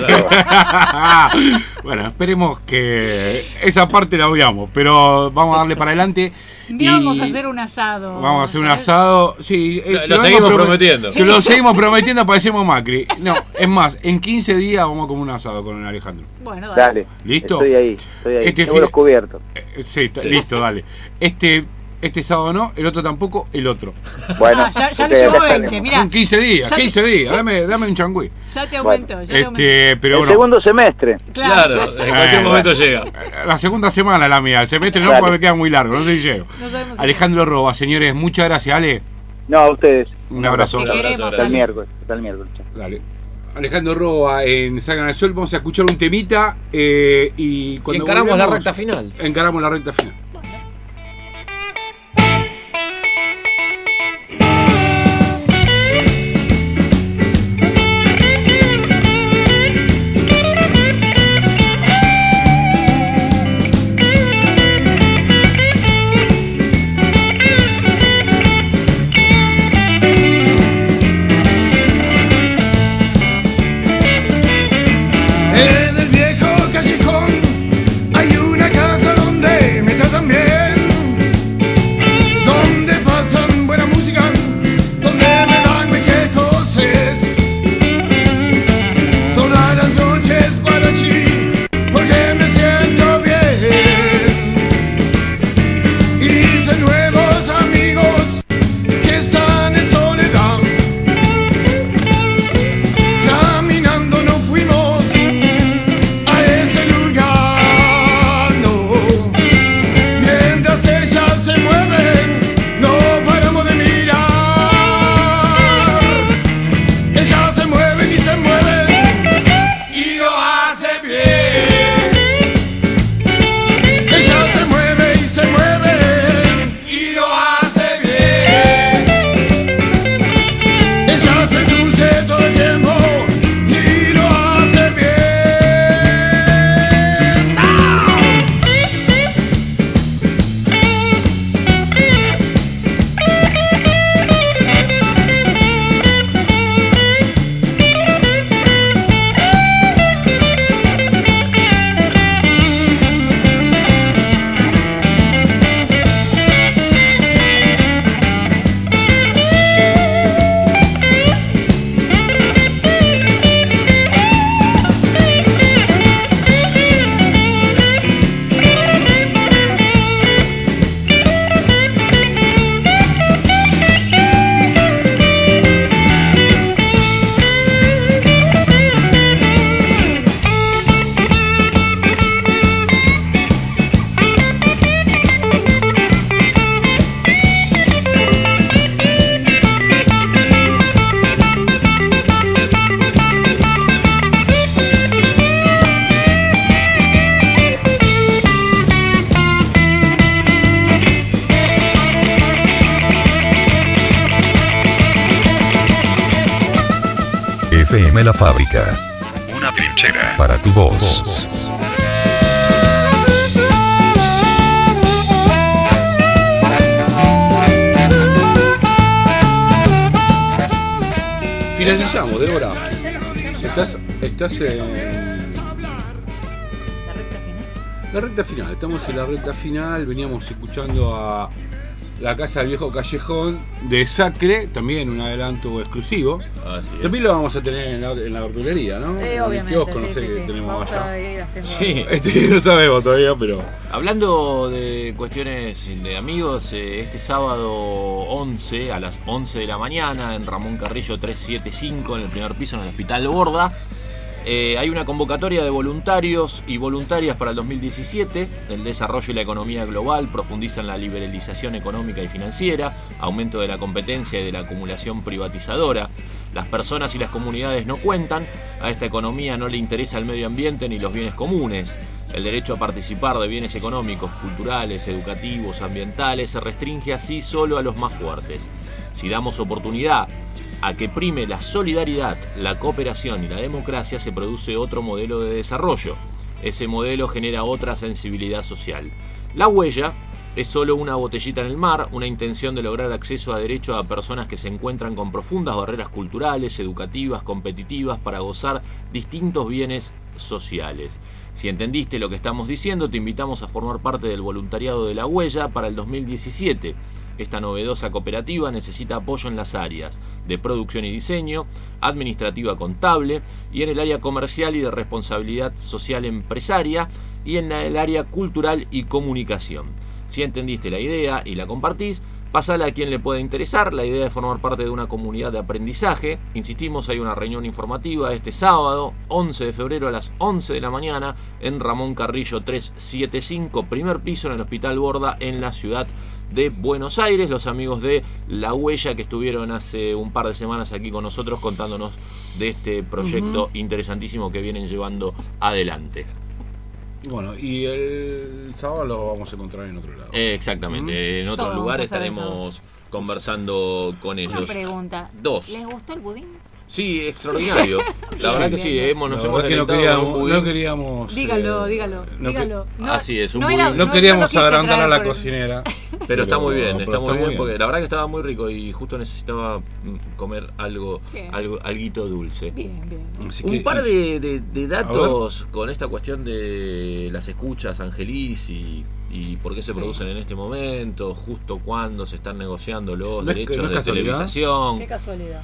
Bueno, esperemos que esa parte la veamos, pero vamos a darle para adelante. Vamos a hacer un asado. Vamos a hacer un asado, sí. Lo seguimos prometiendo. Si lo seguimos prometiendo, parecemos Macri. No, es más, en 15 días vamos a comer un asado con Alejandro. Bueno, dale. ¿Listo? Estoy ahí. Tengo los cubiertos. Sí, listo, dale. Este sábado no, el otro tampoco, el otro. Bueno, ya le llevo 20, mirá. 15 días, dame un changüí. Ya te aumento, pero el segundo semestre. Claro, en cualquier momento llega. La segunda semana la mía, el semestre no, porque me queda muy largo, no sé si llego. Alejandro Roa, señores, muchas gracias, Ale. No, a ustedes. Un abrazo. Hasta el miércoles. Dale. Alejandro Roa en Salgan al Sol, vamos a escuchar un temita y cuando encaramos la recta final. Encaramos la recta final. En el viejo callejón hay una casa donde me tratan bien. FM La Fábrica. Una trinchera para tu voz. Finalizamos, Débora. Estás en la recta final. Estamos en la recta final. Veníamos escuchando a La Casa del Viejo Callejón de Sacre, también un adelanto exclusivo. Así es. También lo vamos a tener en la verdulería, ¿no? Obviamente. En el kiosco, no sí, sé sí, qué sí. tenemos Vamos allá. a ir haciendo... Sí. No sabemos todavía, pero... Hablando de cuestiones de amigos, este sábado 11 a las 11 de la mañana en Ramón Carrillo 375 en el primer piso en el Hospital Borda. Hay una convocatoria de voluntarios y voluntarias para el 2017. El desarrollo y la economía global profundizan la liberalización económica y financiera, aumento de la competencia y de la acumulación privatizadora. Las personas y las comunidades no cuentan, a esta economía no le interesa el medio ambiente ni los bienes comunes. El derecho a participar de bienes económicos, culturales, educativos, ambientales se restringe así solo a los más fuertes. Si damos oportunidad a que prime la solidaridad, la cooperación y la democracia, se produce otro modelo de desarrollo. Ese modelo genera otra sensibilidad social. La huella es solo una botellita en el mar, una intención de lograr acceso a derechos a personas que se encuentran con profundas barreras culturales, educativas, competitivas, para gozar distintos bienes sociales. Si entendiste lo que estamos diciendo, te invitamos a formar parte del voluntariado de La Huella para el 2017. Esta novedosa cooperativa necesita apoyo en las áreas de producción y diseño, administrativa contable y en el área comercial y de responsabilidad social empresaria y en el área cultural y comunicación. Si entendiste la idea y la compartís, pasala a quien le pueda interesar. La idea es formar parte de una comunidad de aprendizaje. Insistimos, hay una reunión informativa este sábado, 11 de febrero a las 11 de la mañana en Ramón Carrillo 375, primer piso en el Hospital Borda en la ciudad de Buenos Aires. Los amigos de La Huella que estuvieron hace un par de semanas aquí con nosotros contándonos de este proyecto interesantísimo que vienen llevando adelante. Bueno, y el sábado lo vamos a encontrar en otro lado. Exactamente, en otro Todos lugar vamos a hacer estaremos conversando con ellos. Una pregunta. Dos. ¿Les gustó el budín? Sí, extraordinario. La verdad que sí, nos hemos que no queríamos dígalo. Así es, un budín. No queríamos agrandar a la cocinera. Pero está muy bien, porque la verdad que estaba muy rico y justo necesitaba comer alguito dulce. Bien. Un par de datos con esta cuestión de las escuchas, Angelis, y por qué se producen en este momento, justo cuando se están negociando los derechos de televisación. Qué casualidad.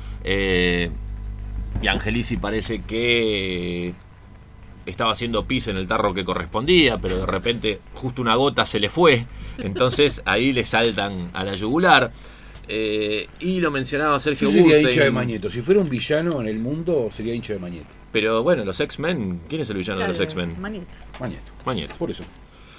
Y Angelisi parece que estaba haciendo pis en el tarro que correspondía, pero de repente justo una gota se le fue, entonces ahí le saltan a la yugular. Y lo mencionaba Sergio Burstein. Sería hincha de Magneto. Si fuera un villano en el mundo, sería hincha de Magneto. Pero bueno, los X-Men, ¿quién es el villano de los X-Men? Magneto. Por eso.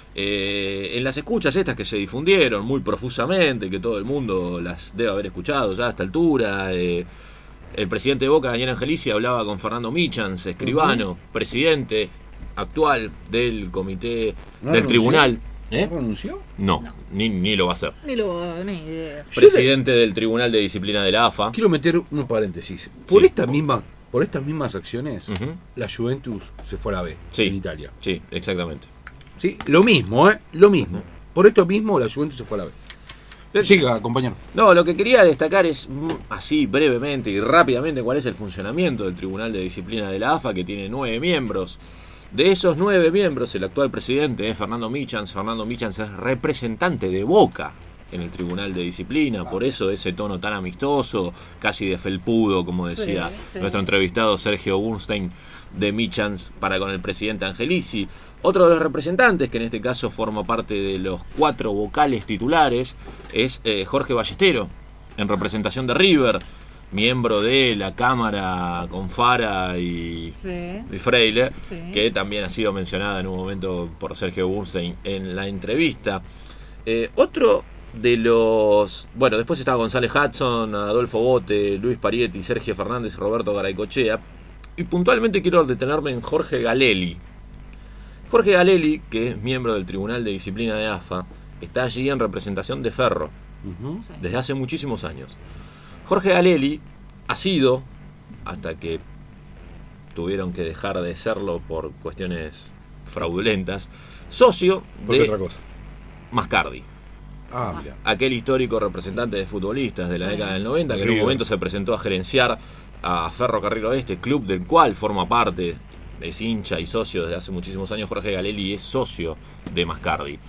En las escuchas estas que se difundieron muy profusamente, que todo el mundo las debe haber escuchado ya a esta altura, el presidente de Boca, Daniel Angelisi, hablaba con Fernando Michans, escribano, presidente actual del comité del tribunal. ¿No renunció? No, ni lo va a hacer. Ni idea. Presidente del Tribunal de Disciplina de la AFA. Quiero meter un paréntesis. Por estas mismas acciones, la Juventus se fue a la B en Italia. Sí, exactamente. Sí, lo mismo, lo mismo. Por esto mismo la Juventus se fue a la B. Siga, compañero. No, lo que quería destacar es, así brevemente y rápidamente, cuál es el funcionamiento del Tribunal de Disciplina de la AFA, que tiene 9 miembros. De esos 9 miembros, el actual presidente es Fernando Michans. Fernando Michans es representante de Boca en el Tribunal de Disciplina, por eso ese tono tan amistoso, casi de felpudo, como decía nuestro entrevistado Sergio Burstein, de Michans para con el presidente Angelisi. Otro de los representantes, que en este caso forma parte de los 4 vocales titulares, es Jorge Ballestero, en representación de River, miembro de la Cámara con Fara y Freire, que también ha sido mencionada en un momento por Sergio Burstein en la entrevista. Otro de los... Bueno, después estaba González Hudson, Adolfo Bote, Luis Parietti, Sergio Fernández, Roberto Garaycochea. Y puntualmente quiero detenerme en Jorge Galelli. Jorge Galelli, que es miembro del Tribunal de Disciplina de AFA, está allí en representación de Ferro, desde hace muchísimos años. Jorge Galelli ha sido, hasta que tuvieron que dejar de serlo por cuestiones fraudulentas, socio de otra cosa. Mascardi. Mira. Aquel histórico representante de futbolistas de la década del 90, que en un momento se presentó a gerenciar a Ferro Carril Oeste, club del cual forma parte, es hincha y socio desde hace muchísimos años. Jorge Galelli es socio de Mascardi.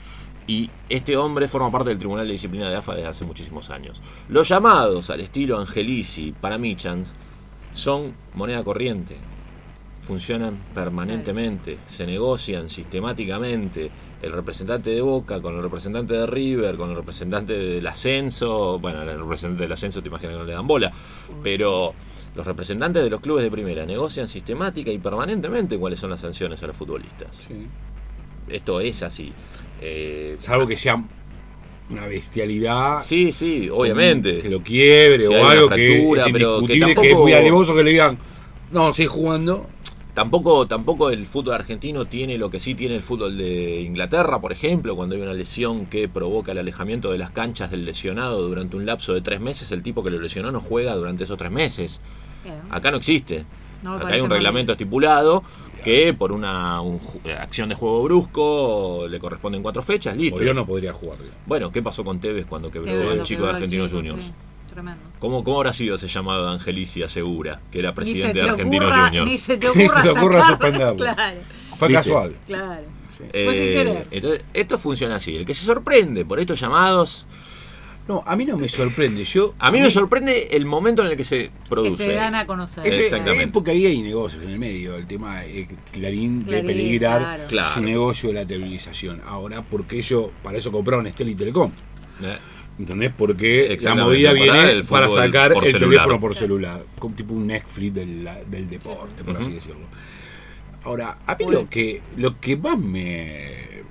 Y este hombre forma parte del Tribunal de Disciplina de AFA desde hace muchísimos años. Los llamados al estilo Angelici para Michans son moneda corriente. Funcionan permanentemente, se negocian sistemáticamente. El representante de Boca con el representante de River, con el representante del ascenso. Bueno, el representante del ascenso te imaginas que no le dan bola. Pero los representantes de los clubes de primera negocian sistemática y permanentemente cuáles son las sanciones a los futbolistas. Sí. Esto es así. Salvo que sea una bestialidad. Sí, obviamente. Que lo quiebre si o algo fractura, que es indiscutible, pero que es muy alevoso que le digan, no, sigue jugando. Tampoco el fútbol argentino tiene lo que sí tiene el fútbol de Inglaterra, por ejemplo, cuando hay una lesión que provoca el alejamiento de las canchas del lesionado durante un lapso de 3 meses, el tipo que lo lesionó no juega durante esos 3 meses. Acá no existe. Acá hay un reglamento estipulado que por una acción de juego brusco le corresponden 4 fechas, listo. Yo no podría jugar. Bueno, ¿qué pasó con Tevez cuando quebró el chico de Argentinos Juniors? Sí. Tremendo. ¿Cómo habrá sido ese llamado de Angelici Segura, que era presidente de Argentinos Juniors? Ni se te ocurra suspenderlo. Claro. Fue ¿viste? Casual. Claro. Sí. Fue sin querer. Entonces, esto funciona así. El que se sorprende por estos llamados... No, a mí no me sorprende. A mí me sorprende el momento en el que se produce. Que se dan a conocer. Exactamente. Porque ahí hay negocios en el medio. El tema Clarín de peligrar su negocio de la televisación. Ahora, porque ellos para eso compraron Estel y Telecom. ¿Entendés? Porque la movida viene para sacar el teléfono por celular. Como tipo un Netflix del deporte, por así decirlo. Ahora, a mí lo que más me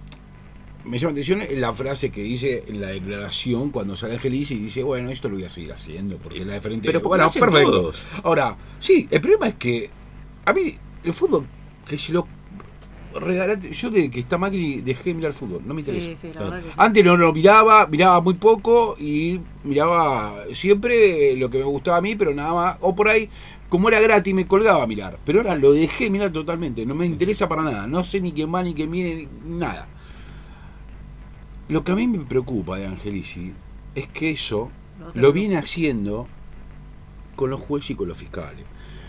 llama atención es la frase que dice en la declaración cuando sale Angelici y dice, bueno, esto lo voy a seguir haciendo porque es la diferente. Pero bueno, perfecto. Todos. Ahora, sí, el problema es que a mí el fútbol que se lo regalate, yo desde que está Macri dejé de mirar fútbol, no me interesa. Sí, la verdad que sí. Antes no lo miraba muy poco y miraba siempre lo que me gustaba a mí, pero nada más, o por ahí, como era gratis me colgaba a mirar, pero ahora lo dejé de mirar totalmente, no me interesa para nada, no sé ni quién va ni quién viene, nada. Lo que a mí me preocupa de Angelici es que eso lo viene haciendo con los jueces y con los fiscales.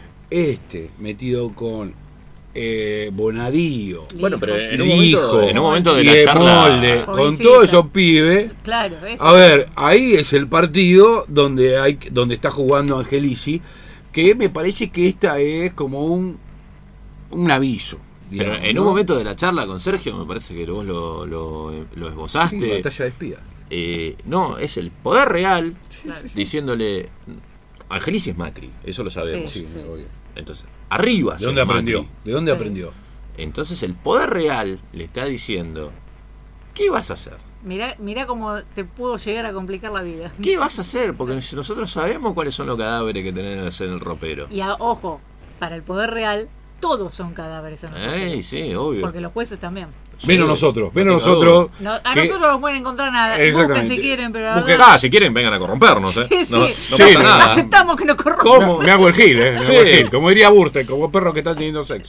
Metido con Bonadío. Bueno, pero en un momento de la charla Molde, con todos esos pibes. Claro, a ver, ahí es el partido donde está jugando Angelici, que me parece que esta es como un aviso. Digamos, pero en un momento de la charla con Sergio, me parece que vos lo esbozaste. Sí, batalla de espías. No, es el poder real diciéndole. Angelici es Macri, eso lo sabemos. Sí, obvio. Entonces, arriba. ¿De dónde aprendió? Macri. ¿De dónde aprendió? Entonces el poder real le está diciendo, ¿qué vas a hacer? Mirá cómo te pudo llegar a complicar la vida. ¿Qué vas a hacer? Porque nosotros sabemos cuáles son los cadáveres que tenés en el ropero. Y ojo, para el poder real, todos son cadáveres en el ropero. Sí, obvio. Porque los jueces también. Sí, menos nosotros. No, a nosotros no pueden encontrar nada. Busquen si quieren, pero si quieren vengan a corrompernos, sí, no pasa nada. Aceptamos que nos corrompan. ¿Cómo? Me hago el gil, como diría Burte, como perro que está teniendo sexo.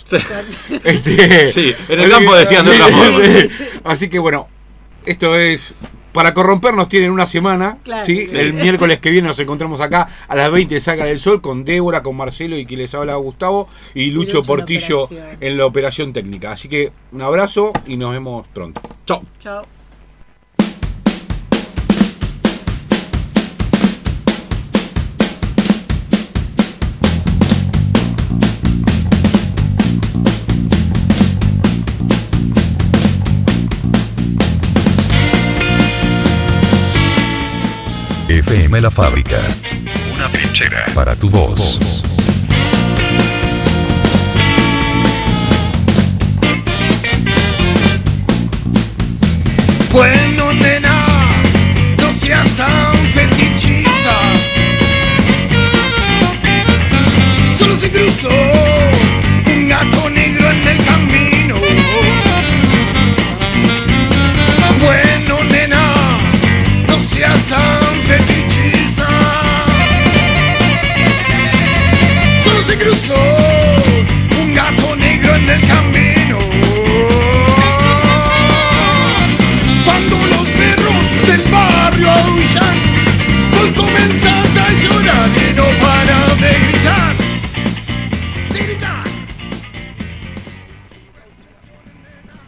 Sí, en el campo decían de otra forma. Así que bueno, esto es para corrompernos, tienen una semana. Claro, ¿sí? El miércoles que viene nos encontramos acá a las 20 Saca del Sol con Débora, con Marcelo y quien les habla Gustavo y Lucho Portillo en la operación técnica. Así que un abrazo y nos vemos pronto. Chao. Chao. FM La Fábrica. Una trinchera para tu voz. Bueno, nena, no seas tan fetichista. Solo se cruzó un gato negro en el camino. Bueno, nena, no seas tan fetichista. Solo se cruzó un gato negro en el camino. Cuando los perros del barrio aullan